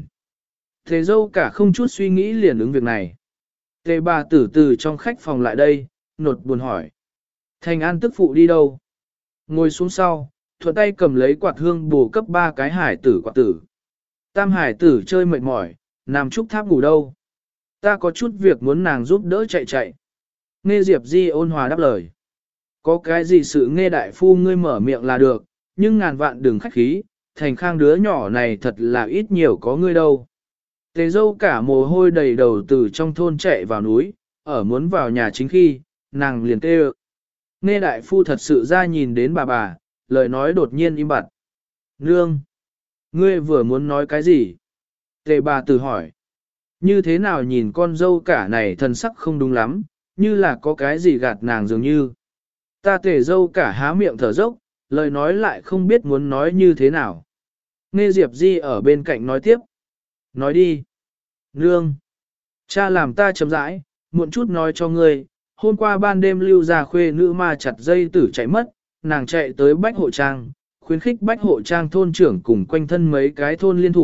Tề dâu cả không chút suy nghĩ liền ứng việc này. Tề bà tử từ trong khách phòng lại đây, nột buồn hỏi. Thành An tức phụ đi đâu? Ngồi xuống sau, thuận tay cầm lấy quạt hương bổ cấp ba cái hải tử quạt tử. Tam hải tử chơi mệt mỏi, nằm trúc tháp ngủ đâu. Ta có chút việc muốn nàng giúp đỡ chạy chạy. Nghe Diệp Di ôn hòa đáp lời. Có cái gì sự nghe đại phu ngươi mở miệng là được, nhưng ngàn vạn đừng khách khí, thành khang đứa nhỏ này thật là ít nhiều có ngươi đâu. Tề dâu cả mồ hôi đầy đầu từ trong thôn chạy vào núi, ở muốn vào nhà chính khi, nàng liền kêu. Nghe đại phu thật sự ra nhìn đến bà bà, lời nói đột nhiên im bặt. Nương! Ngươi vừa muốn nói cái gì? Tề bà tử hỏi. Như thế nào nhìn con dâu cả này thần sắc không đúng lắm, như là có cái gì gạt nàng dường như. Ta tề dâu cả há miệng thở dốc, lời nói lại không biết muốn nói như thế nào. Nghe Diệp Di ở bên cạnh nói tiếp. Nói đi. Nương. Cha làm ta chậm rãi, muộn chút nói cho ngươi, hôm qua ban đêm lưu ra khuê nữ ma chặt dây tử chạy mất, nàng chạy tới Bách Hộ Trang, khuyến khích Bách Hộ Trang thôn trưởng cùng quanh thân mấy cái thôn liên thủ,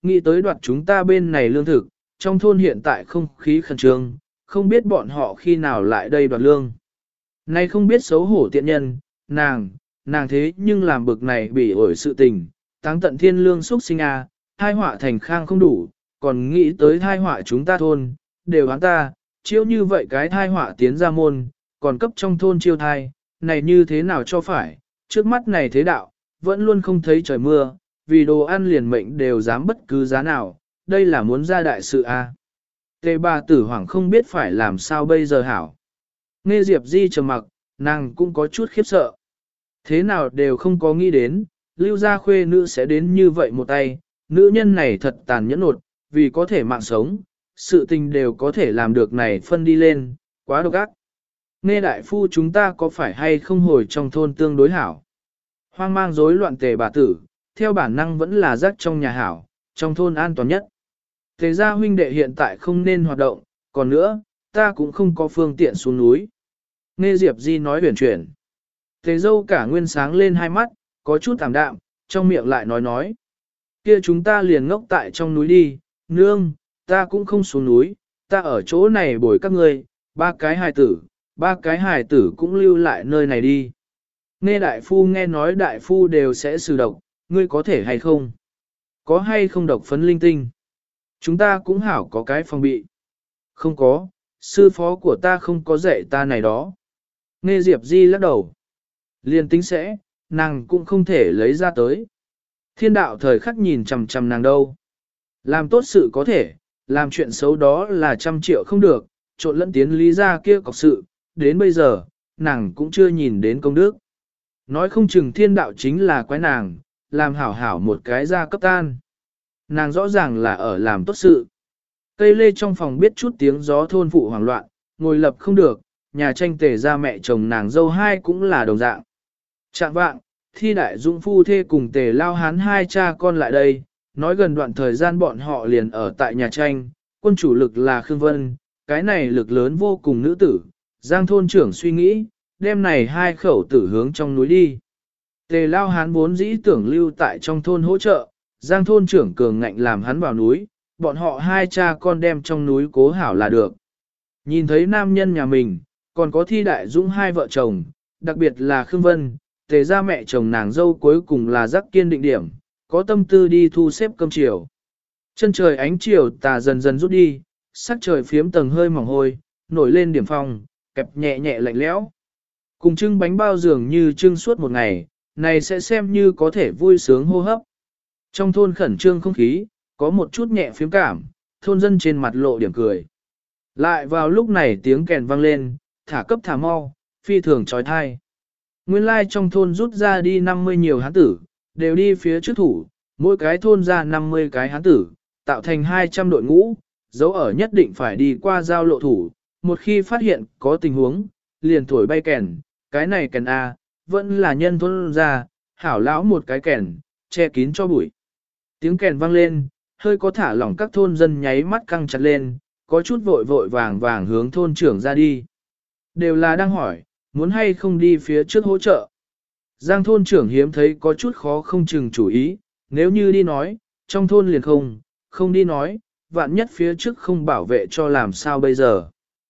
nghĩ tới đoạt chúng ta bên này lương thực, trong thôn hiện tại không khí khẩn trương, không biết bọn họ khi nào lại đây đoạt lương. Nay không biết xấu hổ tiện nhân, nàng, nàng thế nhưng làm bực này bị ổi sự tình, táng tận thiên lương xuất sinh a, thai họa thành khang không đủ, còn nghĩ tới thai họa chúng ta thôn, đều hắn ta, chiếu như vậy cái thai họa tiến ra môn, còn cấp trong thôn chiêu thai, này như thế nào cho phải, trước mắt này thế đạo, vẫn luôn không thấy trời mưa, vì đồ ăn liền mệnh đều dám bất cứ giá nào, đây là muốn ra đại sự a. Tề bà tử hoảng không biết phải làm sao bây giờ hảo. Nghe Diệp Di trầm mặc, nàng cũng có chút khiếp sợ. Thế nào đều không có nghĩ đến, lưu gia khuê nữ sẽ đến như vậy một tay, nữ nhân này thật tàn nhẫn nột, vì có thể mạng sống, sự tình đều có thể làm được này phân đi lên, quá độc ác. Nghe đại phu chúng ta có phải hay không hồi trong thôn tương đối hảo. Hoang mang rối loạn tề bà tử, theo bản năng vẫn là rắc trong nhà hảo, trong thôn an toàn nhất. Tề gia huynh đệ hiện tại không nên hoạt động, còn nữa, ta cũng không có phương tiện xuống núi. Nghe Diệp Di nói huyền chuyển. Tề dâu cả nguyên sáng lên hai mắt, có chút tạm đạm, trong miệng lại nói nói. Kia chúng ta liền ngốc tại trong núi đi, nương, ta cũng không xuống núi, ta ở chỗ này bồi các ngươi, ba cái hài tử, ba cái hài tử cũng lưu lại nơi này đi. Nghe đại phu nghe nói đại phu đều sẽ xử độc, ngươi có thể hay không? Có hay không độc phấn linh tinh? Chúng ta cũng hảo có cái phòng bị. Không có, sư phó của ta không có dạy ta này đó. Nghe Diệp Di lắc đầu. Liên tính sẽ, nàng cũng không thể lấy ra tới. Thiên đạo thời khắc nhìn chằm chằm nàng đâu. Làm tốt sự có thể, làm chuyện xấu đó là trăm triệu không được, trộn lẫn tiến lý ra kia cọc sự, đến bây giờ, nàng cũng chưa nhìn đến công đức. Nói không chừng thiên đạo chính là quái nàng, làm hảo hảo một cái ra cấp tan. Nàng rõ ràng là ở làm tốt sự. Cây lê trong phòng biết chút tiếng gió thôn phụ hoảng loạn, ngồi lập không được, nhà tranh tề ra mẹ chồng nàng dâu hai cũng là đồng dạng. Trạng vạng, thi đại dũng phu thê cùng tề lao hán hai cha con lại đây, nói gần đoạn thời gian bọn họ liền ở tại nhà tranh, quân chủ lực là Khương Vân, cái này lực lớn vô cùng nữ tử, Giang thôn trưởng suy nghĩ, đêm này hai khẩu tử hướng trong núi đi. Tề lao hán vốn dĩ tưởng lưu tại trong thôn hỗ trợ, Giang thôn trưởng cường ngạnh làm hắn vào núi, bọn họ hai cha con đem trong núi cố hảo là được. Nhìn thấy nam nhân nhà mình, còn có thi đại dũng hai vợ chồng, đặc biệt là Khương Vân, tề ra mẹ chồng nàng dâu cuối cùng là giác kiên định điểm, có tâm tư đi thu xếp cơm chiều. Chân trời ánh chiều tà dần dần rút đi, sắc trời phiếm tầng hơi mỏng hôi, nổi lên điểm phong, kẹp nhẹ nhẹ lạnh lẽo. Cùng trưng bánh bao dường như trưng suốt một ngày, này sẽ xem như có thể vui sướng hô hấp. Trong thôn khẩn trương không khí, có một chút nhẹ phiếm cảm, thôn dân trên mặt lộ điểm cười. Lại vào lúc này tiếng kèn vang lên, thả cấp thả mau, phi thường trói thai. Nguyên lai trong thôn rút ra đi năm mươi nhiều hán tử, đều đi phía trước thủ, mỗi cái thôn ra năm mươi cái hán tử, tạo thành hai trăm đội ngũ, dấu ở nhất định phải đi qua giao lộ thủ, một khi phát hiện có tình huống, liền thổi bay kèn, cái này kèn A, vẫn là nhân thôn ra, hảo lão một cái kèn, che kín cho bụi. Tiếng kèn vang lên, hơi có thả lỏng các thôn dân nháy mắt căng chặt lên, có chút vội vội vàng vàng hướng thôn trưởng ra đi. Đều là đang hỏi, muốn hay không đi phía trước hỗ trợ. Giang thôn trưởng hiếm thấy có chút khó không chừng chủ ý, nếu như đi nói, trong thôn liền không, không đi nói, vạn nhất phía trước không bảo vệ cho làm sao bây giờ.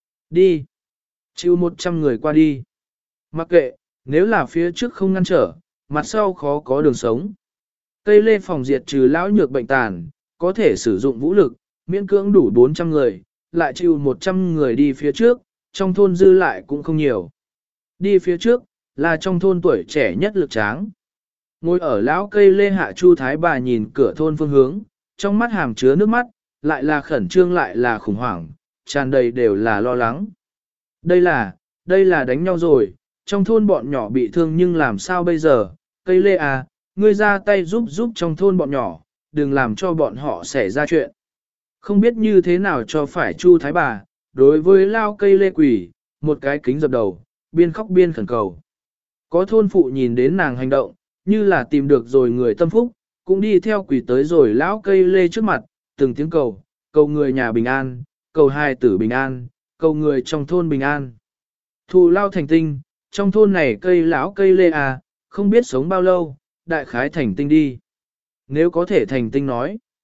Đi. Chịu một trăm người qua đi. Mặc kệ, nếu là phía trước không ngăn trở, mặt sau khó có đường sống. Cây lê phòng diệt trừ lão nhược bệnh tàn, có thể sử dụng vũ lực, miễn cưỡng đủ bốn trăm người, lại chịu một trăm người đi phía trước, trong thôn dư lại cũng không nhiều. Đi phía trước, là trong thôn tuổi trẻ nhất lực tráng. Ngồi ở lão cây lê hạ Chu Thái bà nhìn cửa thôn phương hướng, trong mắt hàm chứa nước mắt, lại là khẩn trương lại là khủng hoảng, tràn đầy đều là lo lắng. Đây là, đây là đánh nhau rồi, trong thôn bọn nhỏ bị thương nhưng làm sao bây giờ, cây lê à, ngươi ra tay giúp giúp trong thôn bọn nhỏ, đừng làm cho bọn họ xảy ra chuyện. Không biết như thế nào cho phải Chu Thái bà, đối với lao cây lê quỷ, một cái kính dập đầu, biên khóc biên khẩn cầu. Có thôn phụ nhìn đến nàng hành động, như là tìm được rồi người tâm phúc, cũng đi theo quỷ tới rồi lão cây lê trước mặt, từng tiếng cầu, cầu người nhà bình an, cầu hai tử bình an, cầu người trong thôn bình an. Thù lao thành tinh, trong thôn này cây lão cây lê à, không biết sống bao lâu, đại khái thành tinh đi. Nếu có thể thành tinh nói.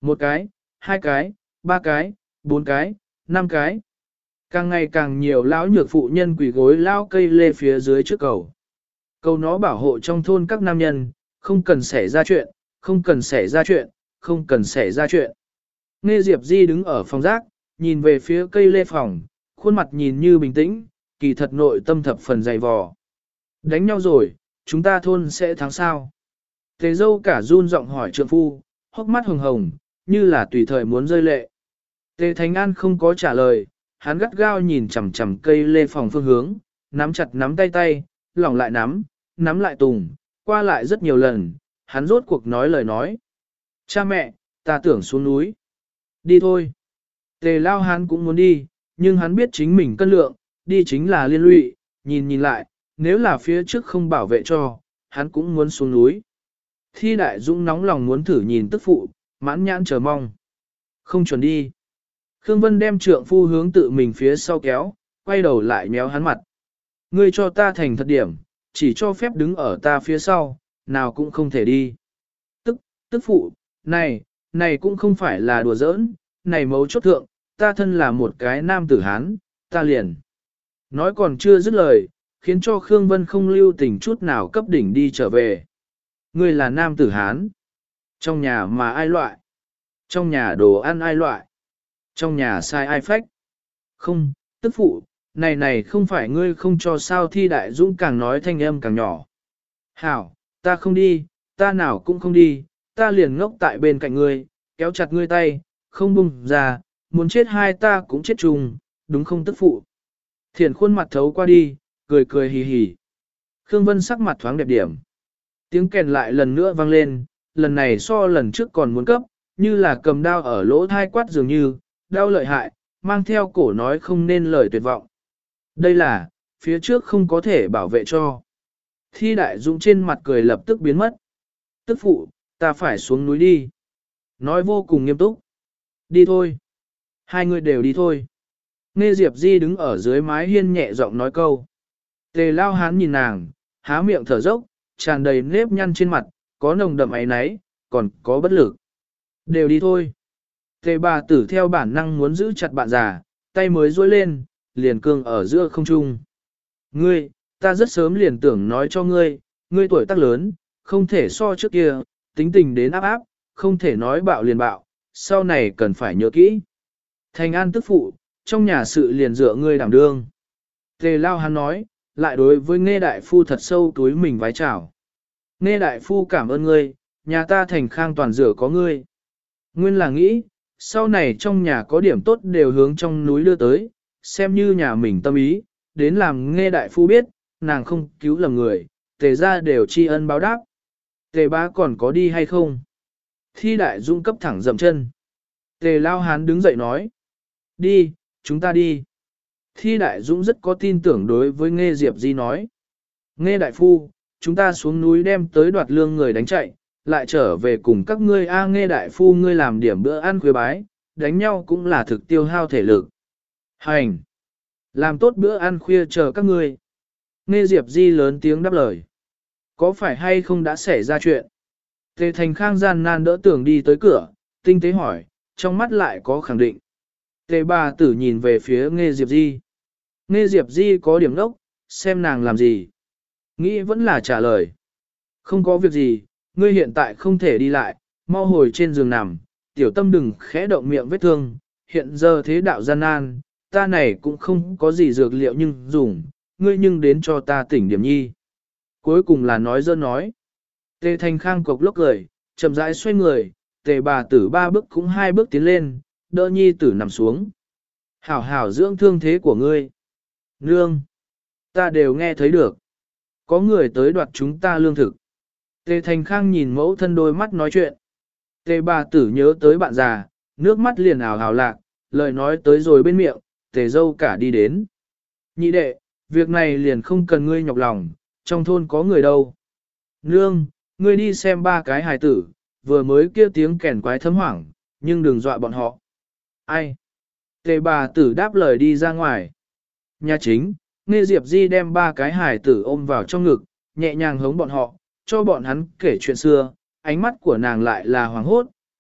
Một cái, hai cái, ba cái, bốn cái, năm cái. Càng ngày càng nhiều lão nhược phụ nhân quỳ gối lao cây lê phía dưới trước cầu. Cầu nó bảo hộ trong thôn các nam nhân, không cần xảy ra chuyện, không cần xảy ra chuyện, không cần xảy ra chuyện. Nghe Diệp Di đứng ở phòng rác, nhìn về phía cây lê phòng, khuôn mặt nhìn như bình tĩnh, kỳ thật nội tâm thập phần dày vò. Đánh nhau rồi, chúng ta thôn sẽ thắng sao? Tề dâu cả run giọng hỏi trượng phu, hốc mắt hồng hồng, như là tùy thời muốn rơi lệ. Tề Thành An không có trả lời, hắn gắt gao nhìn chằm chằm cây lê phòng phương hướng, nắm chặt nắm tay tay, lỏng lại nắm, nắm lại tùng, qua lại rất nhiều lần, hắn rốt cuộc nói lời nói. Cha mẹ, ta tưởng xuống núi. Đi thôi. Tề lao hắn cũng muốn đi, nhưng hắn biết chính mình cân lượng, đi chính là liên lụy, nhìn nhìn lại, nếu là phía trước không bảo vệ cho, hắn cũng muốn xuống núi. Thi Đại Dũng nóng lòng muốn thử nhìn tức phụ, mãn nhãn chờ mong. Không chuẩn đi. Khương Vân đem trượng phu hướng tự mình phía sau kéo, quay đầu lại méo hắn mặt. Ngươi cho ta thành thật điểm, chỉ cho phép đứng ở ta phía sau, nào cũng không thể đi. Tức, tức phụ, này, này cũng không phải là đùa giỡn, này mấu chốt thượng, ta thân là một cái nam tử Hán, ta liền. Nói còn chưa dứt lời, khiến cho Khương Vân không lưu tình chút nào cấp đỉnh đi trở về. Ngươi là nam tử Hán. Trong nhà mà ai loại? Trong nhà đồ ăn ai loại? Trong nhà sai ai phách? Không, tức phụ, này này không phải ngươi không cho sao Thi Đại Dũng càng nói thanh âm càng nhỏ. Hảo, ta không đi, ta nào cũng không đi, ta liền ngốc tại bên cạnh ngươi, kéo chặt ngươi tay, không bung ra, muốn chết hai ta cũng chết chung, đúng không tức phụ? Thiển khuôn mặt thấu qua đi, cười cười hì hì. Khương Vân sắc mặt thoáng đẹp điểm. Tiếng kèn lại lần nữa vang lên, lần này so lần trước còn muốn cấp, như là cầm đao ở lỗ thai quát dường như, đau lợi hại, mang theo cổ nói không nên lời tuyệt vọng. Đây là, phía trước không có thể bảo vệ cho. Thi Đại Dũng trên mặt cười lập tức biến mất. Tức phụ, ta phải xuống núi đi. Nói vô cùng nghiêm túc. Đi thôi. Hai người đều đi thôi. Nghe Diệp Di đứng ở dưới mái hiên nhẹ giọng nói câu. Tề lao hán nhìn nàng, há miệng thở dốc, tràn đầy nếp nhăn trên mặt, có nồng đậm áy náy, còn có bất lực. Đều đi thôi. Tề bà tử theo bản năng muốn giữ chặt bạn già, tay mới duỗi lên, liền cương ở giữa không trung. Ngươi, ta rất sớm liền tưởng nói cho ngươi, ngươi tuổi tác lớn, không thể so trước kia, tính tình đến áp áp, không thể nói bạo liền bạo, sau này cần phải nhớ kỹ. Thành An tức phụ, trong nhà sự liền dựa ngươi đảm đương. Tề lao hắn nói, lại đối với Nghe đại phu thật sâu túi mình vái chào. Nghe đại phu cảm ơn ngươi, nhà ta Thành Khang toàn dựa có ngươi. Nguyên là nghĩ, sau này trong nhà có điểm tốt đều hướng trong núi đưa tới, xem như nhà mình tâm ý, đến làm Nghe đại phu biết, nàng không cứu lầm người, tề ra đều tri ân báo đáp. Tề bá còn có đi hay không? Thi Đại Dũng cấp thẳng dậm chân. Tề lao hán đứng dậy nói. Đi, chúng ta đi. Thi Đại Dũng rất có tin tưởng đối với Nghe Diệp Di nói. Nghe đại phu, chúng ta xuống núi đem tới đoạt lương người đánh chạy, lại trở về cùng các ngươi a Nghe đại phu ngươi làm điểm bữa ăn khuya bái, đánh nhau cũng là thực tiêu hao thể lực. Hành! Làm tốt bữa ăn khuya chờ các ngươi. Nghe Diệp Di lớn tiếng đáp lời. Có phải hay không đã xảy ra chuyện? Tề Thành Khang gian nan đỡ tưởng đi tới cửa, tinh tế hỏi, trong mắt lại có khẳng định. Tề bà tử nhìn về phía Nghe Diệp Di. Nghe Diệp Di có điểm đốc, xem nàng làm gì. Nghĩ vẫn là trả lời. Không có việc gì, ngươi hiện tại không thể đi lại, mau hồi trên giường nằm, tiểu tâm đừng khẽ động miệng vết thương, hiện giờ thế đạo gian nan, ta này cũng không có gì dược liệu nhưng dùng, ngươi nhưng đến cho ta tỉnh điểm nhi. Cuối cùng là nói dơ nói. Tề Thành Khang cộc lốc cười, chậm rãi xoay người, tề bà tử ba bước cũng hai bước tiến lên, đỡ nhi tử nằm xuống. Hảo hảo dưỡng thương thế của ngươi. Nương! Ta đều nghe thấy được. Có người tới đoạt chúng ta lương thực. Tề Thành Khang nhìn mẫu thân đôi mắt nói chuyện. Tề bà tử nhớ tới bạn già, nước mắt liền ảo hào lạc, lời nói tới rồi bên miệng, tề dâu cả đi đến. Nhị đệ, việc này liền không cần ngươi nhọc lòng, trong thôn có người đâu. Nương, ngươi đi xem ba cái hài tử, vừa mới kia tiếng kèn quái thấm hoảng, nhưng đừng dọa bọn họ. Ai? Tề bà tử đáp lời đi ra ngoài. Nhà chính, Nghe Diệp Di đem ba cái hài tử ôm vào trong ngực, nhẹ nhàng hống bọn họ, cho bọn hắn kể chuyện xưa, ánh mắt của nàng lại là hoàng hốt,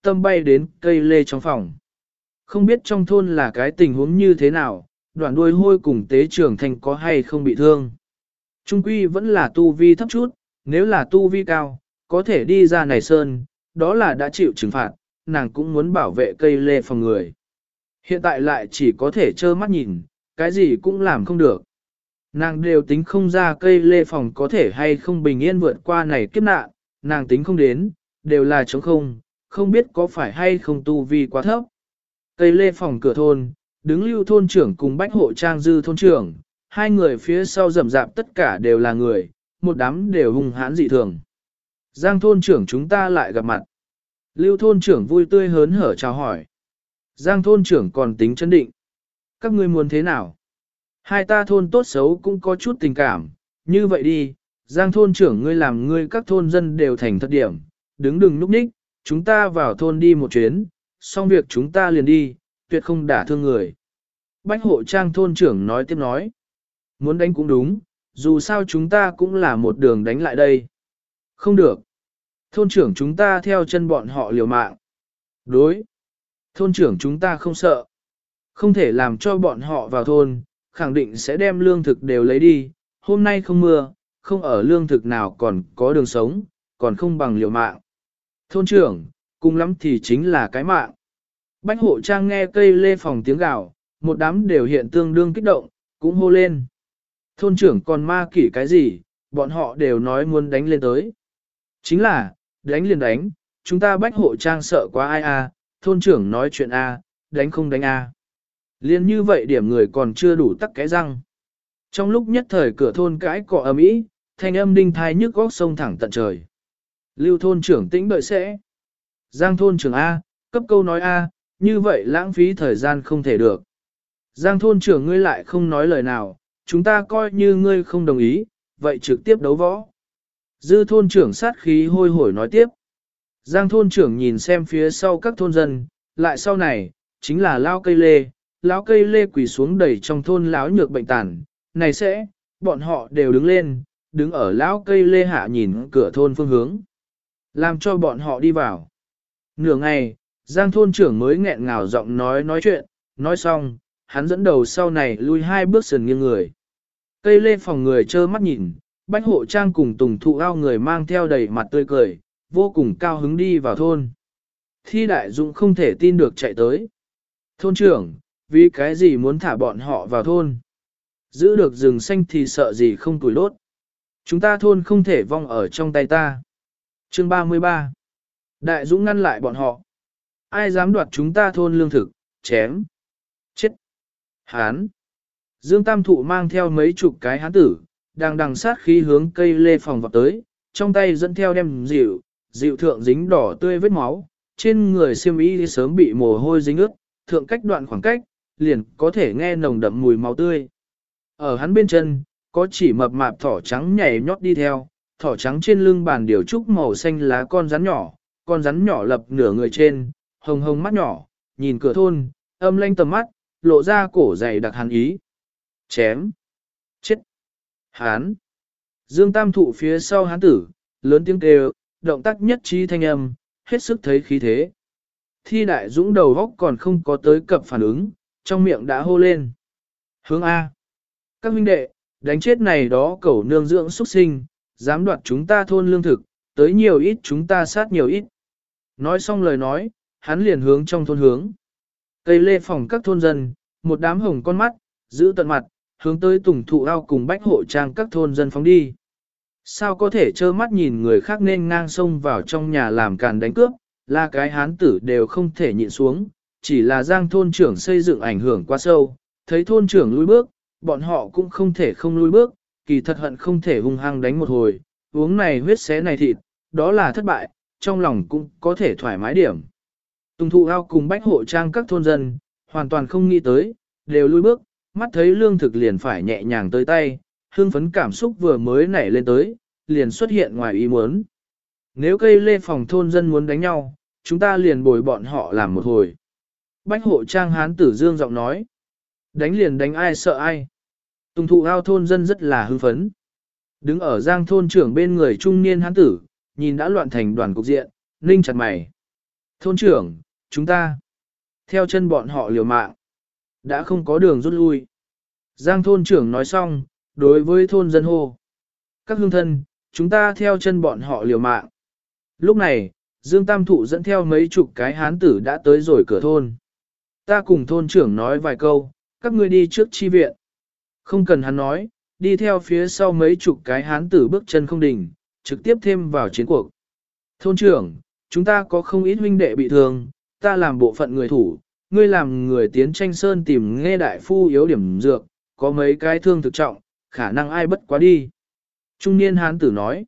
tâm bay đến cây lê trong phòng. Không biết trong thôn là cái tình huống như thế nào, đoạn đuôi hôi cùng tế trưởng thành có hay không bị thương. Trung quy vẫn là tu vi thấp chút, nếu là tu vi cao, có thể đi ra này sơn, đó là đã chịu trừng phạt, nàng cũng muốn bảo vệ cây lê phòng người. Hiện tại lại chỉ có thể trơ mắt nhìn, cái gì cũng làm không được. Nàng đều tính không ra cây lê phòng có thể hay không bình yên vượt qua này kiếp nạn, nàng tính không đến, đều là trống không, không biết có phải hay không tu vi quá thấp. Cây lê phòng cửa thôn, đứng lưu thôn trưởng cùng bách hộ trang dư thôn trưởng, hai người phía sau rầm rạp tất cả đều là người, một đám đều hung hãn dị thường. Giang thôn trưởng chúng ta lại gặp mặt. Lưu thôn trưởng vui tươi hớn hở chào hỏi. Giang thôn trưởng còn tính chân định. Các ngươi muốn thế nào? Hai ta thôn tốt xấu cũng có chút tình cảm, như vậy đi, Giang thôn trưởng ngươi làm ngươi các thôn dân đều thành thật điểm, đứng đừng núp ních, chúng ta vào thôn đi một chuyến, xong việc chúng ta liền đi, tuyệt không đả thương người. Bách hộ trang thôn trưởng nói tiếp nói, muốn đánh cũng đúng, dù sao chúng ta cũng là một đường đánh lại đây. Không được. Thôn trưởng chúng ta theo chân bọn họ liều mạng. Đối. Thôn trưởng chúng ta không sợ. Không thể làm cho bọn họ vào thôn, khẳng định sẽ đem lương thực đều lấy đi. Hôm nay không mưa, không ở lương thực nào còn có đường sống, còn không bằng liều mạng. Thôn trưởng, cùng lắm thì chính là cái mạng. Bách hộ trang nghe cây lê phòng tiếng gào, một đám đều hiện tương đương kích động, cũng hô lên. Thôn trưởng còn ma kỷ cái gì, bọn họ đều nói muốn đánh lên tới. Chính là, đánh liền đánh, chúng ta bách hộ trang sợ quá ai a, thôn trưởng nói chuyện a, đánh không đánh a. Liên như vậy điểm người còn chưa đủ tắc cái răng. Trong lúc nhất thời cửa thôn cãi cọ ầm ĩ, thanh âm đinh thai nhức góc sông thẳng tận trời. Lưu thôn trưởng tĩnh đợi sẽ. Giang thôn trưởng A, cấp câu nói A, như vậy lãng phí thời gian không thể được. Giang thôn trưởng ngươi lại không nói lời nào, chúng ta coi như ngươi không đồng ý, vậy trực tiếp đấu võ. Dư thôn trưởng sát khí hôi hổi nói tiếp. Giang thôn trưởng nhìn xem phía sau các thôn dân, lại sau này, chính là lao cây lê, lão cây lê quỳ xuống đẩy trong thôn lão nhược bệnh tàn, này sẽ, bọn họ đều đứng lên, đứng ở lão cây lê hạ nhìn cửa thôn phương hướng. Làm cho bọn họ đi vào. Nửa ngày, Giang thôn trưởng mới nghẹn ngào giọng nói nói chuyện, nói xong, hắn dẫn đầu sau này lui hai bước sườn nghiêng người. Cây lê phòng người trơ mắt nhìn, bách hộ trang cùng tùng thụ ao người mang theo đầy mặt tươi cười, vô cùng cao hứng đi vào thôn. Thi đại dũng không thể tin được chạy tới. Thôn trưởng, vì cái gì muốn thả bọn họ vào thôn? Giữ được rừng xanh thì sợ gì không tuổi lốt. Chúng ta thôn không thể vong ở trong tay ta. Chương ba mươi ba. Đại dũng ngăn lại bọn họ. Ai dám đoạt chúng ta thôn lương thực, chém. Chết. Hán. Dương Tam Thụ mang theo mấy chục cái hán tử, đang đằng sát khí hướng cây lê phòng vào tới, trong tay dẫn theo đem dịu, dịu thượng dính đỏ tươi vết máu, trên người xiêm y sớm bị mồ hôi dính ướt, thượng cách đoạn khoảng cách, liền có thể nghe nồng đậm mùi máu tươi. Ở hắn bên chân, có chỉ mập mạp thỏ trắng nhảy nhót đi theo, thỏ trắng trên lưng bàn điều trúc màu xanh lá con rắn nhỏ, con rắn nhỏ lập nửa người trên, hồng hồng mắt nhỏ, nhìn cửa thôn, âm lanh tầm mắt, lộ ra cổ dày đặc hàn ý. Chém. Chết. Hán. Dương Tam Thụ phía sau hán tử, lớn tiếng kêu, động tác nhất trí thanh âm, hết sức thấy khí thế. Thi đại dũng đầu góc còn không có tới cập phản ứng, trong miệng đã hô lên. Hướng A. Các huynh đệ, đánh chết này đó cẩu nương dưỡng xuất sinh, dám đoạt chúng ta thôn lương thực, tới nhiều ít chúng ta sát nhiều ít. Nói xong lời nói, hắn liền hướng trong thôn hướng. Cây lê phòng các thôn dân, một đám hồng con mắt, giữ tận mặt, hướng tới tùng thụ ao cùng bách hộ trang các thôn dân phóng đi. Sao có thể trơ mắt nhìn người khác nên ngang sông vào trong nhà làm càn đánh cướp, là cái hán tử đều không thể nhịn xuống, chỉ là Giang thôn trưởng xây dựng ảnh hưởng quá sâu, thấy thôn trưởng lùi bước, bọn họ cũng không thể không lùi bước, kỳ thật hận không thể hung hăng đánh một hồi, uống này huyết xé này thịt, đó là thất bại, trong lòng cũng có thể thoải mái điểm. Tùng thụ ao cùng bách hộ trang các thôn dân, hoàn toàn không nghĩ tới, đều lùi bước, mắt thấy lương thực liền phải nhẹ nhàng tới tay, hương phấn cảm xúc vừa mới nảy lên tới, liền xuất hiện ngoài ý muốn. Nếu cây lê phòng thôn dân muốn đánh nhau, chúng ta liền bồi bọn họ làm một hồi. Bách hộ trang hán tử dương giọng nói. Đánh liền đánh ai sợ ai. Tùng thụ ao thôn dân rất là hưng phấn. Đứng ở Giang thôn trưởng bên người trung niên hán tử, nhìn đã loạn thành đoàn cục diện, ninh chặt mày. Thôn trưởng, chúng ta, theo chân bọn họ liều mạng, đã không có đường rút lui. Giang thôn trưởng nói xong, đối với thôn dân hô. Các hương thân, chúng ta theo chân bọn họ liều mạng. Lúc này, Dương Tam Thụ dẫn theo mấy chục cái hán tử đã tới rồi cửa thôn. Ta cùng thôn trưởng nói vài câu, các ngươi đi trước chi viện. Không cần hắn nói, đi theo phía sau mấy chục cái hán tử bước chân không đình, trực tiếp thêm vào chiến cuộc. Thôn trưởng, chúng ta có không ít huynh đệ bị thương, ta làm bộ phận người thủ, ngươi làm người tiến tranh sơn tìm nghe đại phu yếu điểm dược, có mấy cái thương thực trọng, khả năng ai bất quá đi. Trung niên hán tử nói,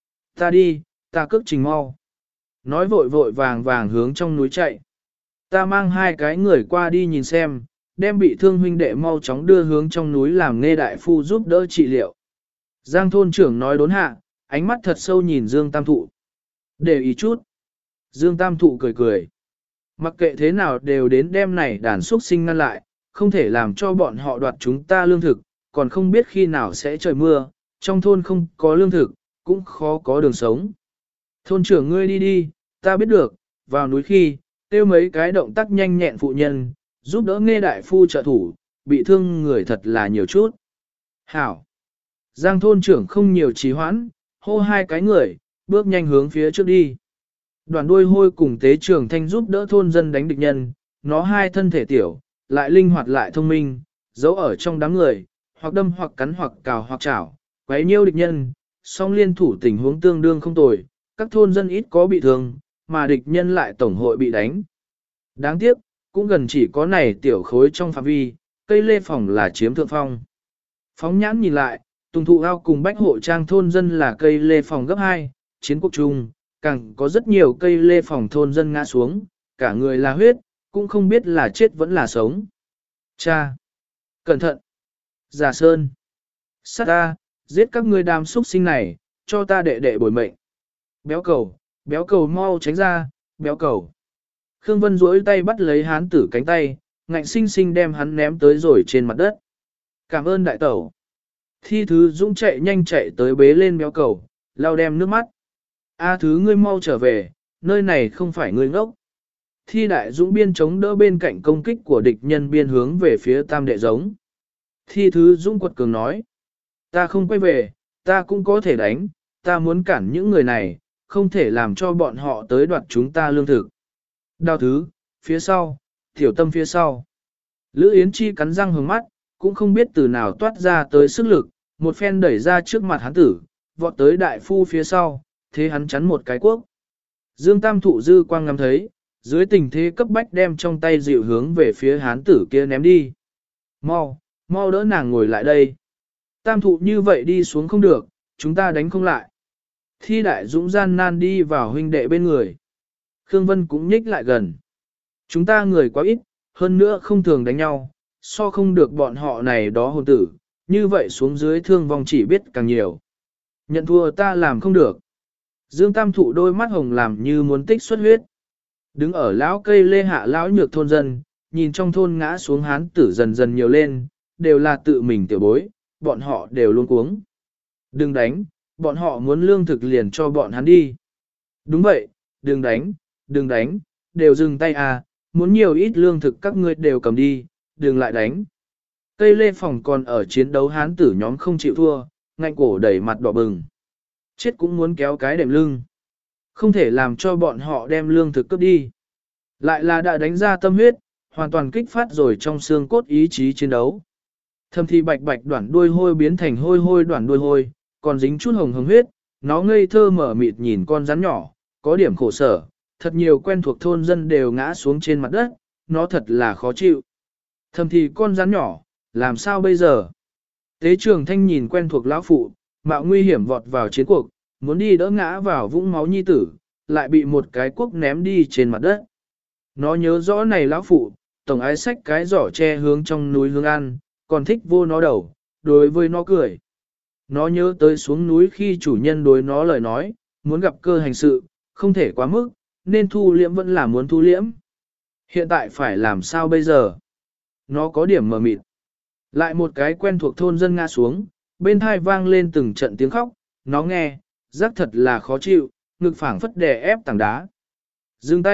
ta đi, ta cước trình mau. Nói vội vội vàng vàng hướng trong núi chạy. Ta mang hai cái người qua đi nhìn xem, đem bị thương huynh đệ mau chóng đưa hướng trong núi làm nghe đại phu giúp đỡ trị liệu. Giang thôn trưởng nói đốn hạ, ánh mắt thật sâu nhìn Dương Tam Thụ. Để ý chút. Dương Tam Thụ cười cười. Mặc kệ thế nào đều đến đêm này đàn xuất sinh ngăn lại, không thể làm cho bọn họ đoạt chúng ta lương thực, còn không biết khi nào sẽ trời mưa, trong thôn không có lương thực, cũng khó có đường sống. Thôn trưởng ngươi đi đi, ta biết được, vào núi khi, tiêu mấy cái động tác nhanh nhẹn phụ nhân, giúp đỡ nghe đại phu trợ thủ, bị thương người thật là nhiều chút. Hảo! Giang thôn trưởng không nhiều trì hoãn, hô hai cái người, bước nhanh hướng phía trước đi. Đoàn đuôi hôi cùng tế trưởng thanh giúp đỡ thôn dân đánh địch nhân, nó hai thân thể tiểu, lại linh hoạt lại thông minh, giấu ở trong đám người, hoặc đâm hoặc cắn hoặc cào hoặc chảo, quấy nhiêu địch nhân, song liên thủ tình huống tương đương không tồi, các thôn dân ít có bị thương, mà địch nhân lại tổng hội bị đánh. Đáng tiếc, cũng gần chỉ có này tiểu khối trong phạm vi, cây lê phòng là chiếm thượng phong. Phóng nhãn nhìn lại, tùng thụ ao cùng bách hộ trang thôn dân là cây lê phòng gấp hai, chiến quốc trung, càng có rất nhiều cây lê phòng thôn dân ngã xuống, cả người là huyết, cũng không biết là chết vẫn là sống. Cha! Cẩn thận! Giả Sơn! Sát ta, giết các ngươi đám xuất sinh này, cho ta đệ đệ bồi mệnh. Béo cầu, béo cầu mau tránh ra, béo cầu. Khương Vân duỗi tay bắt lấy hán tử cánh tay, ngạnh sinh sinh đem hắn ném tới rồi trên mặt đất. Cảm ơn đại tẩu. Thi Thứ Dũng chạy nhanh chạy tới bế lên béo cầu, lau đem nước mắt. A Thứ ngươi mau trở về, nơi này không phải ngươi ngốc. Thi Đại Dũng biên chống đỡ bên cạnh công kích của địch nhân biên hướng về phía tam đệ giống. Thi Thứ Dũng quật cường nói. Ta không quay về, ta cũng có thể đánh, ta muốn cản những người này, không thể làm cho bọn họ tới đoạt chúng ta lương thực. Đào Thứ, phía sau, Tiểu Tâm phía sau. Lữ Yến Chi cắn răng hướng mắt, cũng không biết từ nào toát ra tới sức lực, một phen đẩy ra trước mặt hắn tử, vọt tới đại phu phía sau, thế hắn chắn một cái quốc. Dương Tam Thụ dư quang ngắm thấy, dưới tình thế cấp bách đem trong tay dịu hướng về phía hán tử kia ném đi. Mau, mau đỡ nàng ngồi lại đây. Tam Thụ như vậy đi xuống không được, chúng ta đánh không lại. Thi Đại Dũng gian nan đi vào huynh đệ bên người. Khương Vân cũng nhích lại gần. Chúng ta người quá ít, hơn nữa không thường đánh nhau, so không được bọn họ này đó hồn tử, như vậy xuống dưới thương vong chỉ biết càng nhiều. Nhận thua ta làm không được. Dương Tam Thụ đôi mắt hồng làm như muốn tích xuất huyết. Đứng ở lão cây lê hạ lão nhược thôn dân, nhìn trong thôn ngã xuống hán tử dần dần nhiều lên, đều là tự mình tiểu bối, bọn họ đều luôn cuống. Đừng đánh, bọn họ muốn lương thực liền cho bọn hắn đi. Đúng vậy, đừng đánh, đừng đánh, đều dừng tay à, muốn nhiều ít lương thực các ngươi đều cầm đi, đừng lại đánh. Cây lê phòng còn ở chiến đấu hán tử nhóm không chịu thua, ngạnh cổ đẩy mặt đỏ bừng. Chết cũng muốn kéo cái đệm lưng. Không thể làm cho bọn họ đem lương thực cướp đi. Lại là đã đánh ra tâm huyết, hoàn toàn kích phát rồi trong xương cốt ý chí chiến đấu. Thâm thi bạch bạch đoạn đuôi hôi biến thành hôi hôi đoạn đuôi hôi, còn dính chút hồng hồng huyết, nó ngây thơ mở mịt nhìn con rắn nhỏ, có điểm khổ sở, thật nhiều quen thuộc thôn dân đều ngã xuống trên mặt đất, nó thật là khó chịu. Thâm thi con rắn nhỏ, làm sao bây giờ? Tế Trường Thanh nhìn quen thuộc lão phụ, mạo nguy hiểm vọt vào chiến cuộc, muốn đi đỡ ngã vào vũng máu nhi tử, lại bị một cái cuốc ném đi trên mặt đất. Nó nhớ rõ này lão phụ, tổng ái xách cái giỏ tre hướng trong núi hướng ăn, còn thích vô nó đầu, đối với nó cười. Nó nhớ tới xuống núi khi chủ nhân đối nó lời nói, muốn gặp cơ hành sự, không thể quá mức, nên thu liễm vẫn là muốn thu liễm. Hiện tại phải làm sao bây giờ? Nó có điểm mờ mịt. Lại một cái quen thuộc thôn dân ngã xuống, bên thai vang lên từng trận tiếng khóc, nó nghe, giác thật là khó chịu, ngực phảng phất đè ép tảng đá. Dừng tay,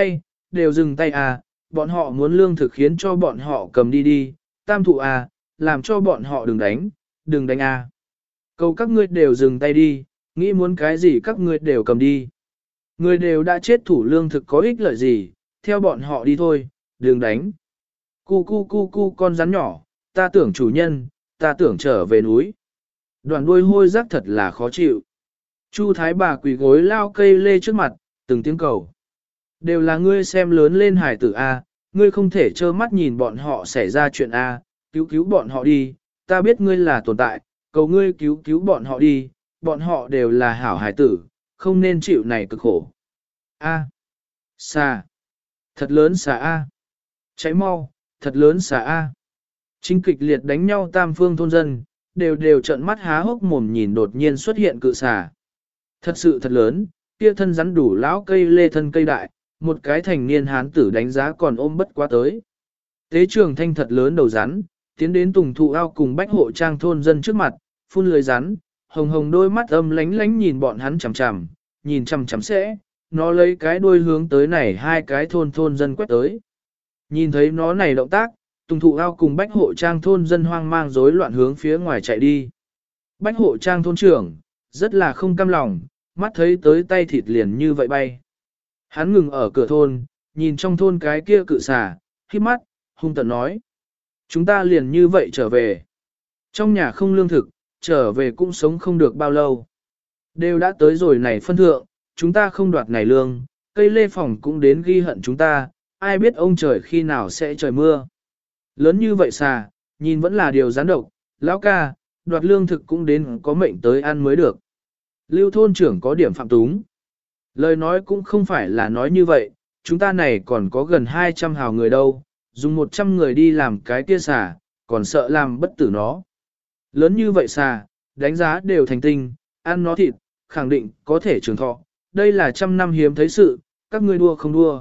đều dừng tay à, bọn họ muốn lương thực khiến cho bọn họ cầm đi đi, tam thụ à, làm cho bọn họ đừng đánh, đừng đánh à. Cầu các ngươi đều dừng tay đi, nghĩ muốn cái gì các ngươi đều cầm đi. Người đều đã chết thủ lương thực có ích lợi gì, theo bọn họ đi thôi, đừng đánh. Cu cu cu cu con rắn nhỏ, ta tưởng chủ nhân, ta tưởng trở về núi. Đoàn đuôi hôi rác thật là khó chịu. Chu thái bà quỳ gối lao cây lê trước mặt, từng tiếng cầu. Đều là ngươi xem lớn lên hải tử A, ngươi không thể trơ mắt nhìn bọn họ xảy ra chuyện A, cứu cứu bọn họ đi, ta biết ngươi là tồn tại, cầu ngươi cứu cứu bọn họ đi, bọn họ đều là hảo hải tử, không nên chịu này cực khổ. A. Xà. Thật lớn xà A. Cháy mau, thật lớn xà A. Chính kịch liệt đánh nhau tam phương thôn dân, đều đều trợn mắt há hốc mồm nhìn đột nhiên xuất hiện cự xà. Thật sự thật lớn, kia thân rắn đủ lão cây lê thân cây đại, một cái thành niên hán tử đánh giá còn ôm bất quá tới. Tế trường thanh thật lớn đầu rắn, tiến đến tùng thụ ao cùng bách hộ trang thôn dân trước mặt, phun lưới rắn, hồng hồng đôi mắt âm lánh lánh nhìn bọn hắn chằm chằm, nhìn chằm chằm sẽ, nó lấy cái đuôi hướng tới này hai cái thôn thôn dân quét tới. Nhìn thấy nó này động tác, tùng thụ ao cùng bách hộ trang thôn dân hoang mang rối loạn hướng phía ngoài chạy đi. Bách hộ trang thôn trưởng, rất là không cam lòng, mắt thấy tới tay thịt liền như vậy bay. Hắn ngừng ở cửa thôn, nhìn trong thôn cái kia cự xà, khi mắt, hung tợn nói. Chúng ta liền như vậy trở về. Trong nhà không lương thực, trở về cũng sống không được bao lâu. Đều đã tới rồi này phân thượng, chúng ta không đoạt này lương, cây lê phòng cũng đến ghi hận chúng ta, ai biết ông trời khi nào sẽ trời mưa. Lớn như vậy xà, nhìn vẫn là điều gián độc, lão ca, đoạt lương thực cũng đến có mệnh tới ăn mới được. Lưu thôn trưởng có điểm phạm túng. Lời nói cũng không phải là nói như vậy, chúng ta này còn có gần hai trăm hào người đâu, dùng một trăm người đi làm cái kia xà, còn sợ làm bất tử nó. Lớn như vậy xà, đánh giá đều thành tinh, ăn nó thịt, khẳng định có thể trường thọ, đây là trăm năm hiếm thấy sự, các ngươi đua không đua.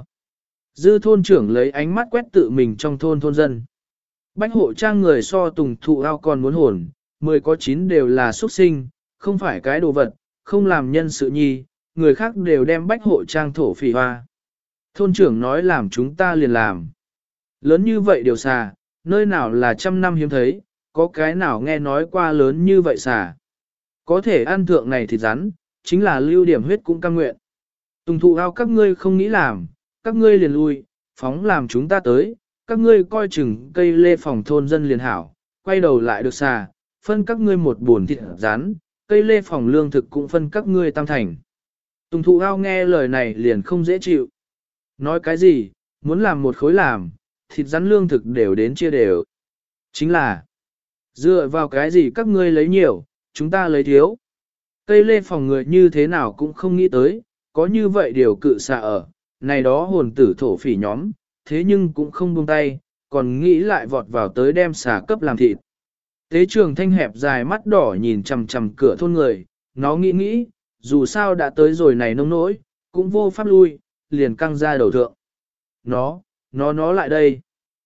Dư thôn trưởng lấy ánh mắt quét tự mình trong thôn thôn dân. Bách hộ trang người so tùng thụ ao còn muốn hồn, mười có chín đều là xuất sinh, không phải cái đồ vật, không làm nhân sự nhi, người khác đều đem bách hộ trang thổ phỉ hoa. Thôn trưởng nói làm chúng ta liền làm. Lớn như vậy điều xà, nơi nào là trăm năm hiếm thấy, có cái nào nghe nói qua lớn như vậy xà. Có thể ăn thượng này thịt rắn, chính là lưu điểm huyết cũng cam nguyện. Tùng thụ ao các ngươi không nghĩ làm, các ngươi liền lui, phóng làm chúng ta tới, các ngươi coi chừng cây lê phòng thôn dân liền hảo, quay đầu lại được xà, phân các ngươi một buồn thịt rắn, cây lê phòng lương thực cũng phân các ngươi tam thành. Tùng thụ ao nghe lời này liền không dễ chịu. Nói cái gì, muốn làm một khối làm, thịt rắn lương thực đều đến chia đều. Chính là, dựa vào cái gì các ngươi lấy nhiều, chúng ta lấy thiếu. Cây lê phòng người như thế nào cũng không nghĩ tới, có như vậy điều cự xà ở, này đó hồn tử thổ phỉ nhóm, thế nhưng cũng không buông tay, còn nghĩ lại vọt vào tới đem xà cấp làm thịt. Tế trường thanh hẹp dài mắt đỏ nhìn chằm chằm cửa thôn người, nó nghĩ nghĩ, dù sao đã tới rồi này nông nỗi, cũng vô pháp lui, liền căng ra đầu thượng. Nó, nó nó lại đây.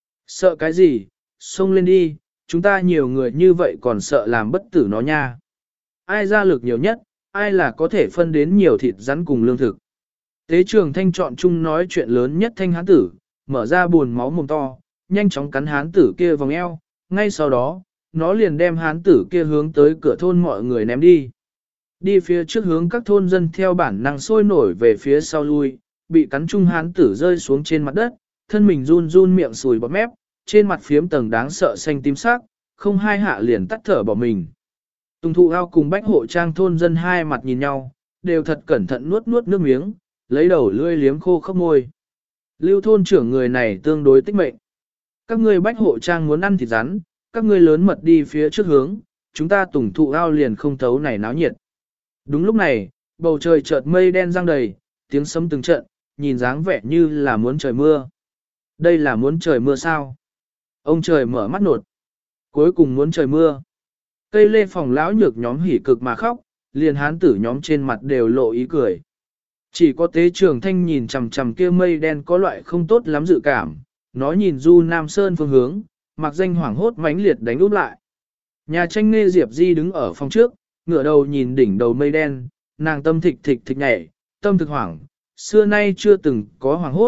Sợ cái gì, xông lên đi, chúng ta nhiều người như vậy còn sợ làm bất tử nó nha. Ai ra lực nhiều nhất, ai là có thể phân đến nhiều thịt rắn cùng lương thực. Tế trường thanh chọn chung nói chuyện lớn nhất thanh hán tử, mở ra buồn máu mồm to, nhanh chóng cắn hán tử kia vòng eo, ngay sau đó, nó liền đem hán tử kia hướng tới cửa thôn mọi người ném đi. Đi phía trước hướng các thôn dân theo bản năng sôi nổi về phía sau lui, bị cắn chung hán tử rơi xuống trên mặt đất, thân mình run run miệng sùi bọt mép, trên mặt phiếm tầng đáng sợ xanh tím sắc, không hai hạ liền tắt thở bỏ mình. Tùng thụ ao cùng bách hộ trang thôn dân hai mặt nhìn nhau, đều thật cẩn thận nuốt nuốt nước miếng, lấy đầu lươi liếm khô khóc môi. Lưu thôn trưởng người này tương đối tích mệnh. Các ngươi bách hộ trang muốn ăn thịt rắn, các ngươi lớn mật đi phía trước hướng, chúng ta tùng thụ ao liền không thấu này náo nhiệt. Đúng lúc này, bầu trời chợt mây đen giăng đầy, tiếng sấm từng trận, nhìn dáng vẻ như là muốn trời mưa. Đây là muốn trời mưa sao? Ông trời mở mắt nột. Cuối cùng muốn trời mưa. Cây lê phòng lão nhược nhóm hỉ cực mà khóc, liền hán tử nhóm trên mặt đều lộ ý cười. Chỉ có tế trường thanh nhìn chằm chằm kia mây đen có loại không tốt lắm dự cảm, nó nhìn du Nam Sơn phương hướng, mặc danh hoảng hốt mãnh liệt đánh úp lại. Nhà tranh nghe Diệp Di đứng ở phòng trước, ngửa đầu nhìn đỉnh đầu mây đen, nàng tâm thịch thịch thịch nhảy, tâm thực hoảng, xưa nay chưa từng có hoảng hốt,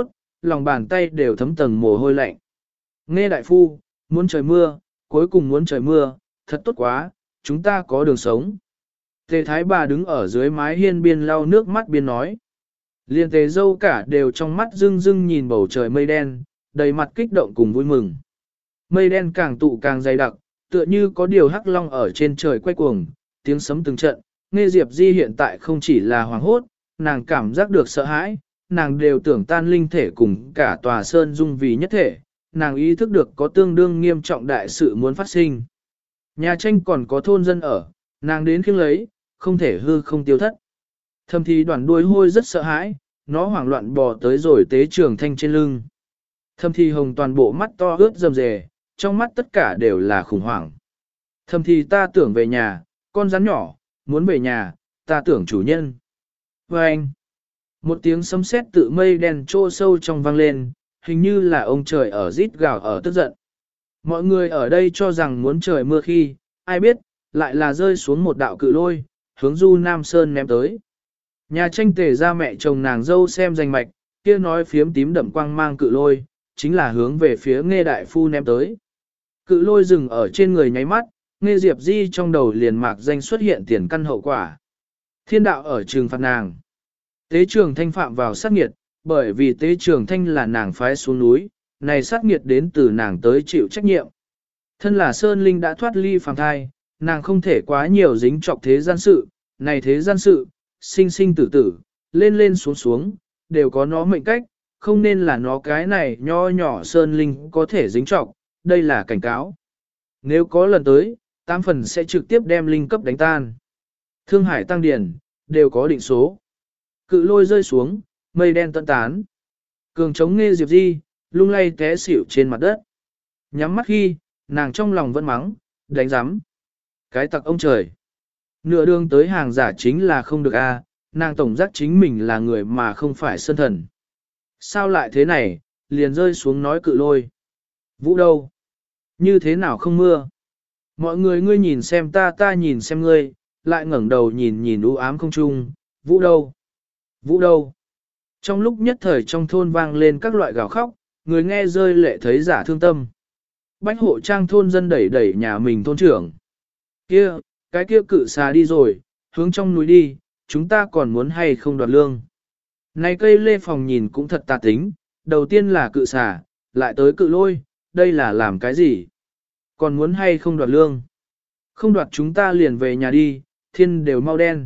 lòng bàn tay đều thấm tầng mồ hôi lạnh. Nghe đại phu, muốn trời mưa, cuối cùng muốn trời mưa, thật tốt quá, chúng ta có đường sống. Tề thái bà đứng ở dưới mái hiên biên lau nước mắt biên nói. Liên tề dâu cả đều trong mắt rưng rưng nhìn bầu trời mây đen, đầy mặt kích động cùng vui mừng. Mây đen càng tụ càng dày đặc, tựa như có điều hắc long ở trên trời quay cuồng, tiếng sấm từng trận. Nghe Diệp Di hiện tại không chỉ là hoàng hốt, nàng cảm giác được sợ hãi, nàng đều tưởng tan linh thể cùng cả tòa sơn dung vì nhất thể, nàng ý thức được có tương đương nghiêm trọng đại sự muốn phát sinh. Nhà tranh còn có thôn dân ở, nàng đến khiêng lấy, không thể hư không tiêu thất. Thầm thì đoàn đuôi hôi rất sợ hãi, nó hoảng loạn bò tới rồi tế trường thanh trên lưng. Thầm thì hồng toàn bộ mắt to ướt rầm rề, trong mắt tất cả đều là khủng hoảng. Thầm thì ta tưởng về nhà, con rắn nhỏ, muốn về nhà, ta tưởng chủ nhân. Và anh, một tiếng sấm sét tự mây đen trô sâu trong vang lên, hình như là ông trời ở rít gào ở tức giận. Mọi người ở đây cho rằng muốn trời mưa khi, ai biết, lại là rơi xuống một đạo cự lôi, hướng Du Nam Sơn ném tới. Nhà tranh tề ra mẹ chồng nàng dâu xem danh mạch, kia nói phiếm tím đậm quang mang cự lôi, chính là hướng về phía Nghe đại phu ném tới. Cự lôi dừng ở trên người nháy mắt, Nghe Diệp Di trong đầu liền mạc danh xuất hiện tiền căn hậu quả. Thiên đạo ở trường phạt nàng. Tế trường thanh phạm vào sát nghiệt, bởi vì tế trường thanh là nàng phái xuống núi, này sát nghiệt đến từ nàng tới chịu trách nhiệm. Thân là Sơn Linh đã thoát ly phàm thai, nàng không thể quá nhiều dính trọc thế gian sự, này thế gian sự, sinh sinh tử tử, lên lên xuống xuống, đều có nó mệnh cách, không nên là nó cái này nho nhỏ Sơn Linh có thể dính trọc, đây là cảnh cáo. Nếu có lần tới, tám phần sẽ trực tiếp đem linh cấp đánh tan. Thương hải tăng điển, đều có định số. Cự lôi rơi xuống, mây đen tận tán. Cường chống Nghe Diệp Di, lung lay té xỉu trên mặt đất. Nhắm mắt khi, nàng trong lòng vẫn mắng, đánh giám. Cái tặc ông trời. Nửa đường tới hàng giả chính là không được a, nàng tổng giác chính mình là người mà không phải sơn thần. Sao lại thế này, liền rơi xuống nói cự lôi. Vũ đâu? Như thế nào không mưa? Mọi người ngươi nhìn xem ta ta nhìn xem ngươi, lại ngẩng đầu nhìn nhìn u ám không trung, Vũ đâu? Vũ đâu? Trong lúc nhất thời trong thôn vang lên các loại gào khóc, người nghe rơi lệ thấy giả thương tâm. Bách hộ trang thôn dân đẩy đẩy nhà mình thôn trưởng. Kia, cái kia cự xà đi rồi, hướng trong núi đi, chúng ta còn muốn hay không đoạt lương. Này cây lê phòng nhìn cũng thật tà tính, đầu tiên là cự xà, lại tới cự lôi, đây là làm cái gì? Còn muốn hay không đoạt lương? Không đoạt chúng ta liền về nhà đi, thiên đều mau đen.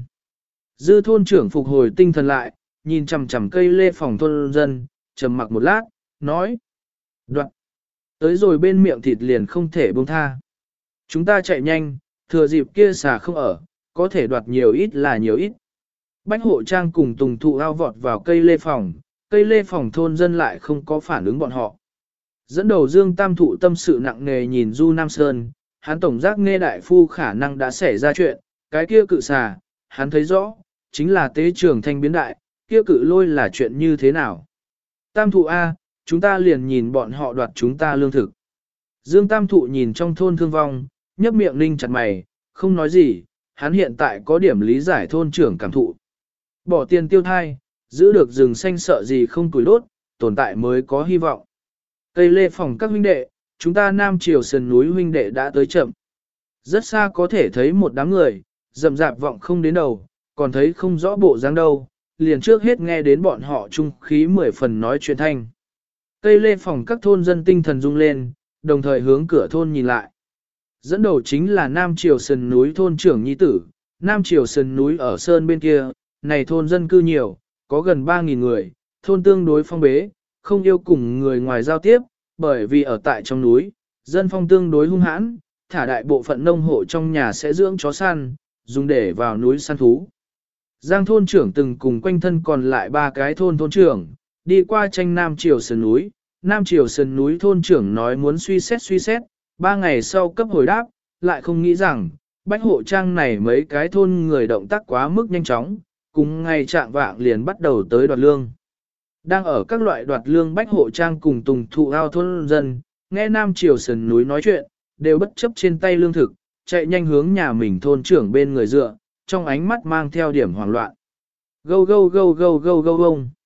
Dư thôn trưởng phục hồi tinh thần lại, nhìn chằm chằm cây lê phòng thôn dân, trầm mặc một lát, nói. Đoạt. Tới rồi bên miệng thịt liền không thể buông tha. Chúng ta chạy nhanh, thừa dịp kia xà không ở, có thể đoạt nhiều ít là nhiều ít. Bách hộ trang cùng tùng thụ ao vọt vào cây lê phòng, cây lê phòng thôn dân lại không có phản ứng bọn họ. Dẫn đầu Dương Tam thụ tâm sự nặng nề nhìn Du Nam Sơn, hắn tổng giác Nghe đại phu khả năng đã xảy ra chuyện, cái kia cự xà, hắn thấy rõ, chính là tế trường thanh biến đại, kia cự lôi là chuyện như thế nào. Tam thụ A, chúng ta liền nhìn bọn họ đoạt chúng ta lương thực. Dương Tam thụ nhìn trong thôn thương vong, nhấp miệng ninh chặt mày, không nói gì, hắn hiện tại có điểm lý giải thôn trưởng cảm thụ. Bỏ tiền tiêu thai, giữ được rừng xanh sợ gì không tuổi đốt, tồn tại mới có hy vọng. Cây lê phòng các huynh đệ, chúng ta Nam Triều sườn núi huynh đệ đã tới chậm. Rất xa có thể thấy một đám người, rậm rạp vọng không đến đầu, còn thấy không rõ bộ dáng đâu, liền trước hết nghe đến bọn họ trung khí mười phần nói chuyện thanh. Cây lê phòng các thôn dân tinh thần rung lên, đồng thời hướng cửa thôn nhìn lại. Dẫn đầu chính là Nam Triều sườn núi thôn trưởng nhi tử, Nam Triều sườn núi ở sơn bên kia, này thôn dân cư nhiều, có gần ba nghìn người, thôn tương đối phong bế, không yêu cùng người ngoài giao tiếp, bởi vì ở tại trong núi, dân phong tương đối hung hãn, thả đại bộ phận nông hộ trong nhà sẽ dưỡng chó săn, dùng để vào núi săn thú. Giang thôn trưởng từng cùng quanh thân còn lại ba cái thôn thôn trưởng, đi qua tranh Nam Triều sườn núi, Nam Triều sườn núi thôn trưởng nói muốn suy xét suy xét, ba ngày sau cấp hồi đáp, lại không nghĩ rằng, bách hộ trang này mấy cái thôn người động tác quá mức nhanh chóng, cùng ngày trạng vạng liền bắt đầu tới đoạt lương. Đang ở các loại đoạt lương bách hộ trang cùng tùng thụ ao thôn dân, nghe Nam Triều sườn núi nói chuyện, đều bất chấp trên tay lương thực, chạy nhanh hướng nhà mình thôn trưởng bên người dựa, trong ánh mắt mang theo điểm hoảng loạn. Gâu gâu gâu gâu gâu gâu gông.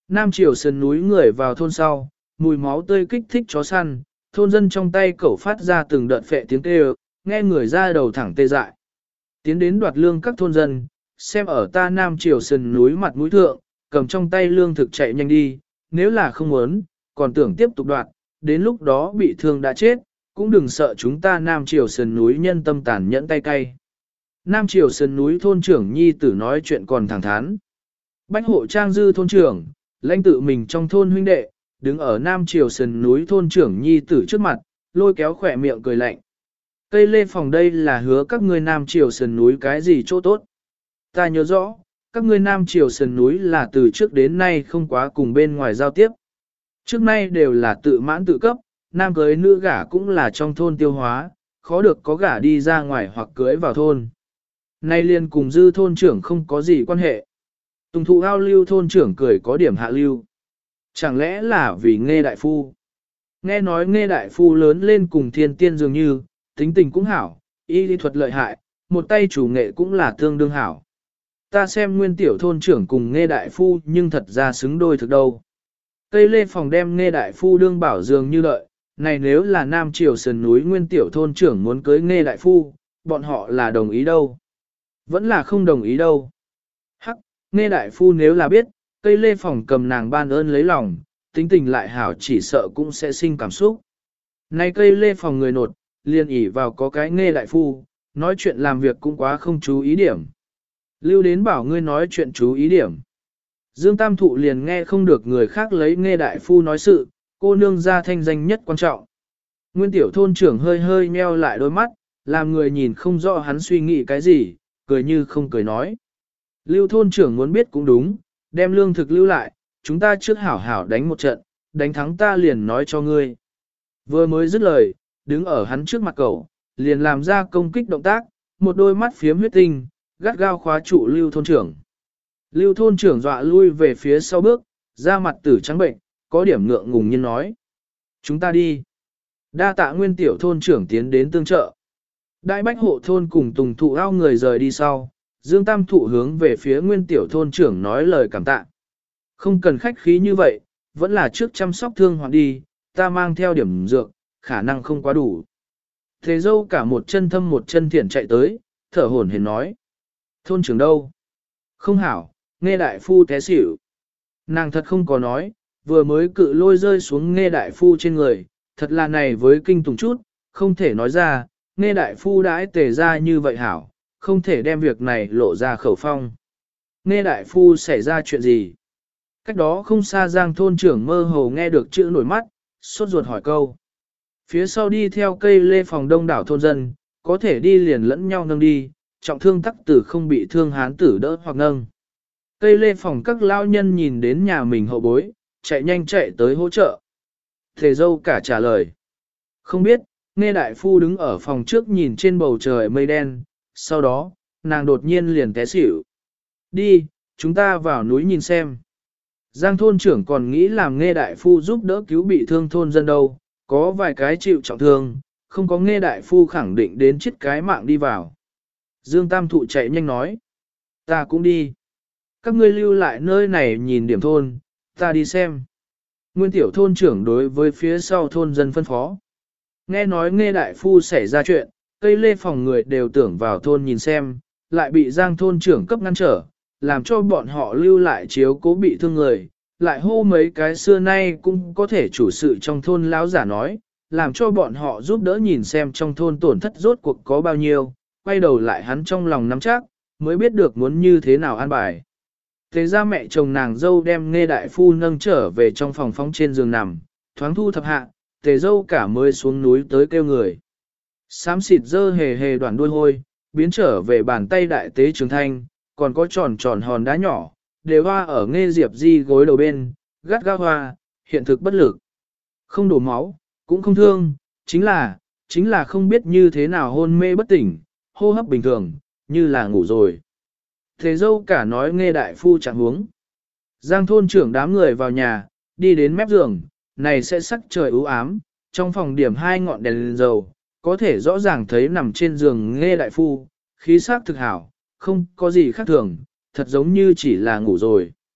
Nam Triều sườn núi người vào thôn sau, mùi máu tươi kích thích chó săn, thôn dân trong tay cẩu phát ra từng đợt phệ tiếng kêu, nghe người ra đầu thẳng tê dại. Tiến đến đoạt lương các thôn dân, xem ở ta Nam Triều sườn núi mặt mũi thượng, cầm trong tay lương thực chạy nhanh đi, nếu là không muốn, còn tưởng tiếp tục đoạt, đến lúc đó bị thương đã chết, cũng đừng sợ chúng ta Nam Triều sườn núi nhân tâm tàn nhẫn tay cay. Nam Triều sườn núi thôn trưởng nhi tử nói chuyện còn thẳng thắn. Bách hộ trang dư thôn trưởng, lãnh tự mình trong thôn huynh đệ, đứng ở Nam Triều sườn núi thôn trưởng nhi tử trước mặt, lôi kéo khỏe miệng cười lạnh. Cây lê phòng đây là hứa các ngươi Nam Triều sườn núi cái gì chỗ tốt. Ta nhớ rõ, các ngươi Nam Triều sườn núi là từ trước đến nay không quá cùng bên ngoài giao tiếp. Trước nay đều là tự mãn tự cấp, nam cưới nữ gả cũng là trong thôn tiêu hóa, khó được có gả đi ra ngoài hoặc cưới vào thôn. Nay liền cùng dư thôn trưởng không có gì quan hệ. Tùng thụ ao lưu thôn trưởng cười có điểm hạ lưu. Chẳng lẽ là vì nghe đại phu? Nghe nói nghe đại phu lớn lên cùng thiên tiên dường như, tính tình cũng hảo, y lý thuật lợi hại, một tay chủ nghệ cũng là tương đương hảo. Ta xem nguyên tiểu thôn trưởng cùng nghe đại phu nhưng thật ra xứng đôi thực đâu. Cây lê phòng đem nghe đại phu đương bảo dường như lợi, này nếu là Nam Triều sườn núi nguyên tiểu thôn trưởng muốn cưới nghe đại phu, bọn họ là đồng ý đâu. Vẫn là không đồng ý đâu. Hắc, nghe đại phu nếu là biết, cây lê phòng cầm nàng ban ơn lấy lòng, tính tình lại hảo chỉ sợ cũng sẽ sinh cảm xúc. Này cây lê phòng người nột, liền ỉ vào có cái nghe đại phu, nói chuyện làm việc cũng quá không chú ý điểm. Lưu đến bảo ngươi nói chuyện chú ý điểm. Dương Tam Thụ liền nghe không được người khác lấy nghe đại phu nói sự, cô nương ra thanh danh nhất quan trọng. Nguyên tiểu thôn trưởng hơi hơi nheo lại đôi mắt, làm người nhìn không rõ hắn suy nghĩ cái gì, cười như không cười nói. Lưu thôn trưởng muốn biết cũng đúng, đem lương thực lưu lại, chúng ta trước hảo hảo đánh một trận, đánh thắng ta liền nói cho ngươi. Vừa mới dứt lời, đứng ở hắn trước mặt cậu, liền làm ra công kích động tác, một đôi mắt phiếm huyết tinh, gắt gao khóa trụ lưu thôn trưởng. Lưu thôn trưởng dọa lui về phía sau bước, da mặt tử trắng bệnh, có điểm ngượng ngùng nhiên nói. Chúng ta đi. Đa tạ nguyên tiểu thôn trưởng tiến đến tương trợ. Đại bách hộ thôn cùng tùng thụ ao người rời đi sau, Dương Tam Thụ hướng về phía nguyên tiểu thôn trưởng nói lời cảm tạ. Không cần khách khí như vậy, vẫn là trước chăm sóc thương hoạn đi, ta mang theo điểm dược, khả năng không quá đủ. Thế dâu cả một chân thâm một chân thiện chạy tới, thở hổn hển nói. Thôn trưởng đâu? Không hảo, nghe đại phu té xỉu. Nàng thật không có nói, vừa mới cự lôi rơi xuống nghe đại phu trên người, thật là này với kinh tùng chút, không thể nói ra, nghe đại phu đãi tề ra như vậy hảo, không thể đem việc này lộ ra khẩu phong. Nghe đại phu xảy ra chuyện gì? Cách đó không xa Giang thôn trưởng mơ hồ nghe được chữ nổi mắt, sốt ruột hỏi câu. Phía sau đi theo cây lê phòng đông đảo thôn dân, có thể đi liền lẫn nhau nâng đi, trọng thương tắc tử không bị thương hán tử đỡ hoặc nâng. Cây lê phòng các lao nhân nhìn đến nhà mình hậu bối, chạy nhanh chạy tới hỗ trợ. Thề dâu cả trả lời. Không biết, nghe đại phu đứng ở phòng trước nhìn trên bầu trời mây đen, sau đó, nàng đột nhiên liền té xỉu. Đi, chúng ta vào núi nhìn xem. Giang thôn trưởng còn nghĩ làm nghe đại phu giúp đỡ cứu bị thương thôn dân đâu, có vài cái chịu trọng thương, không có nghe đại phu khẳng định đến chết cái mạng đi vào. Dương Tam Thụ chạy nhanh nói. Ta cũng đi. Các ngươi lưu lại nơi này nhìn điểm thôn, ta đi xem. Nguyên tiểu thôn trưởng đối với phía sau thôn dân phân phó. Nghe nói nghe đại phu xảy ra chuyện, cây lê phòng người đều tưởng vào thôn nhìn xem, lại bị Giang thôn trưởng cấp ngăn trở, làm cho bọn họ lưu lại chiếu cố bị thương người, lại hô mấy cái xưa nay cũng có thể chủ sự trong thôn lão giả nói, làm cho bọn họ giúp đỡ nhìn xem trong thôn tổn thất rốt cuộc có bao nhiêu, quay đầu lại hắn trong lòng nắm chắc, mới biết được muốn như thế nào an bài. Thế ra mẹ chồng nàng dâu đem nghe đại phu nâng trở về trong phòng phóng trên giường nằm, thoáng thu thập hạ, tề dâu cả mới xuống núi tới kêu người. Xám xịt dơ hề hề đoàn đuôi hôi, biến trở về bàn tay đại tế trường thanh, còn có tròn tròn hòn đá nhỏ, đều hoa ở nghe diệp di gối đầu bên, gắt gao hoa, hiện thực bất lực. Không đổ máu, cũng không thương, chính là, chính là không biết như thế nào hôn mê bất tỉnh, hô hấp bình thường, như là ngủ rồi. Thế dâu cả nói nghe đại phu chẳng huống. Giang thôn trưởng đám người vào nhà, đi đến mép giường, này sẽ sắc trời u ám, trong phòng điểm hai ngọn đèn lên dầu, có thể rõ ràng thấy nằm trên giường nghe đại phu, khí sắc thực hảo, không có gì khác thường, thật giống như chỉ là ngủ rồi.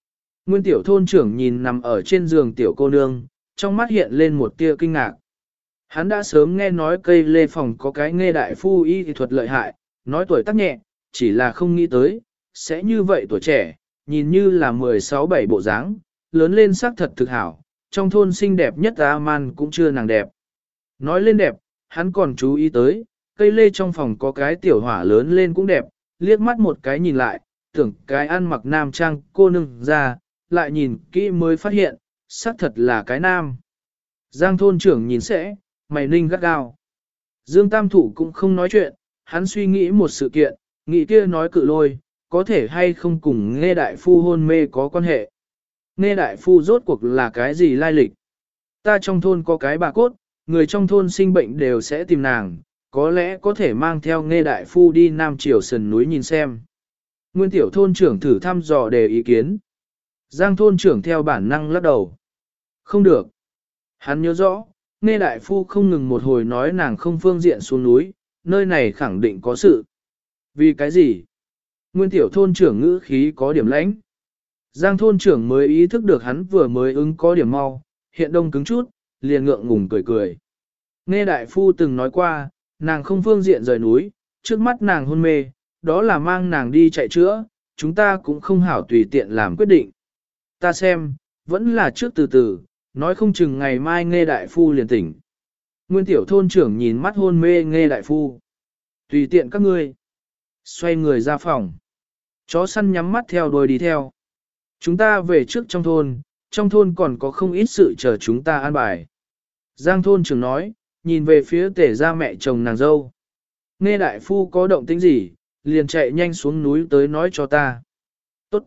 Nguyên tiểu thôn trưởng nhìn nằm ở trên giường tiểu cô nương, trong mắt hiện lên một tia kinh ngạc. Hắn đã sớm nghe nói cây lê phòng có cái nghe đại phu y thuật lợi hại, nói tuổi tác nhẹ, chỉ là không nghĩ tới, sẽ như vậy tuổi trẻ, nhìn như là mười sáu bảy bộ dáng, lớn lên sắc thật thực hảo, trong thôn xinh đẹp nhất A-man cũng chưa nàng đẹp. Nói lên đẹp, hắn còn chú ý tới, cây lê trong phòng có cái tiểu hỏa lớn lên cũng đẹp, liếc mắt một cái nhìn lại, tưởng cái ăn mặc nam trang cô nương ra, lại nhìn kỹ mới phát hiện, xác thật là cái nam. Giang thôn trưởng nhìn sẽ, mày ninh gắt gao. Dương Tam Thụ cũng không nói chuyện, hắn suy nghĩ một sự kiện, nghĩ kia nói cự lôi, có thể hay không cùng nghe đại phu hôn mê có quan hệ. Nghe đại phu rốt cuộc là cái gì lai lịch? Ta trong thôn có cái bà cốt, người trong thôn sinh bệnh đều sẽ tìm nàng, có lẽ có thể mang theo nghe đại phu đi Nam Triều sườn núi nhìn xem. Nguyên tiểu thôn trưởng thử thăm dò đề ý kiến. Giang thôn trưởng theo bản năng lắc đầu. Không được. Hắn nhớ rõ, nghe đại phu không ngừng một hồi nói nàng không phương diện xuống núi, nơi này khẳng định có sự. Vì cái gì? Nguyên tiểu thôn trưởng ngữ khí có điểm lãnh. Giang thôn trưởng mới ý thức được hắn vừa mới ứng có điểm mau, hiện đông cứng chút, liền ngượng ngùng cười cười. Nghe đại phu từng nói qua, nàng không phương diện rời núi, trước mắt nàng hôn mê, đó là mang nàng đi chạy chữa, chúng ta cũng không hảo tùy tiện làm quyết định. Ta xem, vẫn là trước từ từ, nói không chừng ngày mai nghe đại phu liền tỉnh. Nguyên tiểu thôn trưởng nhìn mắt hôn mê nghe đại phu. Tùy tiện các ngươi. Xoay người ra phòng. Chó săn nhắm mắt theo đuôi đi theo. Chúng ta về trước trong thôn, trong thôn còn có không ít sự chờ chúng ta an bài. Giang thôn trưởng nói, nhìn về phía tể ra mẹ chồng nàng dâu. Nghe đại phu có động tĩnh gì, liền chạy nhanh xuống núi tới nói cho ta. Tốt.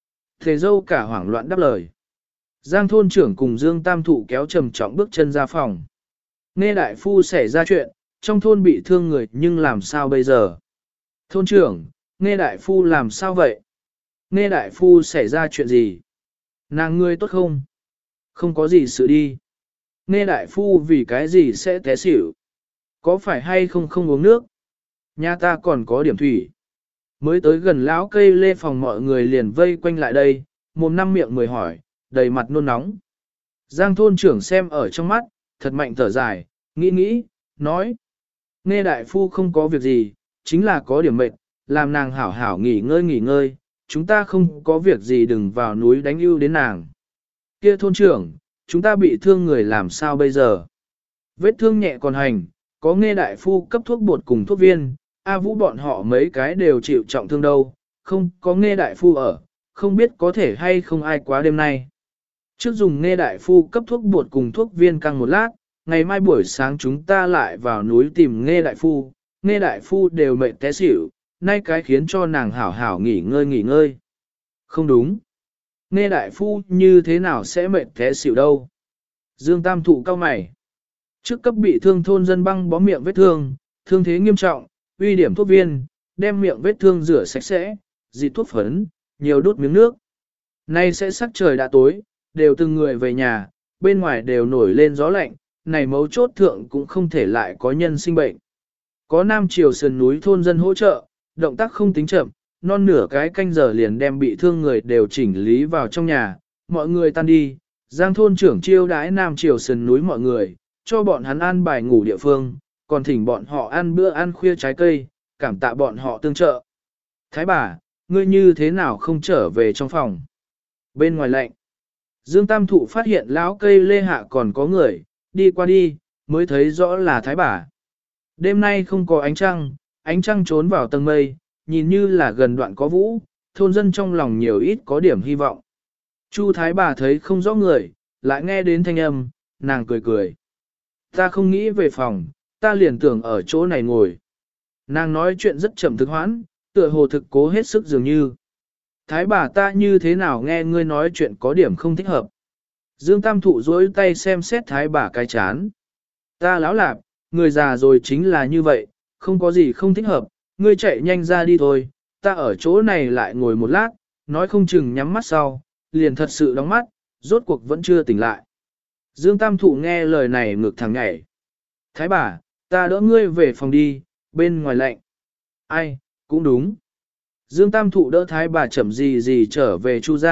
Tể dâu cả hoảng loạn đáp lời. Giang thôn trưởng cùng Dương Tam Thụ kéo trầm trọng bước chân ra phòng. Nghe đại phu xảy ra chuyện, trong thôn bị thương người nhưng làm sao bây giờ? Thôn trưởng, nghe đại phu làm sao vậy? Nghe đại phu xảy ra chuyện gì? Nàng ngươi tốt không? Không có gì sự đi. Nghe đại phu vì cái gì sẽ té xỉu? Có phải hay không không uống nước? Nhà ta còn có điểm thủy. Mới tới gần lão cây lê phòng mọi người liền vây quanh lại đây, mồm năm miệng mười hỏi, đầy mặt nôn nóng. Giang thôn trưởng xem ở trong mắt, thật mạnh thở dài, nghĩ nghĩ, nói. Nghe đại phu không có việc gì, chính là có điểm mệt, làm nàng hảo hảo nghỉ ngơi nghỉ ngơi, chúng ta không có việc gì đừng vào núi đánh ưu đến nàng. Kia thôn trưởng, chúng ta bị thương người làm sao bây giờ? Vết thương nhẹ còn hành, có nghe đại phu cấp thuốc bột cùng thuốc viên, A Vũ bọn họ mấy cái đều chịu trọng thương đâu, không có nghe đại phu ở, không biết có thể hay không ai quá đêm nay. Trước dùng nghe đại phu cấp thuốc bột cùng thuốc viên căng một lát, ngày mai buổi sáng chúng ta lại vào núi tìm nghe đại phu, nghe đại phu đều mệt té xỉu, nay cái khiến cho nàng hảo hảo nghỉ ngơi nghỉ ngơi. Không đúng. Nghe đại phu như thế nào sẽ mệt té xỉu đâu. Dương Tam Thụ cao mày. Trước cấp bị thương thôn dân băng bó miệng vết thương, thương thế nghiêm trọng, uy điểm thuốc viên, đem miệng vết thương rửa sạch sẽ, dịt thuốc phấn, nhiều đút miếng nước. Nay sẽ sắc trời đã tối, đều từng người về nhà, bên ngoài đều nổi lên gió lạnh, này mấu chốt thượng cũng không thể lại có nhân sinh bệnh. Có Nam Triều sườn núi thôn dân hỗ trợ, động tác không tính chậm, non nửa cái canh giờ liền đem bị thương người đều chỉnh lý vào trong nhà, mọi người tan đi, Giang thôn trưởng chiêu đãi Nam Triều sườn núi mọi người, cho bọn hắn ăn bài ngủ địa phương, còn thỉnh bọn họ ăn bữa ăn khuya trái cây, cảm tạ bọn họ tương trợ. Thái bà, ngươi như thế nào không trở về trong phòng? Bên ngoài lạnh, Dương Tam Thụ phát hiện lão cây lê hạ còn có người, đi qua đi, mới thấy rõ là thái bà. Đêm nay không có ánh trăng, ánh trăng trốn vào tầng mây, nhìn như là gần đoạn có vũ, thôn dân trong lòng nhiều ít có điểm hy vọng. Chu thái bà thấy không rõ người, lại nghe đến thanh âm, nàng cười cười. Ta không nghĩ về phòng, ta liền tưởng ở chỗ này ngồi. Nàng nói chuyện rất chậm thực hoãn, tựa hồ thực cố hết sức dường như. Thái bà ta như thế nào nghe ngươi nói chuyện có điểm không thích hợp. Dương Tam Thụ dối tay xem xét thái bà cái chán. Ta lão lạp, người già rồi chính là như vậy, không có gì không thích hợp, ngươi chạy nhanh ra đi thôi, ta ở chỗ này lại ngồi một lát, nói không chừng nhắm mắt sau, liền thật sự đóng mắt, rốt cuộc vẫn chưa tỉnh lại. Dương Tam Thụ nghe lời này ngực thẳng nhảy. Thái bà, ta đỡ ngươi về phòng đi, bên ngoài lạnh. Ai, cũng đúng. Dương Tam Thụ đỡ thái bà chậm gì gì trở về Chu gia,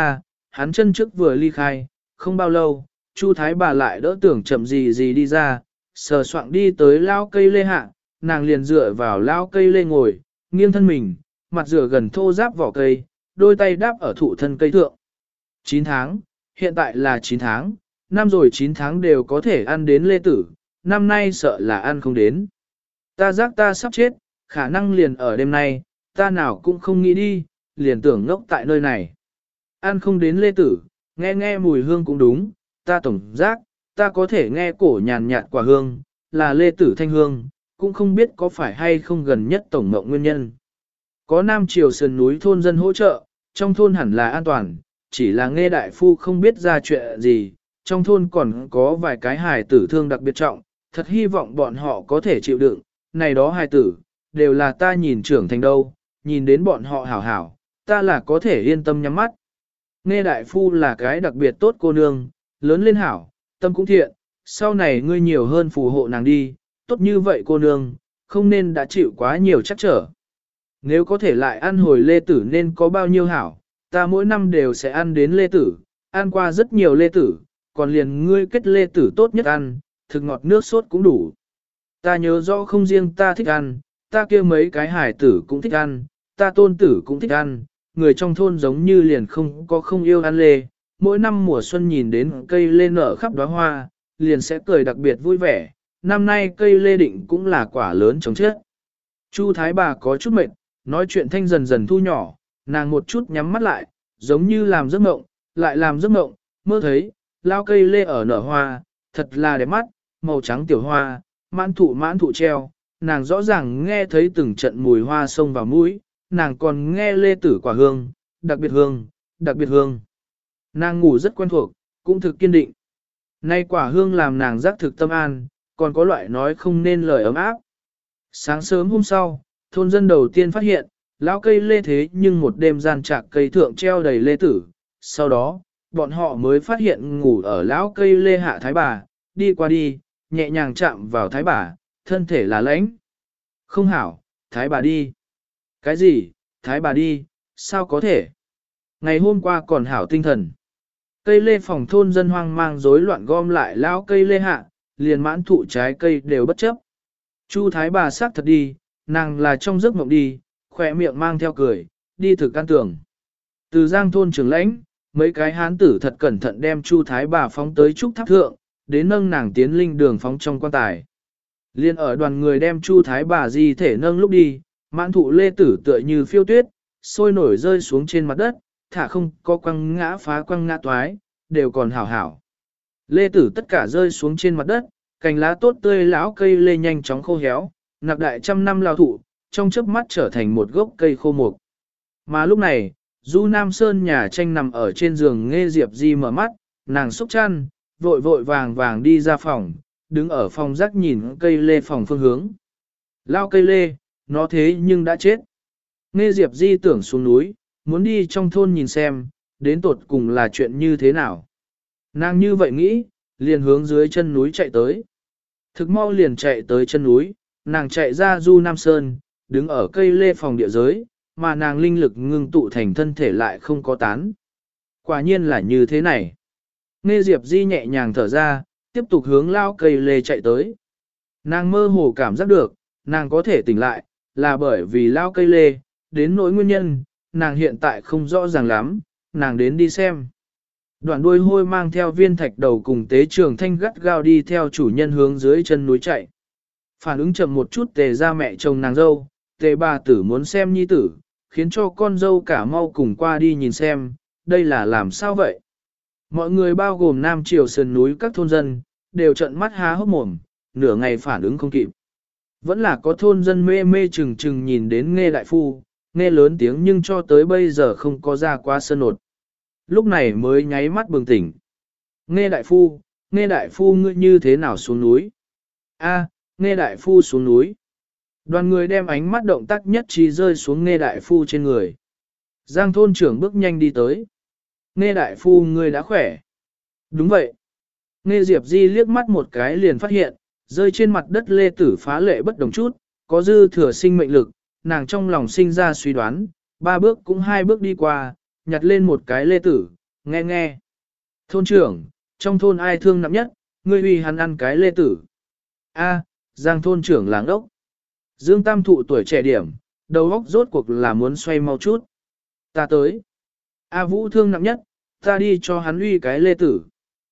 hắn chân trước vừa ly khai, không bao lâu, Chu Thái bà lại đỡ tưởng chậm gì gì đi ra, sờ soạng đi tới lao cây lê hạ, nàng liền dựa vào lao cây lê ngồi, nghiêng thân mình, mặt dựa gần thô giáp vỏ cây, đôi tay đáp ở thụ thân cây thượng. chín tháng, hiện tại là chín tháng, năm rồi chín tháng đều có thể ăn đến lê tử, năm nay sợ là ăn không đến. Ta giác ta sắp chết, khả năng liền ở đêm nay, ta nào cũng không nghĩ đi, liền tưởng ngốc tại nơi này. Ăn không đến lê tử, nghe nghe mùi hương cũng đúng, ta tổng giác, ta có thể nghe cổ nhàn nhạt quả hương, là lê tử thanh hương, cũng không biết có phải hay không gần nhất tổng mộng nguyên nhân. Có Nam Triều sườn núi thôn dân hỗ trợ, trong thôn hẳn là an toàn, chỉ là nghe đại phu không biết ra chuyện gì, trong thôn còn có vài cái hài tử thương đặc biệt trọng, thật hy vọng bọn họ có thể chịu đựng, này đó hài tử, đều là ta nhìn trưởng thành đâu, nhìn đến bọn họ hảo hảo, ta là có thể yên tâm nhắm mắt. Nghe đại phu là cái đặc biệt tốt cô nương, lớn lên hảo, tâm cũng thiện, sau này ngươi nhiều hơn phù hộ nàng đi, tốt như vậy cô nương, không nên đã chịu quá nhiều chắc trở. Nếu có thể lại ăn hồi lê tử nên có bao nhiêu hảo, ta mỗi năm đều sẽ ăn đến lê tử, ăn qua rất nhiều lê tử, còn liền ngươi kết lê tử tốt nhất ăn, thực ngọt nước sốt cũng đủ. Ta nhớ rõ không riêng ta thích ăn, ta kia mấy cái hải tử cũng thích ăn, ta tôn tử cũng thích ăn, người trong thôn giống như liền không có không yêu ăn lê, mỗi năm mùa xuân nhìn đến cây lê nở khắp đóa hoa, liền sẽ cười đặc biệt vui vẻ, năm nay cây lê định cũng là quả lớn trồng chết. Chu Thái bà có chút mệt, nói chuyện thanh dần dần thu nhỏ, nàng một chút nhắm mắt lại, giống như làm giấc mộng, lại làm giấc mộng, mơ thấy, lao cây lê ở nở hoa, thật là đẹp mắt, màu trắng tiểu hoa, mãn thụ mãn thụ treo, nàng rõ ràng nghe thấy từng trận mùi hoa xông vào mũi, nàng còn nghe lê tử quả hương, đặc biệt hương, đặc biệt hương. Nàng ngủ rất quen thuộc, cũng thực kiên định. Nay quả hương làm nàng giác thực tâm an, còn có loại nói không nên lời ấm áp. Sáng sớm hôm sau, thôn dân đầu tiên phát hiện, lão cây lê thế nhưng một đêm gian trạc cây thượng treo đầy lê tử. Sau đó, bọn họ mới phát hiện ngủ ở lão cây lê hạ thái bà, đi qua đi, nhẹ nhàng chạm vào thái bà, thân thể là lãnh. Không hảo, thái bà đi. Cái gì, thái bà đi, sao có thể? Ngày hôm qua còn hảo tinh thần. Cây lê phòng thôn dân hoang mang rối loạn gom lại lão cây lê hạ, liền mãn thụ trái cây đều bất chấp. Chu thái bà xác thật đi, nàng là trong giấc mộng đi, khỏe miệng mang theo cười, đi thực can tưởng. Từ giang thôn trưởng lãnh, mấy cái hán tử thật cẩn thận đem Chu thái bà phóng tới trúc tháp thượng, đến nâng nàng tiến linh đường phóng trong quan tài. Liên ở đoàn người đem Chu thái bà di thể nâng lúc đi, mãn thụ lê tử tựa như phiêu tuyết, sôi nổi rơi xuống trên mặt đất, thả không có quăng ngã phá quăng ngã toái, đều còn hảo hảo. Lê tử tất cả rơi xuống trên mặt đất, cành lá tốt tươi lão cây lê nhanh chóng khô héo, nạc đại trăm năm lao thụ, trong chớp mắt trở thành một gốc cây khô mục. Mà lúc này, Du Nam Sơn nhà tranh nằm ở trên giường nghe Diệp Di mở mắt, nàng xúc chăn, vội vội vàng vàng đi ra phòng, đứng ở phòng rác nhìn cây lê phòng phương hướng. Lao cây lê, nó thế nhưng đã chết. Nghe Diệp Di tưởng xuống núi, muốn đi trong thôn nhìn xem, đến tột cùng là chuyện như thế nào. Nàng như vậy nghĩ, liền hướng dưới chân núi chạy tới. Thực mau liền chạy tới chân núi, nàng chạy ra Du Nam Sơn, đứng ở cây lê phòng địa giới, mà nàng linh lực ngưng tụ thành thân thể lại không có tán. Quả nhiên là như thế này. Nghe Diệp Di nhẹ nhàng thở ra, tiếp tục hướng lao cây lê chạy tới. Nàng mơ hồ cảm giác được, nàng có thể tỉnh lại, là bởi vì lao cây lê, đến nỗi nguyên nhân, nàng hiện tại không rõ ràng lắm, nàng đến đi xem. Đoạn đuôi hôi mang theo viên thạch đầu cùng tế trường thanh gắt gao đi theo chủ nhân hướng dưới chân núi chạy. Phản ứng chậm một chút tề ra mẹ chồng nàng dâu, tề bà tử muốn xem nhi tử, khiến cho con dâu cả mau cùng qua đi nhìn xem, đây là làm sao vậy? Mọi người bao gồm Nam Triều sườn núi các thôn dân, đều trợn mắt há hốc mồm, nửa ngày phản ứng không kịp. Vẫn là có thôn dân mê mê chừng chừng nhìn đến nghe đại phu, nghe lớn tiếng nhưng cho tới bây giờ không có ra qua sân nột. Lúc này mới nháy mắt bừng tỉnh. Nghe đại phu, nghe đại phu ngươi như thế nào xuống núi? A, nghe đại phu xuống núi. Đoàn người đem ánh mắt động tác nhất trí rơi xuống nghe đại phu trên người. Giang thôn trưởng bước nhanh đi tới. Nghe đại phu ngươi đã khỏe. Đúng vậy. Nghe Diệp Di liếc mắt một cái liền phát hiện, rơi trên mặt đất lê tử phá lệ bất đồng chút, có dư thừa sinh mệnh lực, nàng trong lòng sinh ra suy đoán, ba bước cũng hai bước đi qua, nhặt lên một cái lê tử, nghe nghe. Thôn trưởng, trong thôn ai thương nặng nhất, ngươi uy hắn ăn cái lê tử. A, Giang thôn trưởng làng ốc. Dương Tam Thụ tuổi trẻ điểm, đầu óc rốt cuộc là muốn xoay mau chút. Ta tới. A Vũ thương nặng nhất, ta đi cho hắn uy cái lê tử.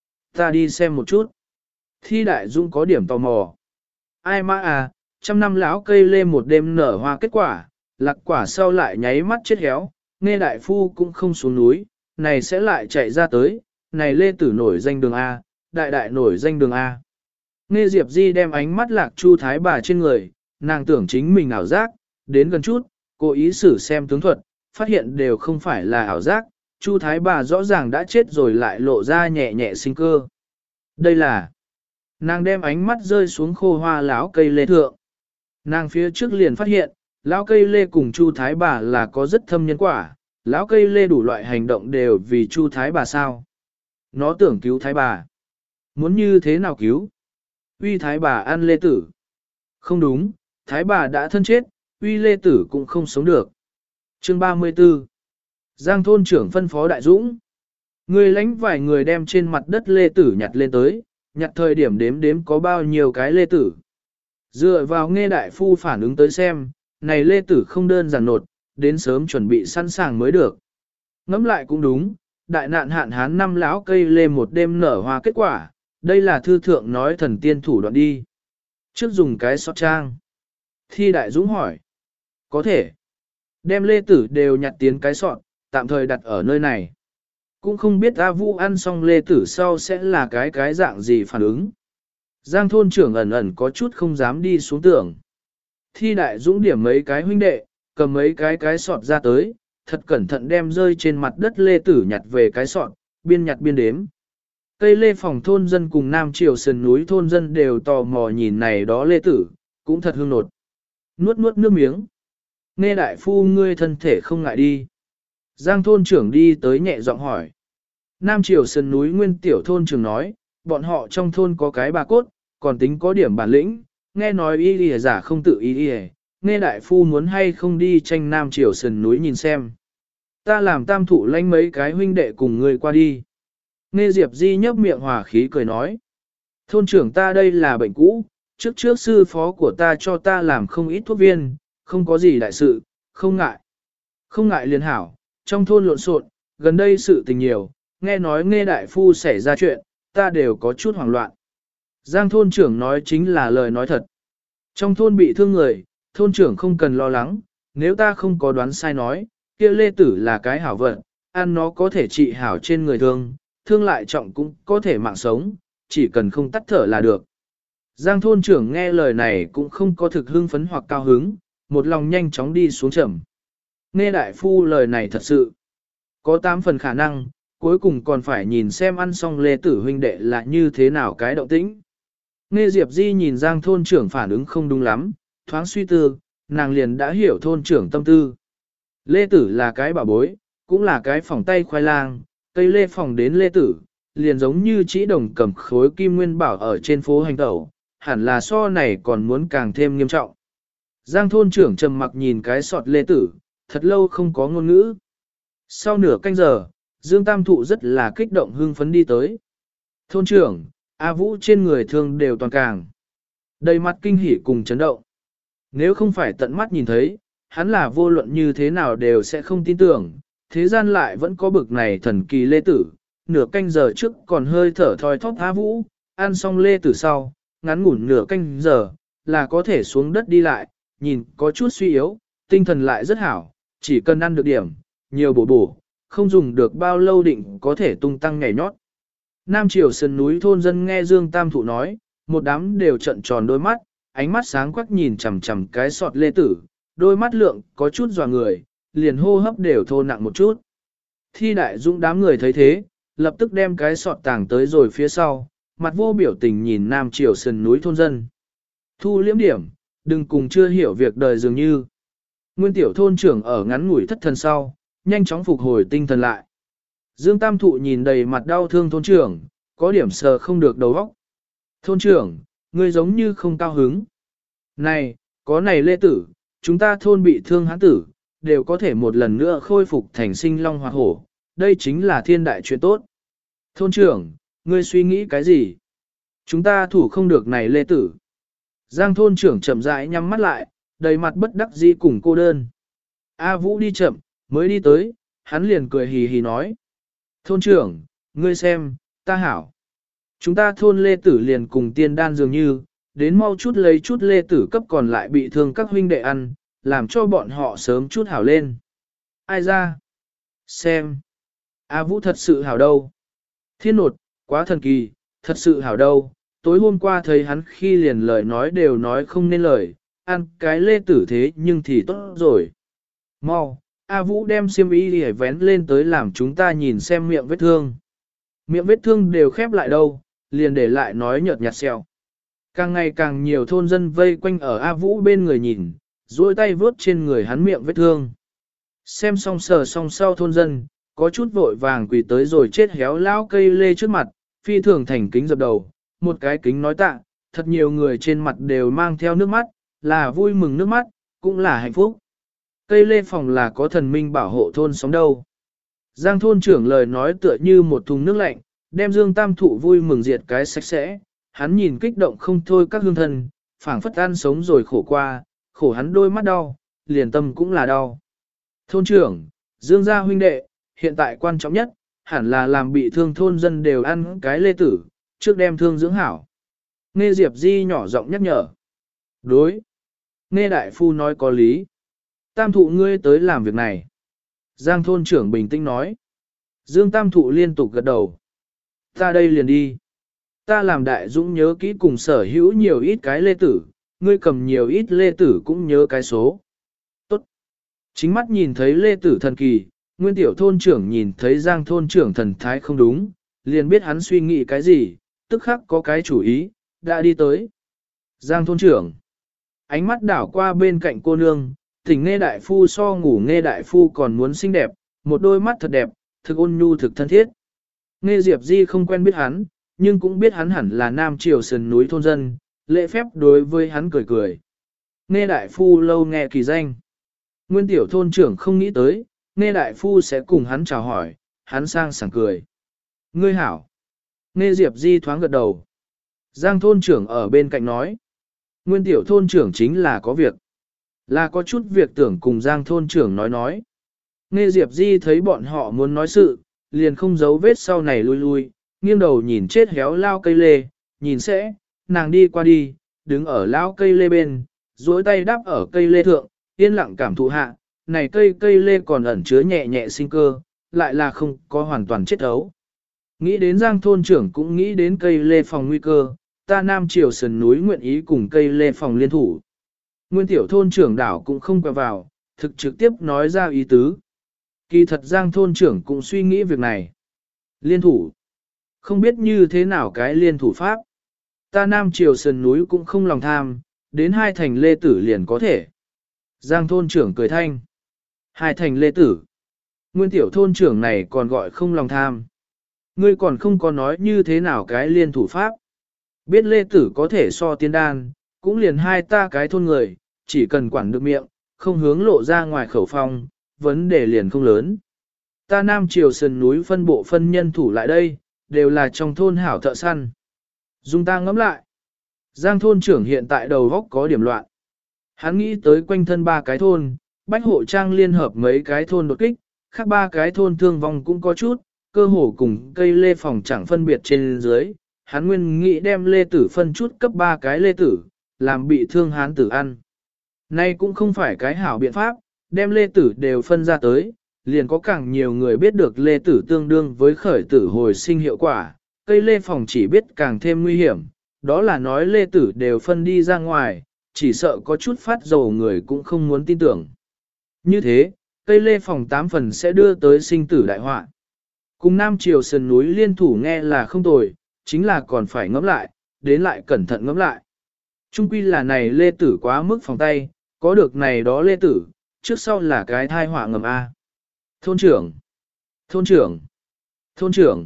Ta đi xem một chút. Thi Đại Dung có điểm tò mò. Ai mà à, trăm năm lão cây lê một đêm nở hoa kết quả, lạc quả sau lại nháy mắt chết héo, nghe đại phu cũng không xuống núi, này sẽ lại chạy ra tới, này lê tử nổi danh đường A, đại đại nổi danh đường A. Nghe Diệp Di đem ánh mắt lạc Chu Thái bà trên người, nàng tưởng chính mình ảo giác, đến gần chút, cố ý xử xem tướng thuật, phát hiện đều không phải là ảo giác, Chu Thái bà rõ ràng đã chết rồi lại lộ ra nhẹ nhẹ sinh cơ. Đây là, nàng đem ánh mắt rơi xuống khô hoa lão cây lê thượng. Nàng phía trước liền phát hiện, lão cây lê cùng Chu Thái bà là có rất thâm nhân quả, lão cây lê đủ loại hành động đều vì Chu Thái bà sao. Nó tưởng cứu Thái bà. Muốn như thế nào cứu? Uy Thái bà ăn lê tử. Không đúng, Thái bà đã thân chết, uy lê tử cũng không sống được. Chương ba mươi tư Giang thôn trưởng phân phó Đại Dũng. Người lãnh vài người đem trên mặt đất lê tử nhặt lên tới, nhặt thời điểm đếm đếm có bao nhiêu cái lê tử. Dựa vào nghe đại phu phản ứng tới xem, này lê tử không đơn giản nột, đến sớm chuẩn bị sẵn sàng mới được. Ngẫm lại cũng đúng, đại nạn hạn hán năm lão cây lê một đêm nở hoa kết quả, đây là thư thượng nói thần tiên thủ đoạn đi. Trước dùng cái sọt trang. Thi Đại Dũng hỏi. Có thể. Đem lê tử đều nhặt tiến cái sọt, tạm thời đặt ở nơi này. Cũng không biết A Vũ ăn xong lê tử sau sẽ là cái cái dạng gì phản ứng. Giang thôn trưởng ẩn ẩn có chút không dám đi xuống tưởng. Thi Đại Dũng điểm mấy cái huynh đệ, cầm mấy cái cái sọt ra tới, thật cẩn thận đem rơi trên mặt đất lê tử nhặt về cái sọt, biên nhặt biên đếm. Cây lê phòng thôn dân cùng Nam Triều sườn núi thôn dân đều tò mò nhìn này đó lê tử, cũng thật hương nột. Nuốt nuốt nước miếng. Nghe đại phu ngươi thân thể không ngại đi. Giang thôn trưởng đi tới nhẹ giọng hỏi. Nam Triều sườn núi nguyên tiểu thôn trưởng nói, bọn họ trong thôn có cái bà cốt, còn tính có điểm bản lĩnh, nghe nói y y giả không tự y y, nghe đại phu muốn hay không đi tranh Nam Triều sườn núi nhìn xem. Ta làm Tam Thụ lanh mấy cái huynh đệ cùng người qua đi. Nghe Diệp Di nhấp miệng hòa khí cười nói. Thôn trưởng ta đây là bệnh cũ, trước trước sư phó của ta cho ta làm không ít thuốc viên, không có gì đại sự, không ngại. Không ngại liền hảo, trong thôn lộn xộn, gần đây sự tình nhiều, nghe nói nghe đại phu xảy ra chuyện, ta đều có chút hoảng loạn. Giang thôn trưởng nói chính là lời nói thật. Trong thôn bị thương người, thôn trưởng không cần lo lắng, nếu ta không có đoán sai nói, kia lê tử là cái hảo vận, ăn nó có thể trị hảo trên người thương, thương lại trọng cũng có thể mạng sống, chỉ cần không tắt thở là được. Giang thôn trưởng nghe lời này cũng không có thực hưng phấn hoặc cao hứng, một lòng nhanh chóng đi xuống trầm. Nghe đại phu lời này thật sự, có tám phần khả năng, cuối cùng còn phải nhìn xem ăn xong lê tử huynh đệ là như thế nào cái động tĩnh. Nghe Diệp Di nhìn Giang thôn trưởng phản ứng không đúng lắm, thoáng suy tư, nàng liền đã hiểu thôn trưởng tâm tư. Lê tử là cái bảo bối, cũng là cái phòng tay khoai lang, cây lê phòng đến lê tử, liền giống như chỉ đồng cầm khối kim nguyên bảo ở trên phố hành tẩu, hẳn là so này còn muốn càng thêm nghiêm trọng. Giang thôn trưởng trầm mặc nhìn cái sọt lê tử, thật lâu không có ngôn ngữ. Sau nửa canh giờ, Dương Tam Thụ rất là kích động hưng phấn đi tới. Thôn trưởng, A Vũ trên người thương đều toàn càng. Đầy mặt kinh hỉ cùng chấn động. Nếu không phải tận mắt nhìn thấy, hắn là vô luận như thế nào đều sẽ không tin tưởng, thế gian lại vẫn có bực này thần kỳ lê tử. Nửa canh giờ trước còn hơi thở thoi thóp A Vũ, ăn xong lê tử sau, ngắn ngủn nửa canh giờ, là có thể xuống đất đi lại, nhìn có chút suy yếu, tinh thần lại rất hảo, chỉ cần ăn được điểm, nhiều bổ bổ, không dùng được bao lâu định có thể tung tăng nhảy nhót. Nam Triều sườn núi thôn dân nghe Dương Tam Thụ nói, một đám đều trận tròn đôi mắt, ánh mắt sáng quắc nhìn chằm chằm cái sọt lê tử, đôi mắt lượng có chút dò người, liền hô hấp đều thô nặng một chút. Thi Đại Dũng đám người thấy thế, lập tức đem cái sọt tàng tới rồi phía sau, mặt vô biểu tình nhìn Nam Triều sườn núi thôn dân. Thu liễm điểm, đừng cùng chưa hiểu việc đời dường như. Nguyên tiểu thôn trưởng ở ngắn ngủi thất thần sau, nhanh chóng phục hồi tinh thần lại. Dương Tam Thụ nhìn đầy mặt đau thương thôn trưởng, có điểm sờ không được đầu óc. Thôn trưởng, ngươi giống như không cao hứng. Này, có này lê tử, chúng ta thôn bị thương hán tử, đều có thể một lần nữa khôi phục thành sinh long hoạt hổ. đây chính là thiên đại chuyện tốt. Thôn trưởng, ngươi suy nghĩ cái gì? Chúng ta thủ không được này lê tử. Giang thôn trưởng chậm rãi nhắm mắt lại, đầy mặt bất đắc dĩ cùng cô đơn. A Vũ đi chậm, mới đi tới, hắn liền cười hì hì nói. Thôn trưởng, ngươi xem, ta hảo. Chúng ta thôn lê tử liền cùng tiên đan dường như, đến mau chút lấy chút lê tử cấp còn lại bị thương các huynh đệ ăn, làm cho bọn họ sớm chút hảo lên. Ai ra? Xem. A Vũ thật sự hảo đâu. Thiên nột, quá thần kỳ, thật sự hảo đâu. Tối hôm qua thấy hắn khi liền lời nói đều nói không nên lời, ăn cái lê tử thế nhưng thì tốt rồi. Mau, A Vũ đem xiêm y để vén lên tới làm chúng ta nhìn xem miệng vết thương. Miệng vết thương đều khép lại đâu, liền để lại nói nhợt nhạt xẹo. Càng ngày càng nhiều thôn dân vây quanh ở A Vũ bên người nhìn, duỗi tay vớt trên người hắn miệng vết thương. Xem xong sờ xong sau thôn dân, có chút vội vàng quỳ tới rồi chết héo lão cây lê trước mặt, phi thường thành kính dập đầu, một cái kính nói tạ, thật nhiều người trên mặt đều mang theo nước mắt, là vui mừng nước mắt, cũng là hạnh phúc. Cây lê phòng là có thần minh bảo hộ thôn sống đâu. Giang thôn trưởng lời nói tựa như một thùng nước lạnh, đem Dương Tam Thụ vui mừng diệt cái sạch sẽ, hắn nhìn kích động không thôi các hương thân, phảng phất ăn sống rồi khổ qua, khổ hắn đôi mắt đau, liền tâm cũng là đau. Thôn trưởng, Dương gia huynh đệ, hiện tại quan trọng nhất, hẳn là làm bị thương thôn dân đều ăn cái lê tử, trước đem thương dưỡng hảo. Nghe Diệp Di nhỏ giọng nhắc nhở. Đối. Nghe đại phu nói có lý. Tam Thụ ngươi tới làm việc này. Giang thôn trưởng bình tĩnh nói. Dương Tam Thụ liên tục gật đầu. Ta đây liền đi. Ta làm đại dũng nhớ kỹ cùng sở hữu nhiều ít cái lê tử, ngươi cầm nhiều ít lê tử cũng nhớ cái số. Tốt. Chính mắt nhìn thấy lê tử thần kỳ, nguyên tiểu thôn trưởng nhìn thấy Giang thôn trưởng thần thái không đúng, liền biết hắn suy nghĩ cái gì, tức khắc có cái chủ ý, đã đi tới. Giang thôn trưởng. Ánh mắt đảo qua bên cạnh cô nương, tỉnh nghe đại phu so ngủ nghe đại phu còn muốn xinh đẹp, một đôi mắt thật đẹp, thực ôn nhu thực thân thiết. Nghe Diệp Di không quen biết hắn, nhưng cũng biết hắn hẳn là Nam Triều sườn núi thôn dân, lễ phép đối với hắn cười cười. Nghe đại phu lâu nghe kỳ danh. Nguyên tiểu thôn trưởng không nghĩ tới, nghe đại phu sẽ cùng hắn chào hỏi, hắn sang sảng cười. Ngươi hảo. Nghe Diệp Di thoáng gật đầu. Giang thôn trưởng ở bên cạnh nói. Nguyên tiểu thôn trưởng chính là có việc. Là có chút việc tưởng cùng Giang thôn trưởng nói nói. Nghe Diệp Di thấy bọn họ muốn nói sự, liền không giấu vết sau này lui lui, nghiêng đầu nhìn chết héo lao cây lê, nhìn sẽ, nàng đi qua đi, đứng ở lao cây lê bên, duỗi tay đắp ở cây lê thượng, yên lặng cảm thụ hạ, này cây cây lê còn ẩn chứa nhẹ nhẹ sinh cơ, lại là không có hoàn toàn chết ấu. Nghĩ đến Giang thôn trưởng cũng nghĩ đến cây lê phòng nguy cơ, ta Nam Triều sườn núi nguyện ý cùng cây lê phòng liên thủ. Nguyên tiểu thôn trưởng đảo cũng không quẹo vào, thực trực tiếp nói ra ý tứ. Kỳ thật Giang thôn trưởng cũng suy nghĩ việc này. Liên thủ. Không biết như thế nào cái liên thủ pháp. Ta Nam Triều sườn núi cũng không lòng tham, đến hai thành lê tử liền có thể. Giang thôn trưởng cười thanh. Hai thành lê tử. Nguyên tiểu thôn trưởng này còn gọi không lòng tham. Ngươi còn không có nói như thế nào cái liên thủ pháp. Biết lê tử có thể so tiên đan, cũng liền hai ta cái thôn người, chỉ cần quản được miệng, không hướng lộ ra ngoài khẩu phong, vấn đề liền không lớn. Ta Nam Triều sườn núi phân bộ phân nhân thủ lại đây, đều là trong thôn hảo thợ săn. Dung ta ngẫm lại. Giang thôn trưởng hiện tại đầu góc có điểm loạn. Hắn nghĩ tới quanh thân ba cái thôn, Bách Hộ Trang liên hợp mấy cái thôn đột kích, khác ba cái thôn thương vong cũng có chút, cơ hồ cùng cây lê phòng chẳng phân biệt trên dưới. Hắn nguyên nghĩ đem lê tử phân chút cấp ba cái lê tử, làm bị thương hán tử ăn. Nay cũng không phải cái hảo biện pháp, đem lê tử đều phân ra tới, liền có càng nhiều người biết được lê tử tương đương với khởi tử hồi sinh hiệu quả, cây lê phòng chỉ biết càng thêm nguy hiểm, đó là nói lê tử đều phân đi ra ngoài, chỉ sợ có chút phát dầu người cũng không muốn tin tưởng. Như thế, cây lê phòng tám phần sẽ đưa tới sinh tử đại họa. Cùng Nam Triều sườn núi liên thủ nghe là không tồi, chính là còn phải ngẫm lại, đến lại cẩn thận ngẫm lại. Trung quy là này lê tử quá mức phòng tay, có được này đó lê tử, trước sau là cái thai họa ngầm A. Thôn trưởng, thôn trưởng, thôn trưởng.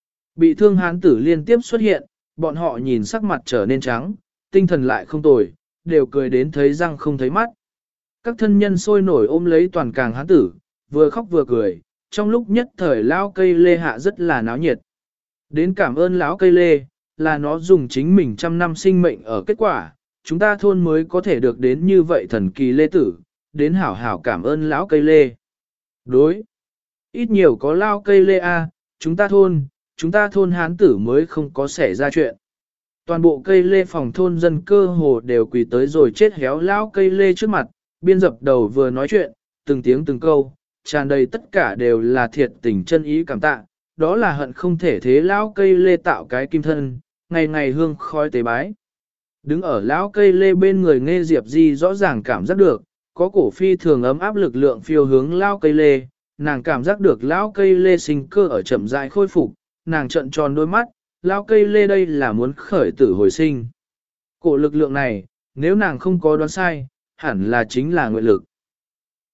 Bị thương hán tử liên tiếp xuất hiện, bọn họ nhìn sắc mặt trở nên trắng, tinh thần lại không tồi, đều cười đến thấy răng không thấy mắt. Các thân nhân sôi nổi ôm lấy toàn càng hán tử, vừa khóc vừa cười, trong lúc nhất thời lão cây lê hạ rất là náo nhiệt. Đến cảm ơn lão cây lê, là nó dùng chính mình trăm năm sinh mệnh ở kết quả, chúng ta thôn mới có thể được đến như vậy thần kỳ lê tử, đến hảo hảo cảm ơn lão cây lê. Đối, ít nhiều có lão cây lê a, chúng ta thôn, chúng ta thôn hán tử mới không có xảy ra chuyện. Toàn bộ cây lê phòng thôn dân cơ hồ đều quỳ tới rồi chết héo lão cây lê trước mặt, biên dập đầu vừa nói chuyện, từng tiếng từng câu, tràn đầy tất cả đều là thiệt tình chân ý cảm tạ, đó là hận không thể thế lão cây lê tạo cái kim thân, ngày ngày hương khói tế bái. Đứng ở lão cây lê bên người Nghe Diệp Di rõ ràng cảm giác được, có cổ phi thường ấm áp lực lượng phiêu hướng lão cây lê, nàng cảm giác được lão cây lê sinh cơ ở chậm rãi khôi phục, nàng trợn tròn đôi mắt, lão cây lê đây là muốn khởi tử hồi sinh. Cổ lực lượng này, nếu nàng không có đoán sai, hẳn là chính là nguyện lực.